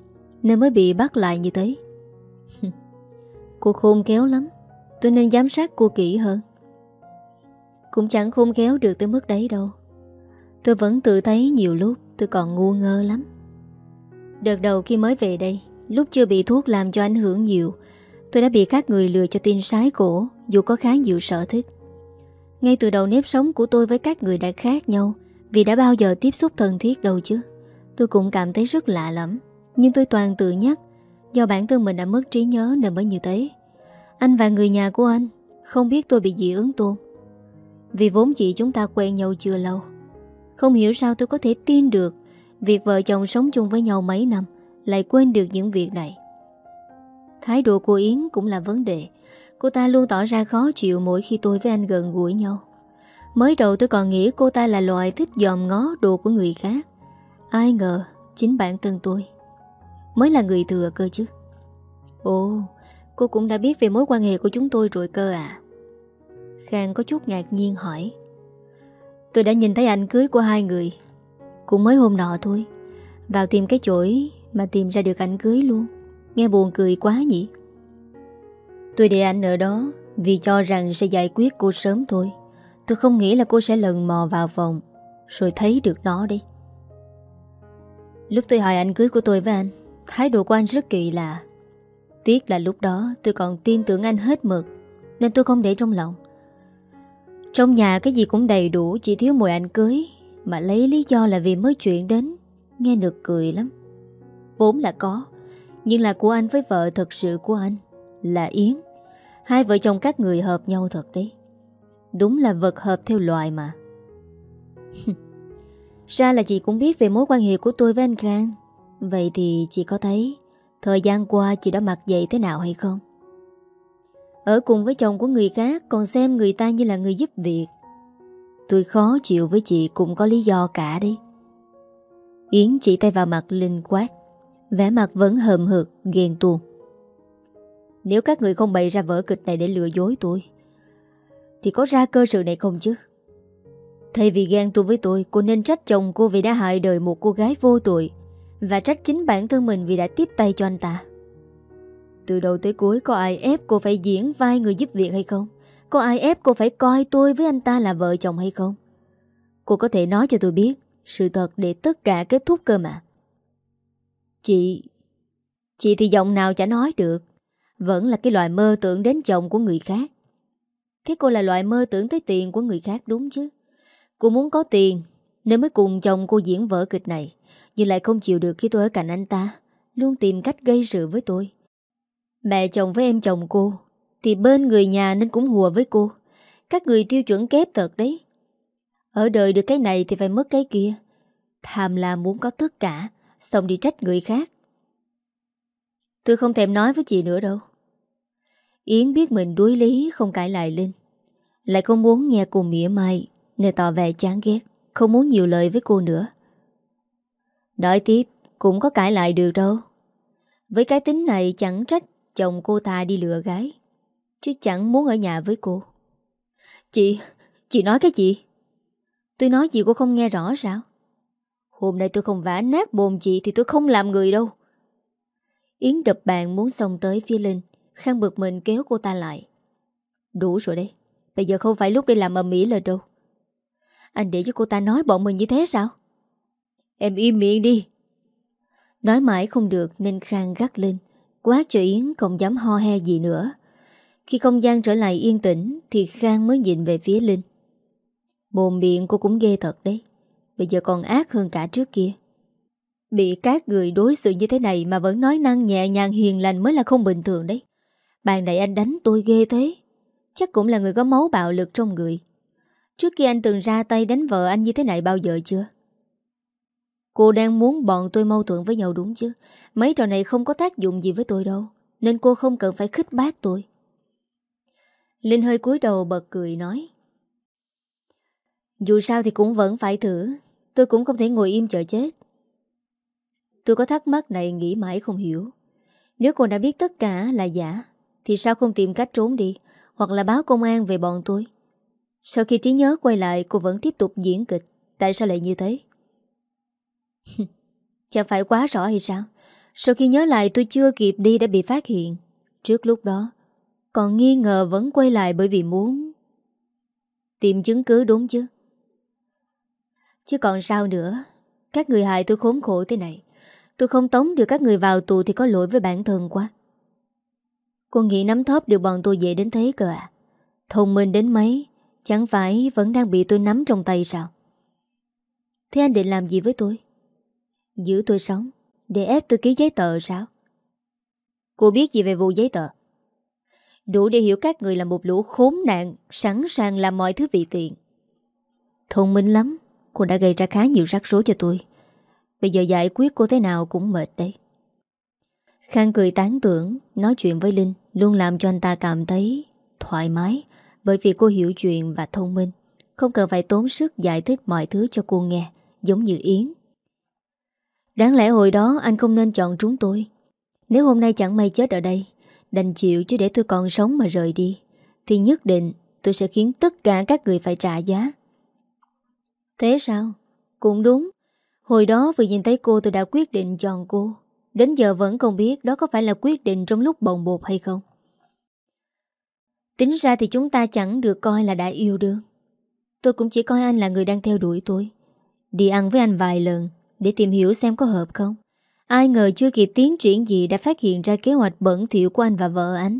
nên mới bị bắt lại như thế. Cô khôn khéo lắm. Tôi nên giám sát cô kỹ hơn. Cũng chẳng khôn khéo được tới mức đấy đâu. Tôi vẫn tự thấy nhiều lúc tôi còn ngu ngơ lắm. Đợt đầu khi mới về đây, lúc chưa bị thuốc làm cho ảnh hưởng nhiều, tôi đã bị các người lừa cho tin sái cổ, dù có khá nhiều sở thích. Ngay từ đầu nếp sống của tôi với các người đã khác nhau, vì đã bao giờ tiếp xúc thân thiết đâu chứ. Tôi cũng cảm thấy rất lạ lắm. Nhưng tôi toàn tự nhắc do bản thân mình đã mất trí nhớ nên mới như thế. Anh và người nhà của anh không biết tôi bị dị ứng tôn, vì vốn dĩ chúng ta quen nhau chưa lâu. Không hiểu sao tôi có thể tin được việc vợ chồng sống chung với nhau mấy năm lại quên được những việc này. Thái độ của Yến cũng là vấn đề. Cô ta luôn tỏ ra khó chịu mỗi khi tôi với anh gần gũi nhau. Mới đầu tôi còn nghĩ cô ta là loại thích dòm ngó đồ của người khác. Ai ngờ chính bản thân tôi mới là người thừa cơ chứ. Ồ, cô cũng đã biết về mối quan hệ của chúng tôi rồi cơ à? Khang có chút ngạc nhiên hỏi. Tôi đã nhìn thấy ảnh cưới của hai người, cũng mới hôm nọ thôi. Vào tìm cái chổi mà tìm ra được ảnh cưới luôn. Nghe buồn cười quá nhỉ. Tôi để anh ở đó vì cho rằng sẽ giải quyết cô sớm thôi. Tôi không nghĩ là cô sẽ lần mò vào phòng rồi thấy được nó đi. Lúc tôi hỏi ảnh cưới của tôi với anh, thái độ của anh rất kỳ lạ. Tiếc là lúc đó tôi còn tin tưởng anh hết mực, nên tôi không để trong lòng. Trong nhà cái gì cũng đầy đủ, chỉ thiếu mùi ảnh cưới, mà lấy lý do là vì mới chuyện đến. Nghe nực cười lắm. Vốn là có, nhưng là của anh với vợ thật sự của anh là Yến. Hai vợ chồng các người hợp nhau thật đấy. Đúng là vật hợp theo loài mà. Ra là chị cũng biết về mối quan hệ của tôi với anh Khang. Vậy thì chị có thấy thời gian qua chị đã mặc dậy thế nào hay không? Ở cùng với chồng của người khác còn xem người ta như là người giúp việc. Tôi khó chịu với chị cũng có lý do cả đi. Yến chỉ tay vào mặt Linh quát, vẻ mặt vẫn hờm hực, ghen tuông. Nếu các người không bày ra vở kịch này để lừa dối tôi, thì có ra cơ sự này không chứ? Thay vì ghen tuông với tôi, cô nên trách chồng cô vì đã hại đời một cô gái vô tội, và trách chính bản thân mình vì đã tiếp tay cho anh ta. Từ đầu tới cuối có ai ép cô phải diễn vai người giúp việc hay không? Có ai ép cô phải coi tôi với anh ta là vợ chồng hay không? Cô có thể nói cho tôi biết sự thật để tất cả kết thúc cơ mà. Chị thì giọng nào chả nói được. Vẫn là cái loại mơ tưởng đến chồng của người khác. Thế cô là loại mơ tưởng tới tiền của người khác đúng chứ? Cô muốn có tiền nên mới cùng chồng cô diễn vở kịch này, nhưng lại không chịu được khi tôi ở cạnh anh ta, luôn tìm cách gây sự với tôi. Mẹ chồng với em chồng cô thì bên người nhà nên cũng hùa với cô. Các người tiêu chuẩn kép thật đấy. Ở đời được cái này thì phải mất cái kia. Tham lam muốn có tất cả, xong đi trách người khác. Tôi không thèm nói với chị nữa đâu. Yến biết mình đuối lý không cãi lại Linh, lại không muốn nghe cô mỉa mai nên tỏ vẻ chán ghét, không muốn nhiều lời với cô nữa. Nói tiếp cũng có cãi lại được đâu. Với cái tính này chẳng trách chồng cô ta đi lừa gái, chứ chẳng muốn ở nhà với cô. Chị nói cái gì? Tôi nói gì cô không nghe rõ sao? Hôm nay tôi không vả nát mồm chị thì tôi không làm người đâu. Yến đập bàn muốn xông tới phía Linh. Khang bực mình kéo cô ta lại. Đủ rồi đấy, bây giờ không phải lúc để làm ầm ĩ lên đâu. Anh để cho cô ta nói bọn mình như thế sao? Em im miệng đi. Nói mãi không được nên Khang gắt lên, quát cho Yến không dám ho he gì nữa. Khi không gian trở lại yên tĩnh thì Khang mới nhìn về phía Linh. Mồm miệng cô cũng ghê thật đấy, bây giờ còn ác hơn cả trước kia. Bị các người đối xử như thế này mà vẫn nói năng nhẹ nhàng hiền lành mới là không bình thường đấy. Bạn này anh đánh tôi ghê thế, chắc cũng là người có máu bạo lực trong người. Trước kia anh từng ra tay đánh vợ anh như thế này bao giờ chưa? Cô đang muốn bọn tôi mâu thuẫn với nhau đúng chứ? Mấy trò này không có tác dụng gì với tôi đâu, nên cô không cần phải khích bác tôi. Linh hơi cúi đầu bật cười nói, dù sao thì cũng vẫn phải thử. Tôi cũng không thể ngồi im chờ chết. Tôi có thắc mắc này nghĩ mãi không hiểu. Nếu cô đã biết tất cả là giả thì sao không tìm cách trốn đi, hoặc là báo công an về bọn tôi? Sau khi trí nhớ quay lại cô vẫn tiếp tục diễn kịch. Tại sao lại như thế? Chẳng phải quá rõ hay sao? Sau khi nhớ lại tôi chưa kịp đi đã bị phát hiện. Trước lúc đó còn nghi ngờ vẫn quay lại bởi vì muốn tìm chứng cứ đúng chứ. Chứ còn sao nữa. Các người hại tôi khốn khổ thế này. Tôi không tống được các người vào tù thì có lỗi với bản thân quá. Cô nghĩ nắm thóp được bọn tôi dễ đến thế cơ à? Thông minh đến mấy, chẳng phải vẫn đang bị tôi nắm trong tay sao? Thế anh định làm gì với tôi? Giữ tôi sống để ép tôi ký giấy tờ sao? Cô biết gì về vụ giấy tờ? Đủ để hiểu các người là một lũ khốn nạn, sẵn sàng làm mọi thứ vì tiền. Thông minh lắm. Cô đã gây ra khá nhiều rắc rối cho tôi. Bây giờ giải quyết cô thế nào cũng mệt đấy. Khang cười tán tưởng. Nói chuyện với Linh luôn làm cho anh ta cảm thấy thoải mái, bởi vì cô hiểu chuyện và thông minh, không cần phải tốn sức giải thích mọi thứ cho cô nghe, giống như Yến. Đáng lẽ hồi đó anh không nên chọn chúng tôi. Nếu hôm nay chẳng may chết ở đây, đành chịu chứ để tôi còn sống mà rời đi, thì nhất định tôi sẽ khiến tất cả các người phải trả giá. Thế sao? Cũng đúng. Hồi đó vừa nhìn thấy cô tôi đã quyết định chọn cô. Đến giờ vẫn không biết đó có phải là quyết định trong lúc bồng bột hay không. Tính ra thì chúng ta chẳng được coi là đã yêu đương. Tôi cũng chỉ coi anh là người đang theo đuổi tôi. Đi ăn với anh vài lần để tìm hiểu xem có hợp không. Ai ngờ chưa kịp tiến triển gì đã phát hiện ra kế hoạch bẩn thỉu của anh và vợ anh.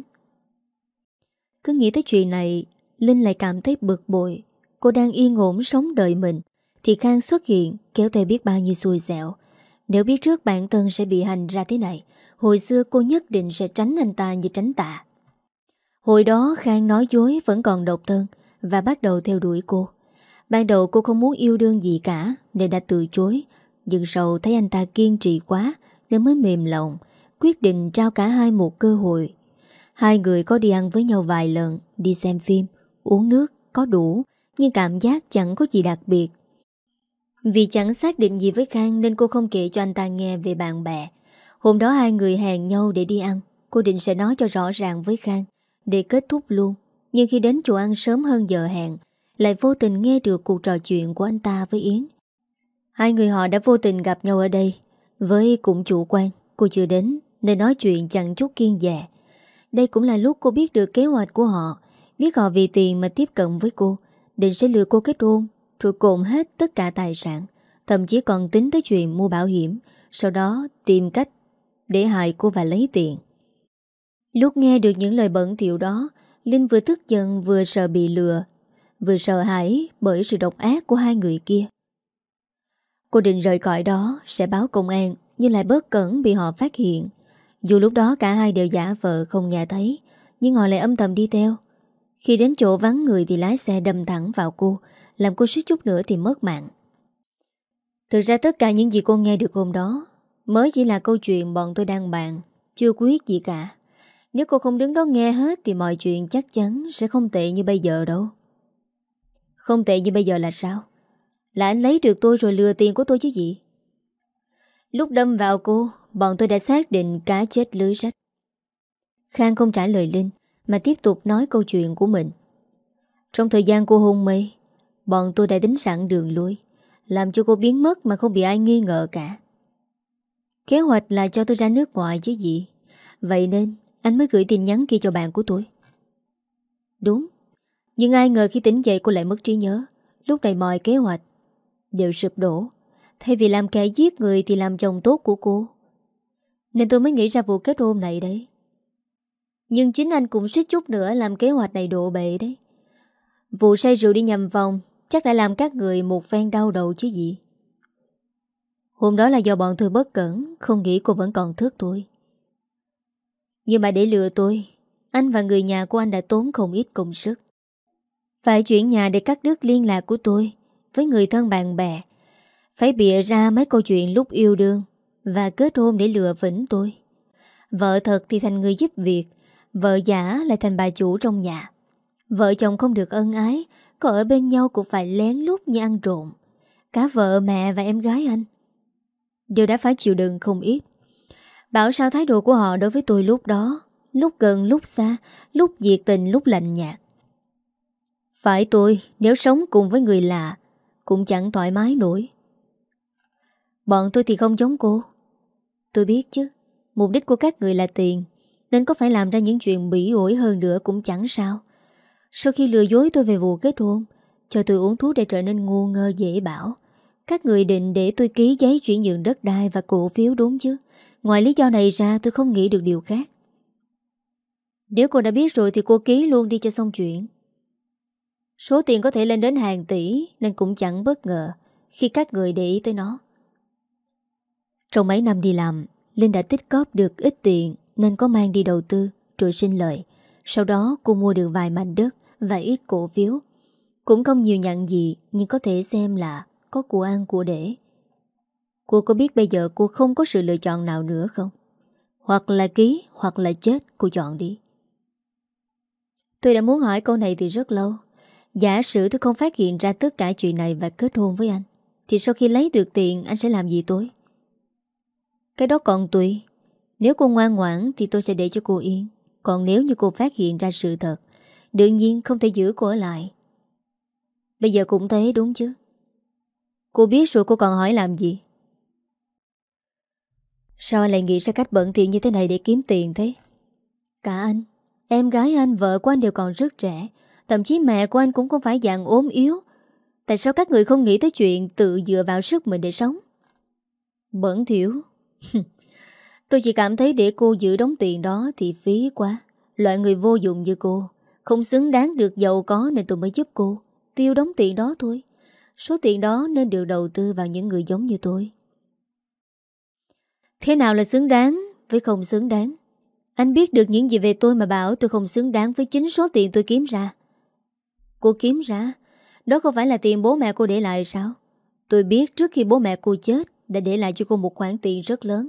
Cứ nghĩ tới chuyện này, Linh lại cảm thấy bực bội. Cô đang yên ổn sống đời mình thì Khang xuất hiện kéo theo biết bao nhiêu xui xẻo. Nếu biết trước bản thân sẽ bị hành ra thế này, hồi xưa cô nhất định sẽ tránh anh ta như tránh tạ. Hồi đó Khang nói dối vẫn còn độc thân và bắt đầu theo đuổi cô. Ban đầu cô không muốn yêu đương gì cả nên đã từ chối. Nhưng sau thấy anh ta kiên trì quá nên mới mềm lòng, quyết định trao cả hai một cơ hội. Hai người có đi ăn với nhau vài lần, đi xem phim, uống nước, có đủ, nhưng cảm giác chẳng có gì đặc biệt. Vì chẳng xác định gì với Khang nên cô không kể cho anh ta nghe về bạn bè. Hôm đó hai người hẹn nhau để đi ăn. Cô định sẽ nói cho rõ ràng với Khang để kết thúc luôn. Nhưng khi đến chỗ ăn sớm hơn giờ hẹn, lại vô tình nghe được cuộc trò chuyện của anh ta với Yến. Hai người họ đã vô tình gặp nhau ở đây. Với cũng chủ quan, cô chưa đến nên nói chuyện chẳng chút kiêng dè. Đây cũng là lúc cô biết được kế hoạch của họ. Biết họ vì tiền mà tiếp cận với cô, định sẽ lừa cô kết hôn, rồi cộn hết tất cả tài sản, thậm chí còn tính tới chuyện mua bảo hiểm, sau đó tìm cách để hại cô và lấy tiền. Lúc nghe được những lời bẩn thỉu đó, Linh vừa tức giận vừa sợ bị lừa, vừa sợ hãi bởi sự độc ác của hai người kia. Cô định rời khỏi đó sẽ báo công an, nhưng lại bất cẩn bị họ phát hiện. Dù lúc đó cả hai đều giả vờ không nghe thấy, nhưng họ lại âm thầm đi theo. Khi đến chỗ vắng người thì lái xe đâm thẳng vào cô, làm cô suýt chút nữa thì mất mạng. Thực ra tất cả những gì cô nghe được hôm đó mới chỉ là câu chuyện bọn tôi đang bàn, chưa quyết gì cả. Nếu cô không đứng đó nghe hết thì mọi chuyện chắc chắn sẽ không tệ như bây giờ đâu. Không tệ như bây giờ là sao? Là anh lấy được tôi rồi lừa tiền của tôi chứ gì? Lúc đâm vào cô, bọn tôi đã xác định cá chết lưới rách. Khang không trả lời Linh mà tiếp tục nói câu chuyện của mình. Trong thời gian cô hôn mê, bọn tôi đã tính sẵn đường lui, làm cho cô biến mất mà không bị ai nghi ngờ cả. Kế hoạch là cho tôi ra nước ngoài chứ gì. Vậy nên anh mới gửi tin nhắn kia cho bạn của tôi. Đúng. Nhưng ai ngờ khi tỉnh dậy cô lại mất trí nhớ. Lúc này mọi kế hoạch đều sụp đổ. Thay vì làm kẻ giết người thì làm chồng tốt của cô. Nên tôi mới nghĩ ra vụ kết hôn này đấy. Nhưng chính anh cũng suýt chút nữa làm kế hoạch này đổ bể đấy. Vụ say rượu đi nhầm vòng chắc đã làm các người một phen đau đầu chứ gì. Hôm đó là do bọn tôi bất cẩn, không nghĩ cô vẫn còn thức tôi. Nhưng mà để lừa tôi, anh và người nhà của anh đã tốn không ít công sức. Phải chuyển nhà để cắt đứt liên lạc của tôi với người thân bạn bè. Phải bịa ra mấy câu chuyện lúc yêu đương và kết hôn để lừa phỉnh tôi. Vợ thật thì thành người giúp việc, vợ giả lại thành bà chủ trong nhà. Vợ chồng không được ân ái, có ở bên nhau cũng phải lén lút như ăn trộm. Cả vợ, mẹ và em gái anh đều đã phải chịu đựng không ít. Bảo sao thái độ của họ đối với tôi lúc đó, lúc gần lúc xa, lúc nhiệt tình lúc lạnh nhạt. Phải tôi nếu sống cùng với người lạ cũng chẳng thoải mái nổi. Bọn tôi thì không giống cô. Tôi biết chứ, Mục đích của các người là tiền, nên có phải làm ra những chuyện bỉ ổi hơn nữa cũng chẳng sao. Sau khi lừa dối tôi về vụ kết hôn, cho tôi uống thuốc để trở nên ngu ngơ dễ bảo, các người định để tôi ký giấy chuyển nhượng đất đai và cổ phiếu đúng chứ? Ngoài lý do này ra tôi không nghĩ được điều khác. Nếu cô đã biết rồi thì cô ký luôn đi cho xong chuyện. Số tiền có thể lên đến hàng tỷ, nên cũng chẳng bất ngờ khi các người để ý tới nó. Trong mấy năm đi làm, Linh đã tích cóp được ít tiền nên có mang đi đầu tư rồi sinh lợi. Sau đó cô mua được vài mảnh đất và ít cổ phiếu. Cũng không nhiều nhận gì, nhưng có thể xem là có của ăn của để. Cô có biết bây giờ cô không có sự lựa chọn nào nữa không? Hoặc là ký hoặc là chết, cô chọn đi. Tôi đã muốn hỏi câu này từ rất lâu. Giả sử tôi không phát hiện ra tất cả chuyện này và kết hôn với anh, thì sau khi lấy được tiền anh sẽ làm gì tôi? Cái đó còn tùy. Nếu cô ngoan ngoãn thì tôi sẽ để cho cô yên. Còn nếu như cô phát hiện ra sự thật, đương nhiên không thể giữ cô ở lại. Bây giờ cũng thế đúng chứ? Cô biết rồi cô còn hỏi làm gì? Sao anh lại nghĩ ra cách bẩn thỉu như thế này để kiếm tiền thế? Cả anh, em gái anh, vợ của anh đều còn rất trẻ. Thậm chí mẹ của anh cũng không phải dạng ốm yếu. Tại sao các người không nghĩ tới chuyện tự dựa vào sức mình để sống? Bẩn thỉu? Tôi chỉ cảm thấy để cô giữ đống tiền đó thì phí quá. Loại người vô dụng như cô không xứng đáng được giàu có, nên tôi mới giúp cô tiêu đống tiền đó thôi. Số tiền đó nên được đầu tư vào những người giống như tôi. Thế nào là xứng đáng với không xứng đáng? Anh biết được những gì về tôi mà bảo tôi không xứng đáng với chính số tiền tôi kiếm ra. Cô kiếm ra? Đó không phải là tiền bố mẹ cô để lại sao? Tôi biết trước khi bố mẹ cô chết đã để lại cho cô một khoản tiền rất lớn.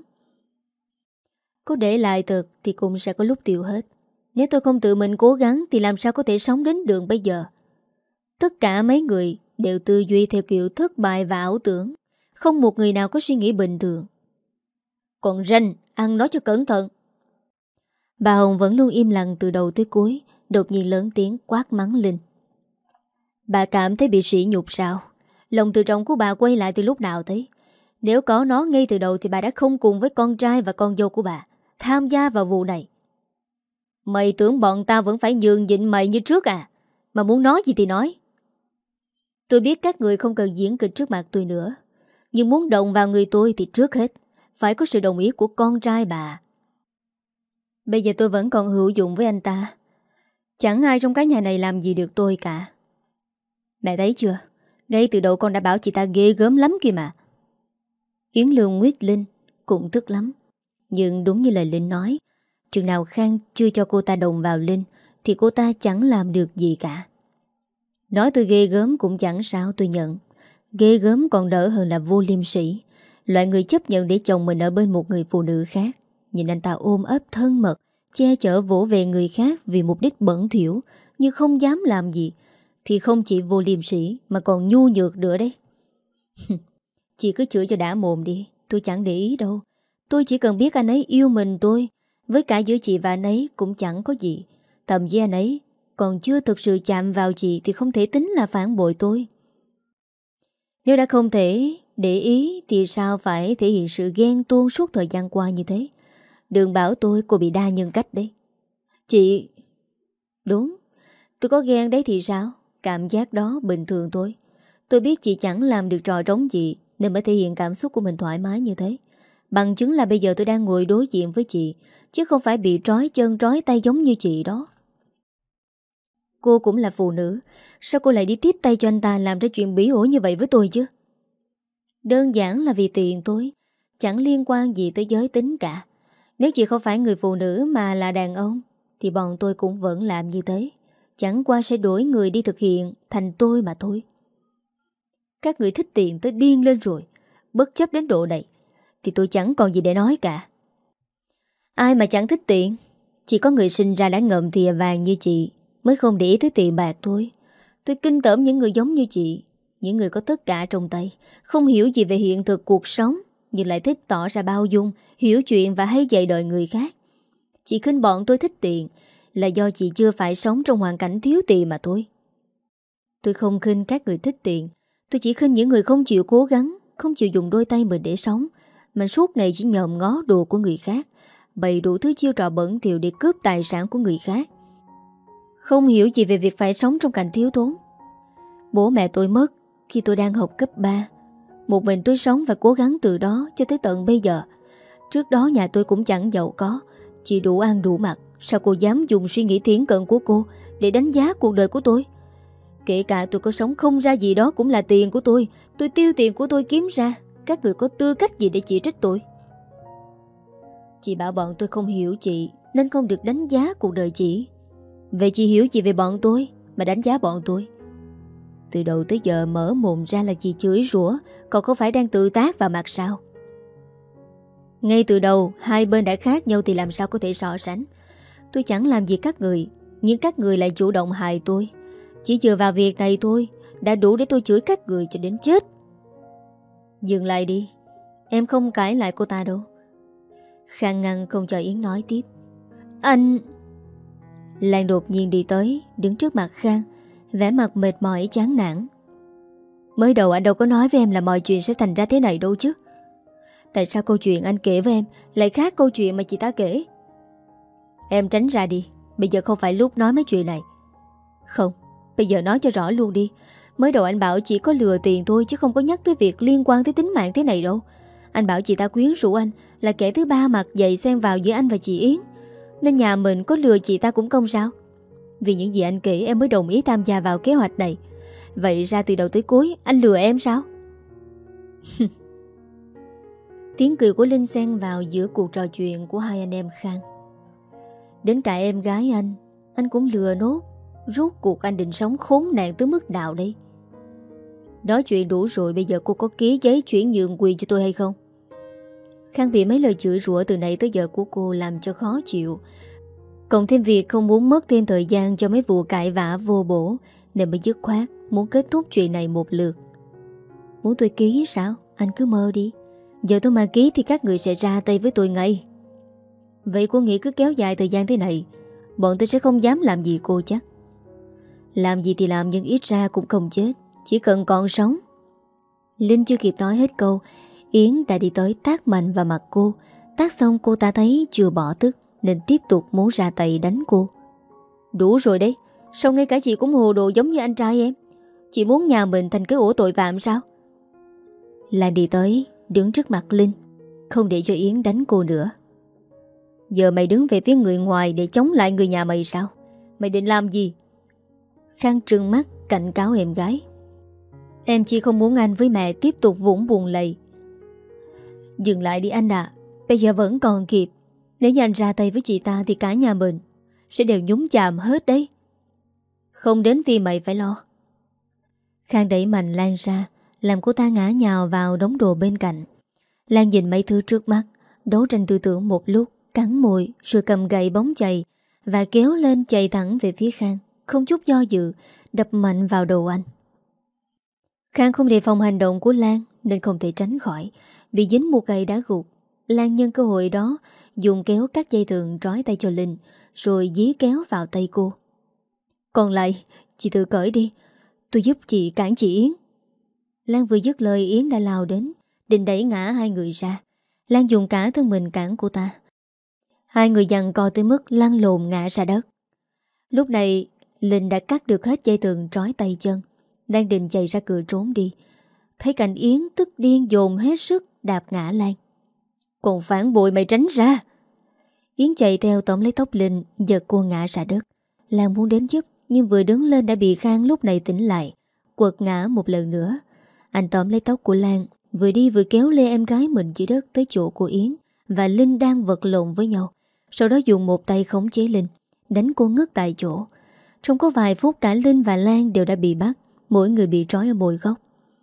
Có để lại thật thì cũng sẽ có lúc tiêu hết. Nếu tôi không tự mình cố gắng thì làm sao có thể sống đến đường bây giờ? Tất cả mấy người đều tư duy theo kiểu thất bại và ảo tưởng. Không một người nào có suy nghĩ bình thường. Còn ranh, ăn nói cho cẩn thận. Bà Hồng vẫn luôn im lặng từ đầu tới cuối, đột nhiên lớn tiếng quát mắng Linh. Bà cảm thấy bị sỉ nhục sao? Lòng tự trọng của bà quay lại từ lúc nào thế? Nếu có nó ngay từ đầu thì bà đã không cùng với con trai và con dâu của bà tham gia vào vụ này. Mày tưởng bọn tao vẫn phải nhường nhịn mày như trước à? Mà muốn nói gì thì nói. Tôi biết các người không cần diễn kịch trước mặt tôi nữa, nhưng muốn động vào người tôi thì trước hết phải có sự đồng ý của con trai bà. Bây giờ tôi vẫn còn hữu dụng với anh ta. Chẳng ai trong cái nhà này làm gì được tôi cả. Mẹ thấy chưa? Ngay từ đầu con đã bảo chị ta ghê gớm lắm kìa mà. Yến Lương nguyết Linh cũng tức lắm. Nhưng đúng như lời Linh nói, chừng nào Khang chưa cho cô ta đồng vào Linh thì cô ta chẳng làm được gì cả. Nói tôi ghê gớm cũng chẳng sao, tôi nhận. Ghê gớm còn đỡ hơn là vô liêm sỉ. Loại người chấp nhận để chồng mình ở bên một người phụ nữ khác. Nhìn anh ta ôm ấp thân mật, che chở vỗ về người khác vì mục đích bẩn thỉu, nhưng không dám làm gì, thì không chỉ vô liêm sỉ mà còn nhu nhược nữa đấy. Chị cứ chửi cho đã mồm đi, tôi chẳng để ý đâu. Tôi chỉ cần biết anh ấy yêu mình tôi. Với cả giữa chị và anh ấy cũng chẳng có gì. Thậm chí anh ấy còn chưa thực sự chạm vào chị thì không thể tính là phản bội tôi. Nếu đã không thể để ý thì sao phải thể hiện sự ghen tuông suốt thời gian qua như thế? Đừng bảo tôi cô bị đa nhân cách đấy. Chị... Đúng, tôi có ghen đấy thì sao? Cảm giác đó bình thường thôi. Tôi biết chị chẳng làm được trò trống gì nên mới thể hiện cảm xúc của mình thoải mái như thế. Bằng chứng là bây giờ tôi đang ngồi đối diện với chị, chứ không phải bị trói chân trói tay giống như chị đó. Cô cũng là phụ nữ, sao cô lại đi tiếp tay cho anh ta làm ra chuyện bỉ ổi như vậy với tôi chứ? Đơn giản là vì tiền thôi, chẳng liên quan gì tới giới tính cả. Nếu chị không phải người phụ nữ mà là đàn ông thì bọn tôi cũng vẫn làm như thế. Chẳng qua sẽ đổi người đi thực hiện thành tôi mà thôi. Các người thích tiền tới điên lên rồi. Bất chấp đến độ này thì tôi chẳng còn gì để nói cả. Ai mà chẳng thích tiền? Chỉ có người sinh ra đã ngậm thìa vàng như chị mới không để ý tới tiền bạc thôi. Tôi kinh tởm những người giống như chị, những người có tất cả trong tay, không hiểu gì về hiện thực cuộc sống, nhưng lại thích tỏ ra bao dung, hiểu chuyện và hay dạy đời người khác. Chị khinh bọn tôi thích tiền là do chị chưa phải sống trong hoàn cảnh thiếu tiền mà thôi. Tôi không khinh các người thích tiền. Tôi chỉ khinh những người không chịu cố gắng, không chịu dùng đôi tay mình để sống, mà suốt ngày chỉ nhòm ngó đồ của người khác, bày đủ thứ chiêu trò bẩn thỉu để cướp tài sản của người khác. Không hiểu gì về việc phải sống trong cảnh thiếu thốn. Bố mẹ tôi mất khi tôi đang học cấp 3. Một mình tôi sống và cố gắng từ đó cho tới tận bây giờ. Trước đó nhà tôi cũng chẳng giàu có, chỉ đủ ăn đủ mặc. Sao cô dám dùng suy nghĩ thiển cận của cô để đánh giá cuộc đời của tôi? Kể cả tôi có sống không ra gì đó cũng là tiền của tôi. Tôi tiêu tiền của tôi kiếm ra. Các người có tư cách gì để chỉ trích tôi? Chị bảo bọn tôi không hiểu chị nên không được đánh giá cuộc đời chị. Vậy chị hiểu gì về bọn tôi mà đánh giá bọn tôi? Từ đầu tới giờ mở mồm ra là chị chửi rủa, còn không phải đang tự tát vào mặt sao? Ngay từ đầu hai bên đã khác nhau thì làm sao có thể so sánh. Tôi chẳng làm gì các người, nhưng các người lại chủ động hại tôi. Chỉ dựa vào việc này thôi đã đủ để tôi chửi các người cho đến chết. Dừng lại đi, em không cãi lại cô ta đâu. Khang ngăn không cho Yến nói tiếp. Anh... Lan đột nhiên đi tới, đứng trước mặt Khang, vẻ mặt mệt mỏi chán nản. Mới đầu anh đâu có nói với em là mọi chuyện sẽ thành ra thế này đâu chứ. Tại sao câu chuyện anh kể với em lại khác câu chuyện mà chị ta kể? Em tránh ra đi, bây giờ không phải lúc nói mấy chuyện này. Không, bây giờ nói cho rõ luôn đi. Mới đầu anh bảo chỉ có lừa tiền thôi chứ không có nhắc tới việc liên quan tới tính mạng thế này đâu. Anh bảo chị ta quyến rũ anh, là kẻ thứ ba mặt dày xen vào giữa anh và chị Yến, nên nhà mình có lừa chị ta cũng không sao. Vì những gì anh kể em mới đồng ý tham gia vào kế hoạch này. Vậy ra từ đầu tới cuối anh lừa em sao? Tiếng cười của Linh xen vào giữa cuộc trò chuyện của hai anh em Khang. Đến cả em gái anh cũng lừa nốt. Rốt cuộc anh định sống khốn nạn tới mức nào đây? Nói chuyện đủ rồi, bây giờ cô có ký giấy chuyển nhượng quyền cho tôi hay không? Khang bị mấy lời chửi rủa từ nãy tới giờ của cô làm cho khó chịu. Cộng thêm việc không muốn mất thêm thời gian cho mấy vụ cãi vã vô bổ, nên mới dứt khoát muốn kết thúc chuyện này một lượt. Muốn tôi ký sao? Anh cứ mơ đi. Giờ tôi mà ký thì các người sẽ ra tay với tôi ngay. Vậy cô nghĩ cứ kéo dài thời gian thế này, bọn tôi sẽ không dám làm gì cô chắc. Làm gì thì làm nhưng ít ra cũng không chết, chỉ cần còn sống. Linh chưa kịp nói hết câu, Yến đã đi tới tát mạnh vào mặt cô. Tát xong cô ta thấy chưa bỏ tức nên tiếp tục muốn ra tay đánh cô. Đủ rồi đấy. Sao ngay cả chị cũng hồ đồ giống như anh trai em? Chị muốn nhà mình thành cái ổ tội phạm sao? Lan đi tới, đứng trước mặt Linh, không để cho Yến đánh cô nữa. Giờ mày đứng về phía người ngoài để chống lại người nhà mày sao? Mày định làm gì? Khang trừng mắt cảnh cáo em gái. Em chỉ không muốn anh với mẹ tiếp tục vũng buồn lầy. Dừng lại đi anh ạ. Bây giờ vẫn còn kịp. Nếu như anh ra tay với chị ta thì cả nhà mình sẽ đều nhúng chàm hết đấy. Không đến vì mày phải lo. Khang đẩy mạnh Lan ra, làm cô ta ngã nhào vào đống đồ bên cạnh. Lan nhìn mấy thứ trước mắt, đấu tranh tư tưởng một lúc, cắn môi rồi cầm gậy bóng chày và kéo lên chạy thẳng về phía Khang, không chút do dự, đập mạnh vào đầu anh. Khang không đề phòng hành động của Lan nên không thể tránh khỏi, bị dính một gậy đá gục. Lan nhân cơ hội đó dùng kéo cắt dây thừng trói tay cho Linh, rồi dí kéo vào tay cô. Còn lại, chị tự cởi đi, tôi giúp chị cản chị Yến. Lan vừa dứt lời Yến đã lao đến, định đẩy ngã hai người ra. Lan dùng cả thân mình cản cô ta. Hai người giằng co tới mức lăn lộn ngã ra đất. Lúc này Linh đã cắt được hết dây thừng trói tay chân, đang định chạy ra cửa trốn đi. Thấy cảnh Yến tức điên dồn hết sức đạp ngã Lan. Còn phản bội, mày tránh ra! Yến chạy theo tóm lấy tóc Linh, giật cô ngã ra đất. Lan muốn đến giúp, nhưng vừa đứng lên đã bị Khang lúc này tỉnh lại, quật ngã một lần nữa. Anh tóm lấy tóc của Lan, vừa đi vừa kéo lê em gái mình dưới đất tới chỗ của Yến và Linh đang vật lộn với nhau. Sau đó dùng một tay khống chế Linh, đánh cô ngất tại chỗ. Trong có vài phút cả Linh và Lan đều đã bị bắt, mỗi người bị trói ở mỗi góc.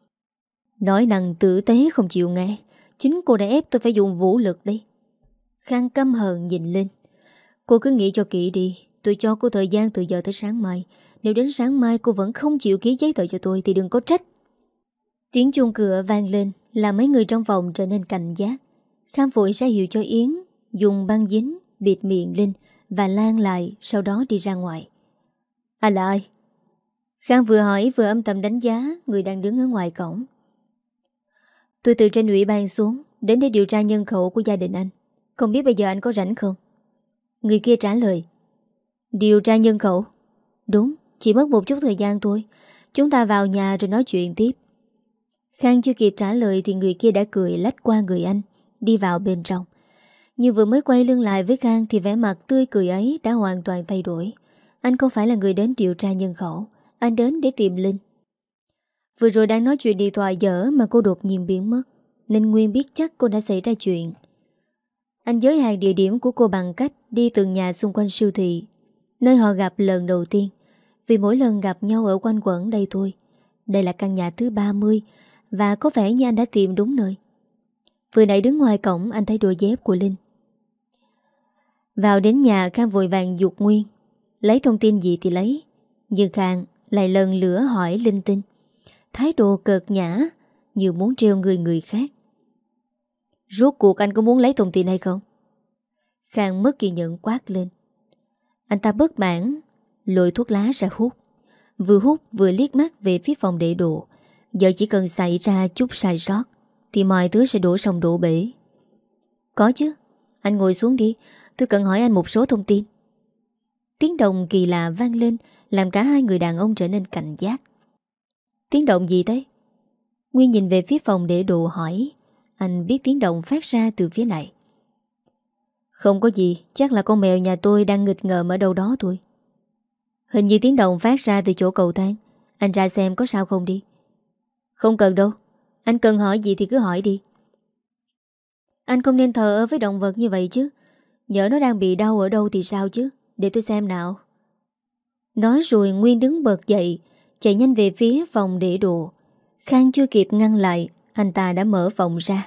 Nói năng tử tế không chịu nghe, chính cô đã ép tôi phải dùng vũ lực đây. Khang căm hờn nhìn Linh. Cô cứ nghĩ cho kỹ đi, tôi cho cô thời gian từ giờ tới sáng mai. Nếu đến sáng mai cô vẫn không chịu ký giấy tờ cho tôi thì đừng có trách. Tiếng chuông cửa vang lên làm mấy người trong phòng trở nên cảnh giác. Khang vội ra hiệu cho Yến dùng băng dính bịt miệng Linh và Lan lại, sau đó đi ra ngoài. Anh là ai? Khang vừa hỏi vừa âm thầm đánh giá người đang đứng ở ngoài cổng. Tôi từ trên ủy ban xuống, đến để điều tra nhân khẩu của gia đình anh. Không biết bây giờ anh có rảnh không? Người kia trả lời. Điều tra nhân khẩu. Đúng, chỉ mất một chút thời gian thôi. Chúng ta vào nhà rồi nói chuyện tiếp. Khang chưa kịp trả lời thì người kia đã cười lách qua người anh, đi vào bên trong. Nhưng vừa mới quay lưng lại với Khang thì vẻ mặt tươi cười ấy đã hoàn toàn thay đổi. Anh không phải là người đến điều tra nhân khẩu, anh đến để tìm Linh. Vừa rồi đang nói chuyện điện thoại dở mà cô đột nhiên biến mất, nên Nguyên biết chắc cô đã xảy ra chuyện. Anh giới hạn địa điểm của cô bằng cách đi từng nhà xung quanh siêu thị, nơi họ gặp lần đầu tiên. Vì mỗi lần gặp nhau ở quanh quẩn đây thôi. Đây là căn nhà thứ 30 và có vẻ như anh đã tìm đúng nơi. Vừa nãy đứng ngoài cổng anh thấy đôi dép của Linh. Vào đến nhà, Khang vội vàng giục Nguyên lấy thông tin gì thì lấy. Nhưng Khang lại lần lữa hỏi linh tinh, thái độ cợt nhã như muốn trêu người khác. Rốt cuộc anh có muốn lấy thông tin hay không? Khang mất kiên nhẫn quát lên. Anh ta bất mãn lôi thuốc lá ra hút. Vừa hút vừa liếc mắt về phía phòng để đồ. Giờ chỉ cần xảy ra chút sai sót thì mọi thứ sẽ đổ sông đổ bể. Có chứ. Anh ngồi xuống đi, tôi cần hỏi anh một số thông tin. Tiếng động kỳ lạ vang lên, làm cả hai người đàn ông trở nên cảnh giác. Tiếng động gì thế? Nguyên nhìn về phía phòng để đồ hỏi. Anh biết tiếng động phát ra từ phía này. Không có gì, chắc là con mèo nhà tôi đang nghịch ngợm ở đâu đó thôi. Hình như tiếng động phát ra từ chỗ cầu thang. Anh ra xem có sao không đi. Không cần đâu, anh cần hỏi gì thì cứ hỏi đi. Anh không nên thờ ơ với động vật như vậy chứ. Nhỡ nó đang bị đau ở đâu thì sao chứ. Để tôi xem nào. Nói rồi Nguyên đứng bật dậy, chạy nhanh về phía phòng để đồ. Khang chưa kịp ngăn lại, anh ta đã mở phòng ra.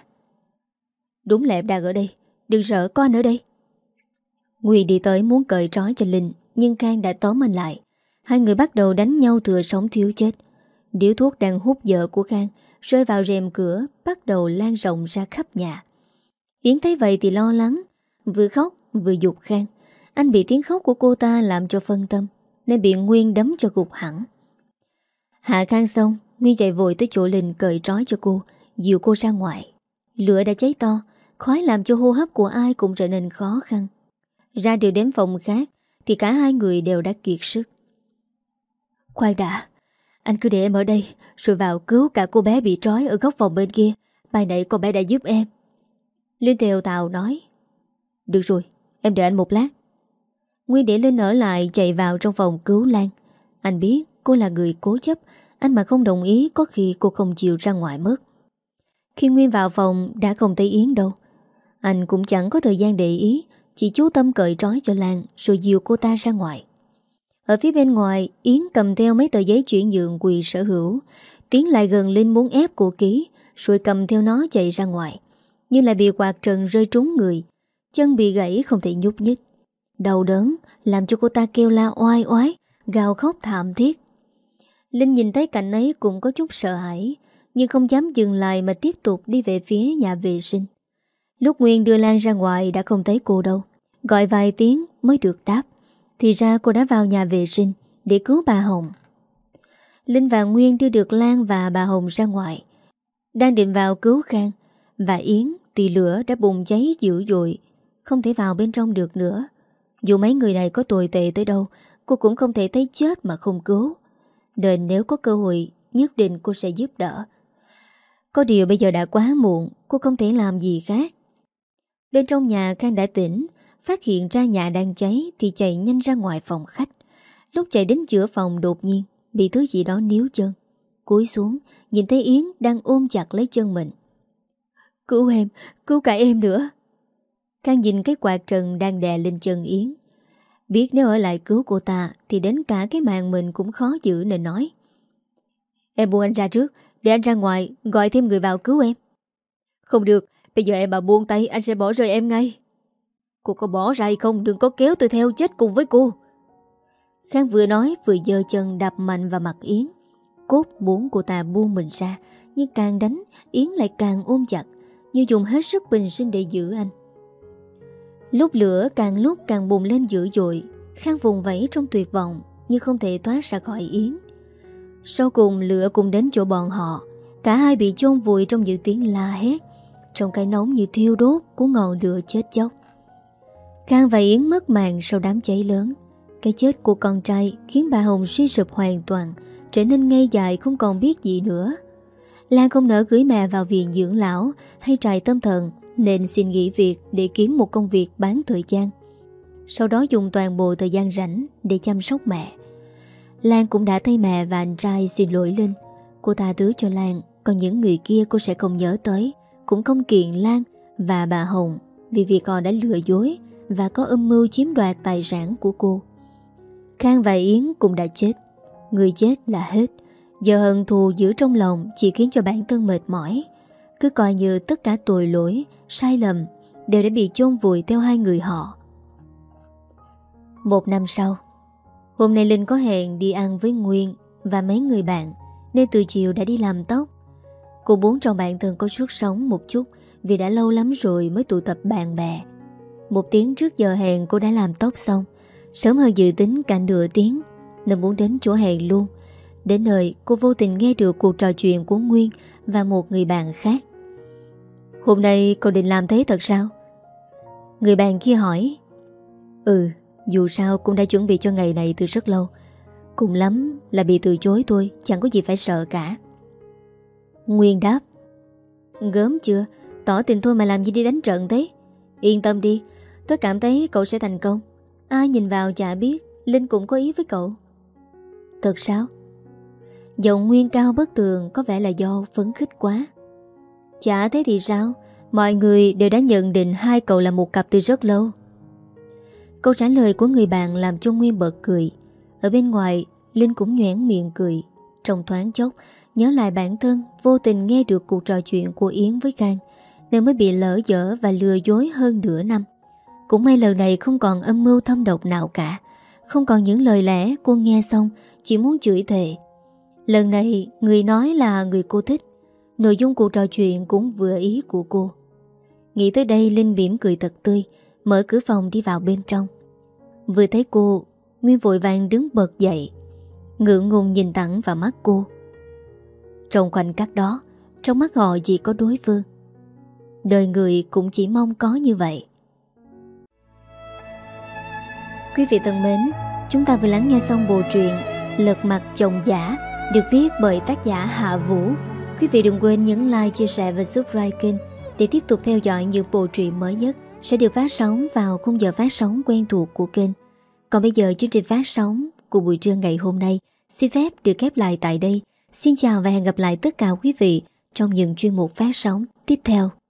Đúng là em đang ở đây, đừng sợ, có anh ở đây. Nguyên đi tới muốn cởi trói cho Linh, nhưng Khang đã tóm anh lại. Hai người bắt đầu đánh nhau thừa sống thiếu chết. Điếu thuốc đang hút dở của Khang rơi vào rèm cửa, bắt đầu lan rộng ra khắp nhà. Yến thấy vậy thì lo lắng, vừa khóc vừa giục Khang. Anh bị tiếng khóc của cô ta làm cho phân tâm, nên bị Nguyên đấm cho gục hẳn. Hạ Khang xong, Nguyên chạy vội tới chỗ Linh cởi trói cho cô, dìu cô ra ngoài. Lửa đã cháy to, khói làm cho hô hấp của ai cũng trở nên khó khăn. Ra được đến phòng khác thì cả hai người đều đã kiệt sức. Khoan đã, anh cứ để em ở đây rồi vào cứu cả cô bé bị trói ở góc phòng bên kia. Bài nãy con bé đã giúp em. Linh theo tàu nói. Được rồi, em đợi anh một lát. Nguyên để Linh ở lại chạy vào trong phòng cứu Lan. Anh biết cô là người cố chấp, anh mà không đồng ý có khi cô không chịu ra ngoài mất. Khi Nguyên vào phòng đã không thấy Yến đâu. Anh cũng chẳng có thời gian để ý, chỉ chú tâm cởi trói cho Lan rồi dìu cô ta ra ngoài. Ở phía bên ngoài, Yến cầm theo mấy tờ giấy chuyển nhượng quyền sở hữu, tiến lại gần Linh muốn ép cô ký, rồi cầm theo nó chạy ra ngoài. Nhưng lại bị quạt trần rơi trúng người, chân bị gãy không thể nhúc nhích. Đau đớn làm cho cô ta kêu la oai oái, gào khóc thảm thiết. Linh nhìn thấy cảnh ấy cũng có chút sợ hãi, nhưng không dám dừng lại mà tiếp tục đi về phía nhà vệ sinh. Lúc Nguyên đưa Lan ra ngoài đã không thấy cô đâu, gọi vài tiếng mới được đáp. Thì ra cô đã vào nhà vệ sinh để cứu bà Hồng. Linh và Nguyên đưa được Lan và bà Hồng ra ngoài, đang định vào cứu Khang và Yến thì lửa đã bùng cháy dữ dội, không thể vào bên trong được nữa. Dù mấy người này có tồi tệ tới đâu, cô cũng không thể thấy chết mà không cứu. Nên nếu có cơ hội, nhất định cô sẽ giúp đỡ. Có điều bây giờ đã quá muộn, cô không thể làm gì khác. Bên trong nhà Khang đã tỉnh, phát hiện ra nhà đang cháy thì chạy nhanh ra ngoài phòng khách. Lúc chạy đến giữa phòng đột nhiên bị thứ gì đó níu chân. Cúi xuống nhìn thấy Yến đang ôm chặt lấy chân mình. Cứu em, cứu cả em nữa. Khang nhìn cái quạt trần đang đè lên chân Yến. Biết nếu ở lại cứu cô ta thì đến cả cái mạng mình cũng khó giữ nên nói. Em buông anh ra trước, để anh ra ngoài gọi thêm người vào cứu em. Không được, bây giờ em mà buông tay anh sẽ bỏ rơi em ngay. Cô có bỏ ra hay không, đừng có kéo tôi theo chết cùng với cô. Khang vừa nói vừa giơ chân đạp mạnh vào mặt Yến. Cốt muốn cô ta buông mình ra, nhưng càng đánh Yến lại càng ôm chặt, như dùng hết sức bình sinh để giữ anh. Lúc lửa càng lúc càng bùng lên dữ dội, Khang vùng vẫy trong tuyệt vọng nhưng không thể thoát ra khỏi Yến. Sau cùng lửa cũng đến chỗ bọn họ. Cả hai bị chôn vùi trong những tiếng la hét. trong cái nóng như thiêu đốt của ngọn lửa chết chóc. Khang và Yến mất mạng sau đám cháy lớn. Cái chết của con trai khiến bà Hồng suy sụp hoàn toàn, trở nên ngây dại không còn biết gì nữa. Lan không nỡ gửi mẹ vào viện dưỡng lão hay trại tâm thần, nên xin nghỉ việc để kiếm một công việc bán thời gian. Sau đó dùng toàn bộ thời gian rảnh để chăm sóc mẹ. Lan cũng đã thay mẹ và anh trai xin lỗi Linh. Cô tha thứ cho Lan, còn những người kia cô sẽ không nhớ tới, cũng không kiện Lan và bà Hồng vì việc họ đã lừa dối và có âm mưu chiếm đoạt tài sản của cô. Khang và Yến cũng đã chết. Người chết là hết. Giờ hận thù giữ trong lòng chỉ khiến cho bản thân mệt mỏi. Cứ coi như tất cả tội lỗi, sai lầm đều đã bị chôn vùi theo hai người họ. 1 năm sau, hôm nay Linh có hẹn đi ăn với Nguyên và mấy người bạn, nên từ chiều đã đi làm tóc. Cô muốn trong bản thân có sức sống một chút, vì đã lâu lắm rồi mới tụ tập bạn bè. 1 tiếng trước giờ hẹn cô đã làm tóc xong, sớm hơn dự tính cả nửa tiếng, nên muốn đến chỗ hẹn luôn. Đến nơi cô vô tình nghe được cuộc trò chuyện của Nguyên và một người bạn khác. Hôm nay cậu định làm thế thật sao? Người bạn kia hỏi. Dù sao cũng đã chuẩn bị cho ngày này từ rất lâu. Cùng lắm là bị từ chối thôi, chẳng có gì phải sợ cả. Nguyên đáp. Gớm chưa, tỏ tình thôi mà làm gì đi đánh trận thế. Yên tâm đi, tôi cảm thấy cậu sẽ thành công. Ai nhìn vào chả biết Linh cũng có ý với cậu. Thật sao? Giọng Nguyên cao bất tường, có vẻ là do phấn khích quá. Chả thế thì sao, mọi người đều đã nhận định hai cậu là một cặp từ rất lâu. Câu trả lời của người bạn làm cho Nguyên bật cười. Ở bên ngoài, Linh cũng nhoẻn miệng cười. Trong thoáng chốc, nhớ lại bản thân vô tình nghe được cuộc trò chuyện của Yến với Khang, nên mới bị lỡ dở và lừa dối hơn nửa năm. Cũng may lần này không còn âm mưu thâm độc nào cả. Không còn những lời lẽ cô nghe xong chỉ muốn chửi thề. Lần này người nói là người cô thích. Nội dung cuộc trò chuyện cũng vừa ý của cô. Nghĩ tới đây, Linh mỉm cười thật tươi, mở cửa phòng đi vào bên trong. Vừa thấy cô, Nguyên vội vàng đứng bật dậy, ngượng ngùng nhìn thẳng vào mắt cô. Trong khoảnh khắc đó, trong mắt họ chỉ có đối phương. Đời người cũng chỉ mong có như vậy. Quý vị thân mến, chúng ta vừa lắng nghe xong bộ truyện Lật Mặt Chồng Giả, được viết bởi tác giả Hạ Vũ. Quý vị đừng quên nhấn like, chia sẻ và subscribe kênh để tiếp tục theo dõi những bộ truyện mới nhất sẽ được phát sóng vào khung giờ phát sóng quen thuộc của kênh. Còn bây giờ, chương trình phát sóng của buổi trưa ngày hôm nay xin phép được khép lại tại đây. Xin chào và hẹn gặp lại tất cả quý vị trong những chuyên mục phát sóng tiếp theo.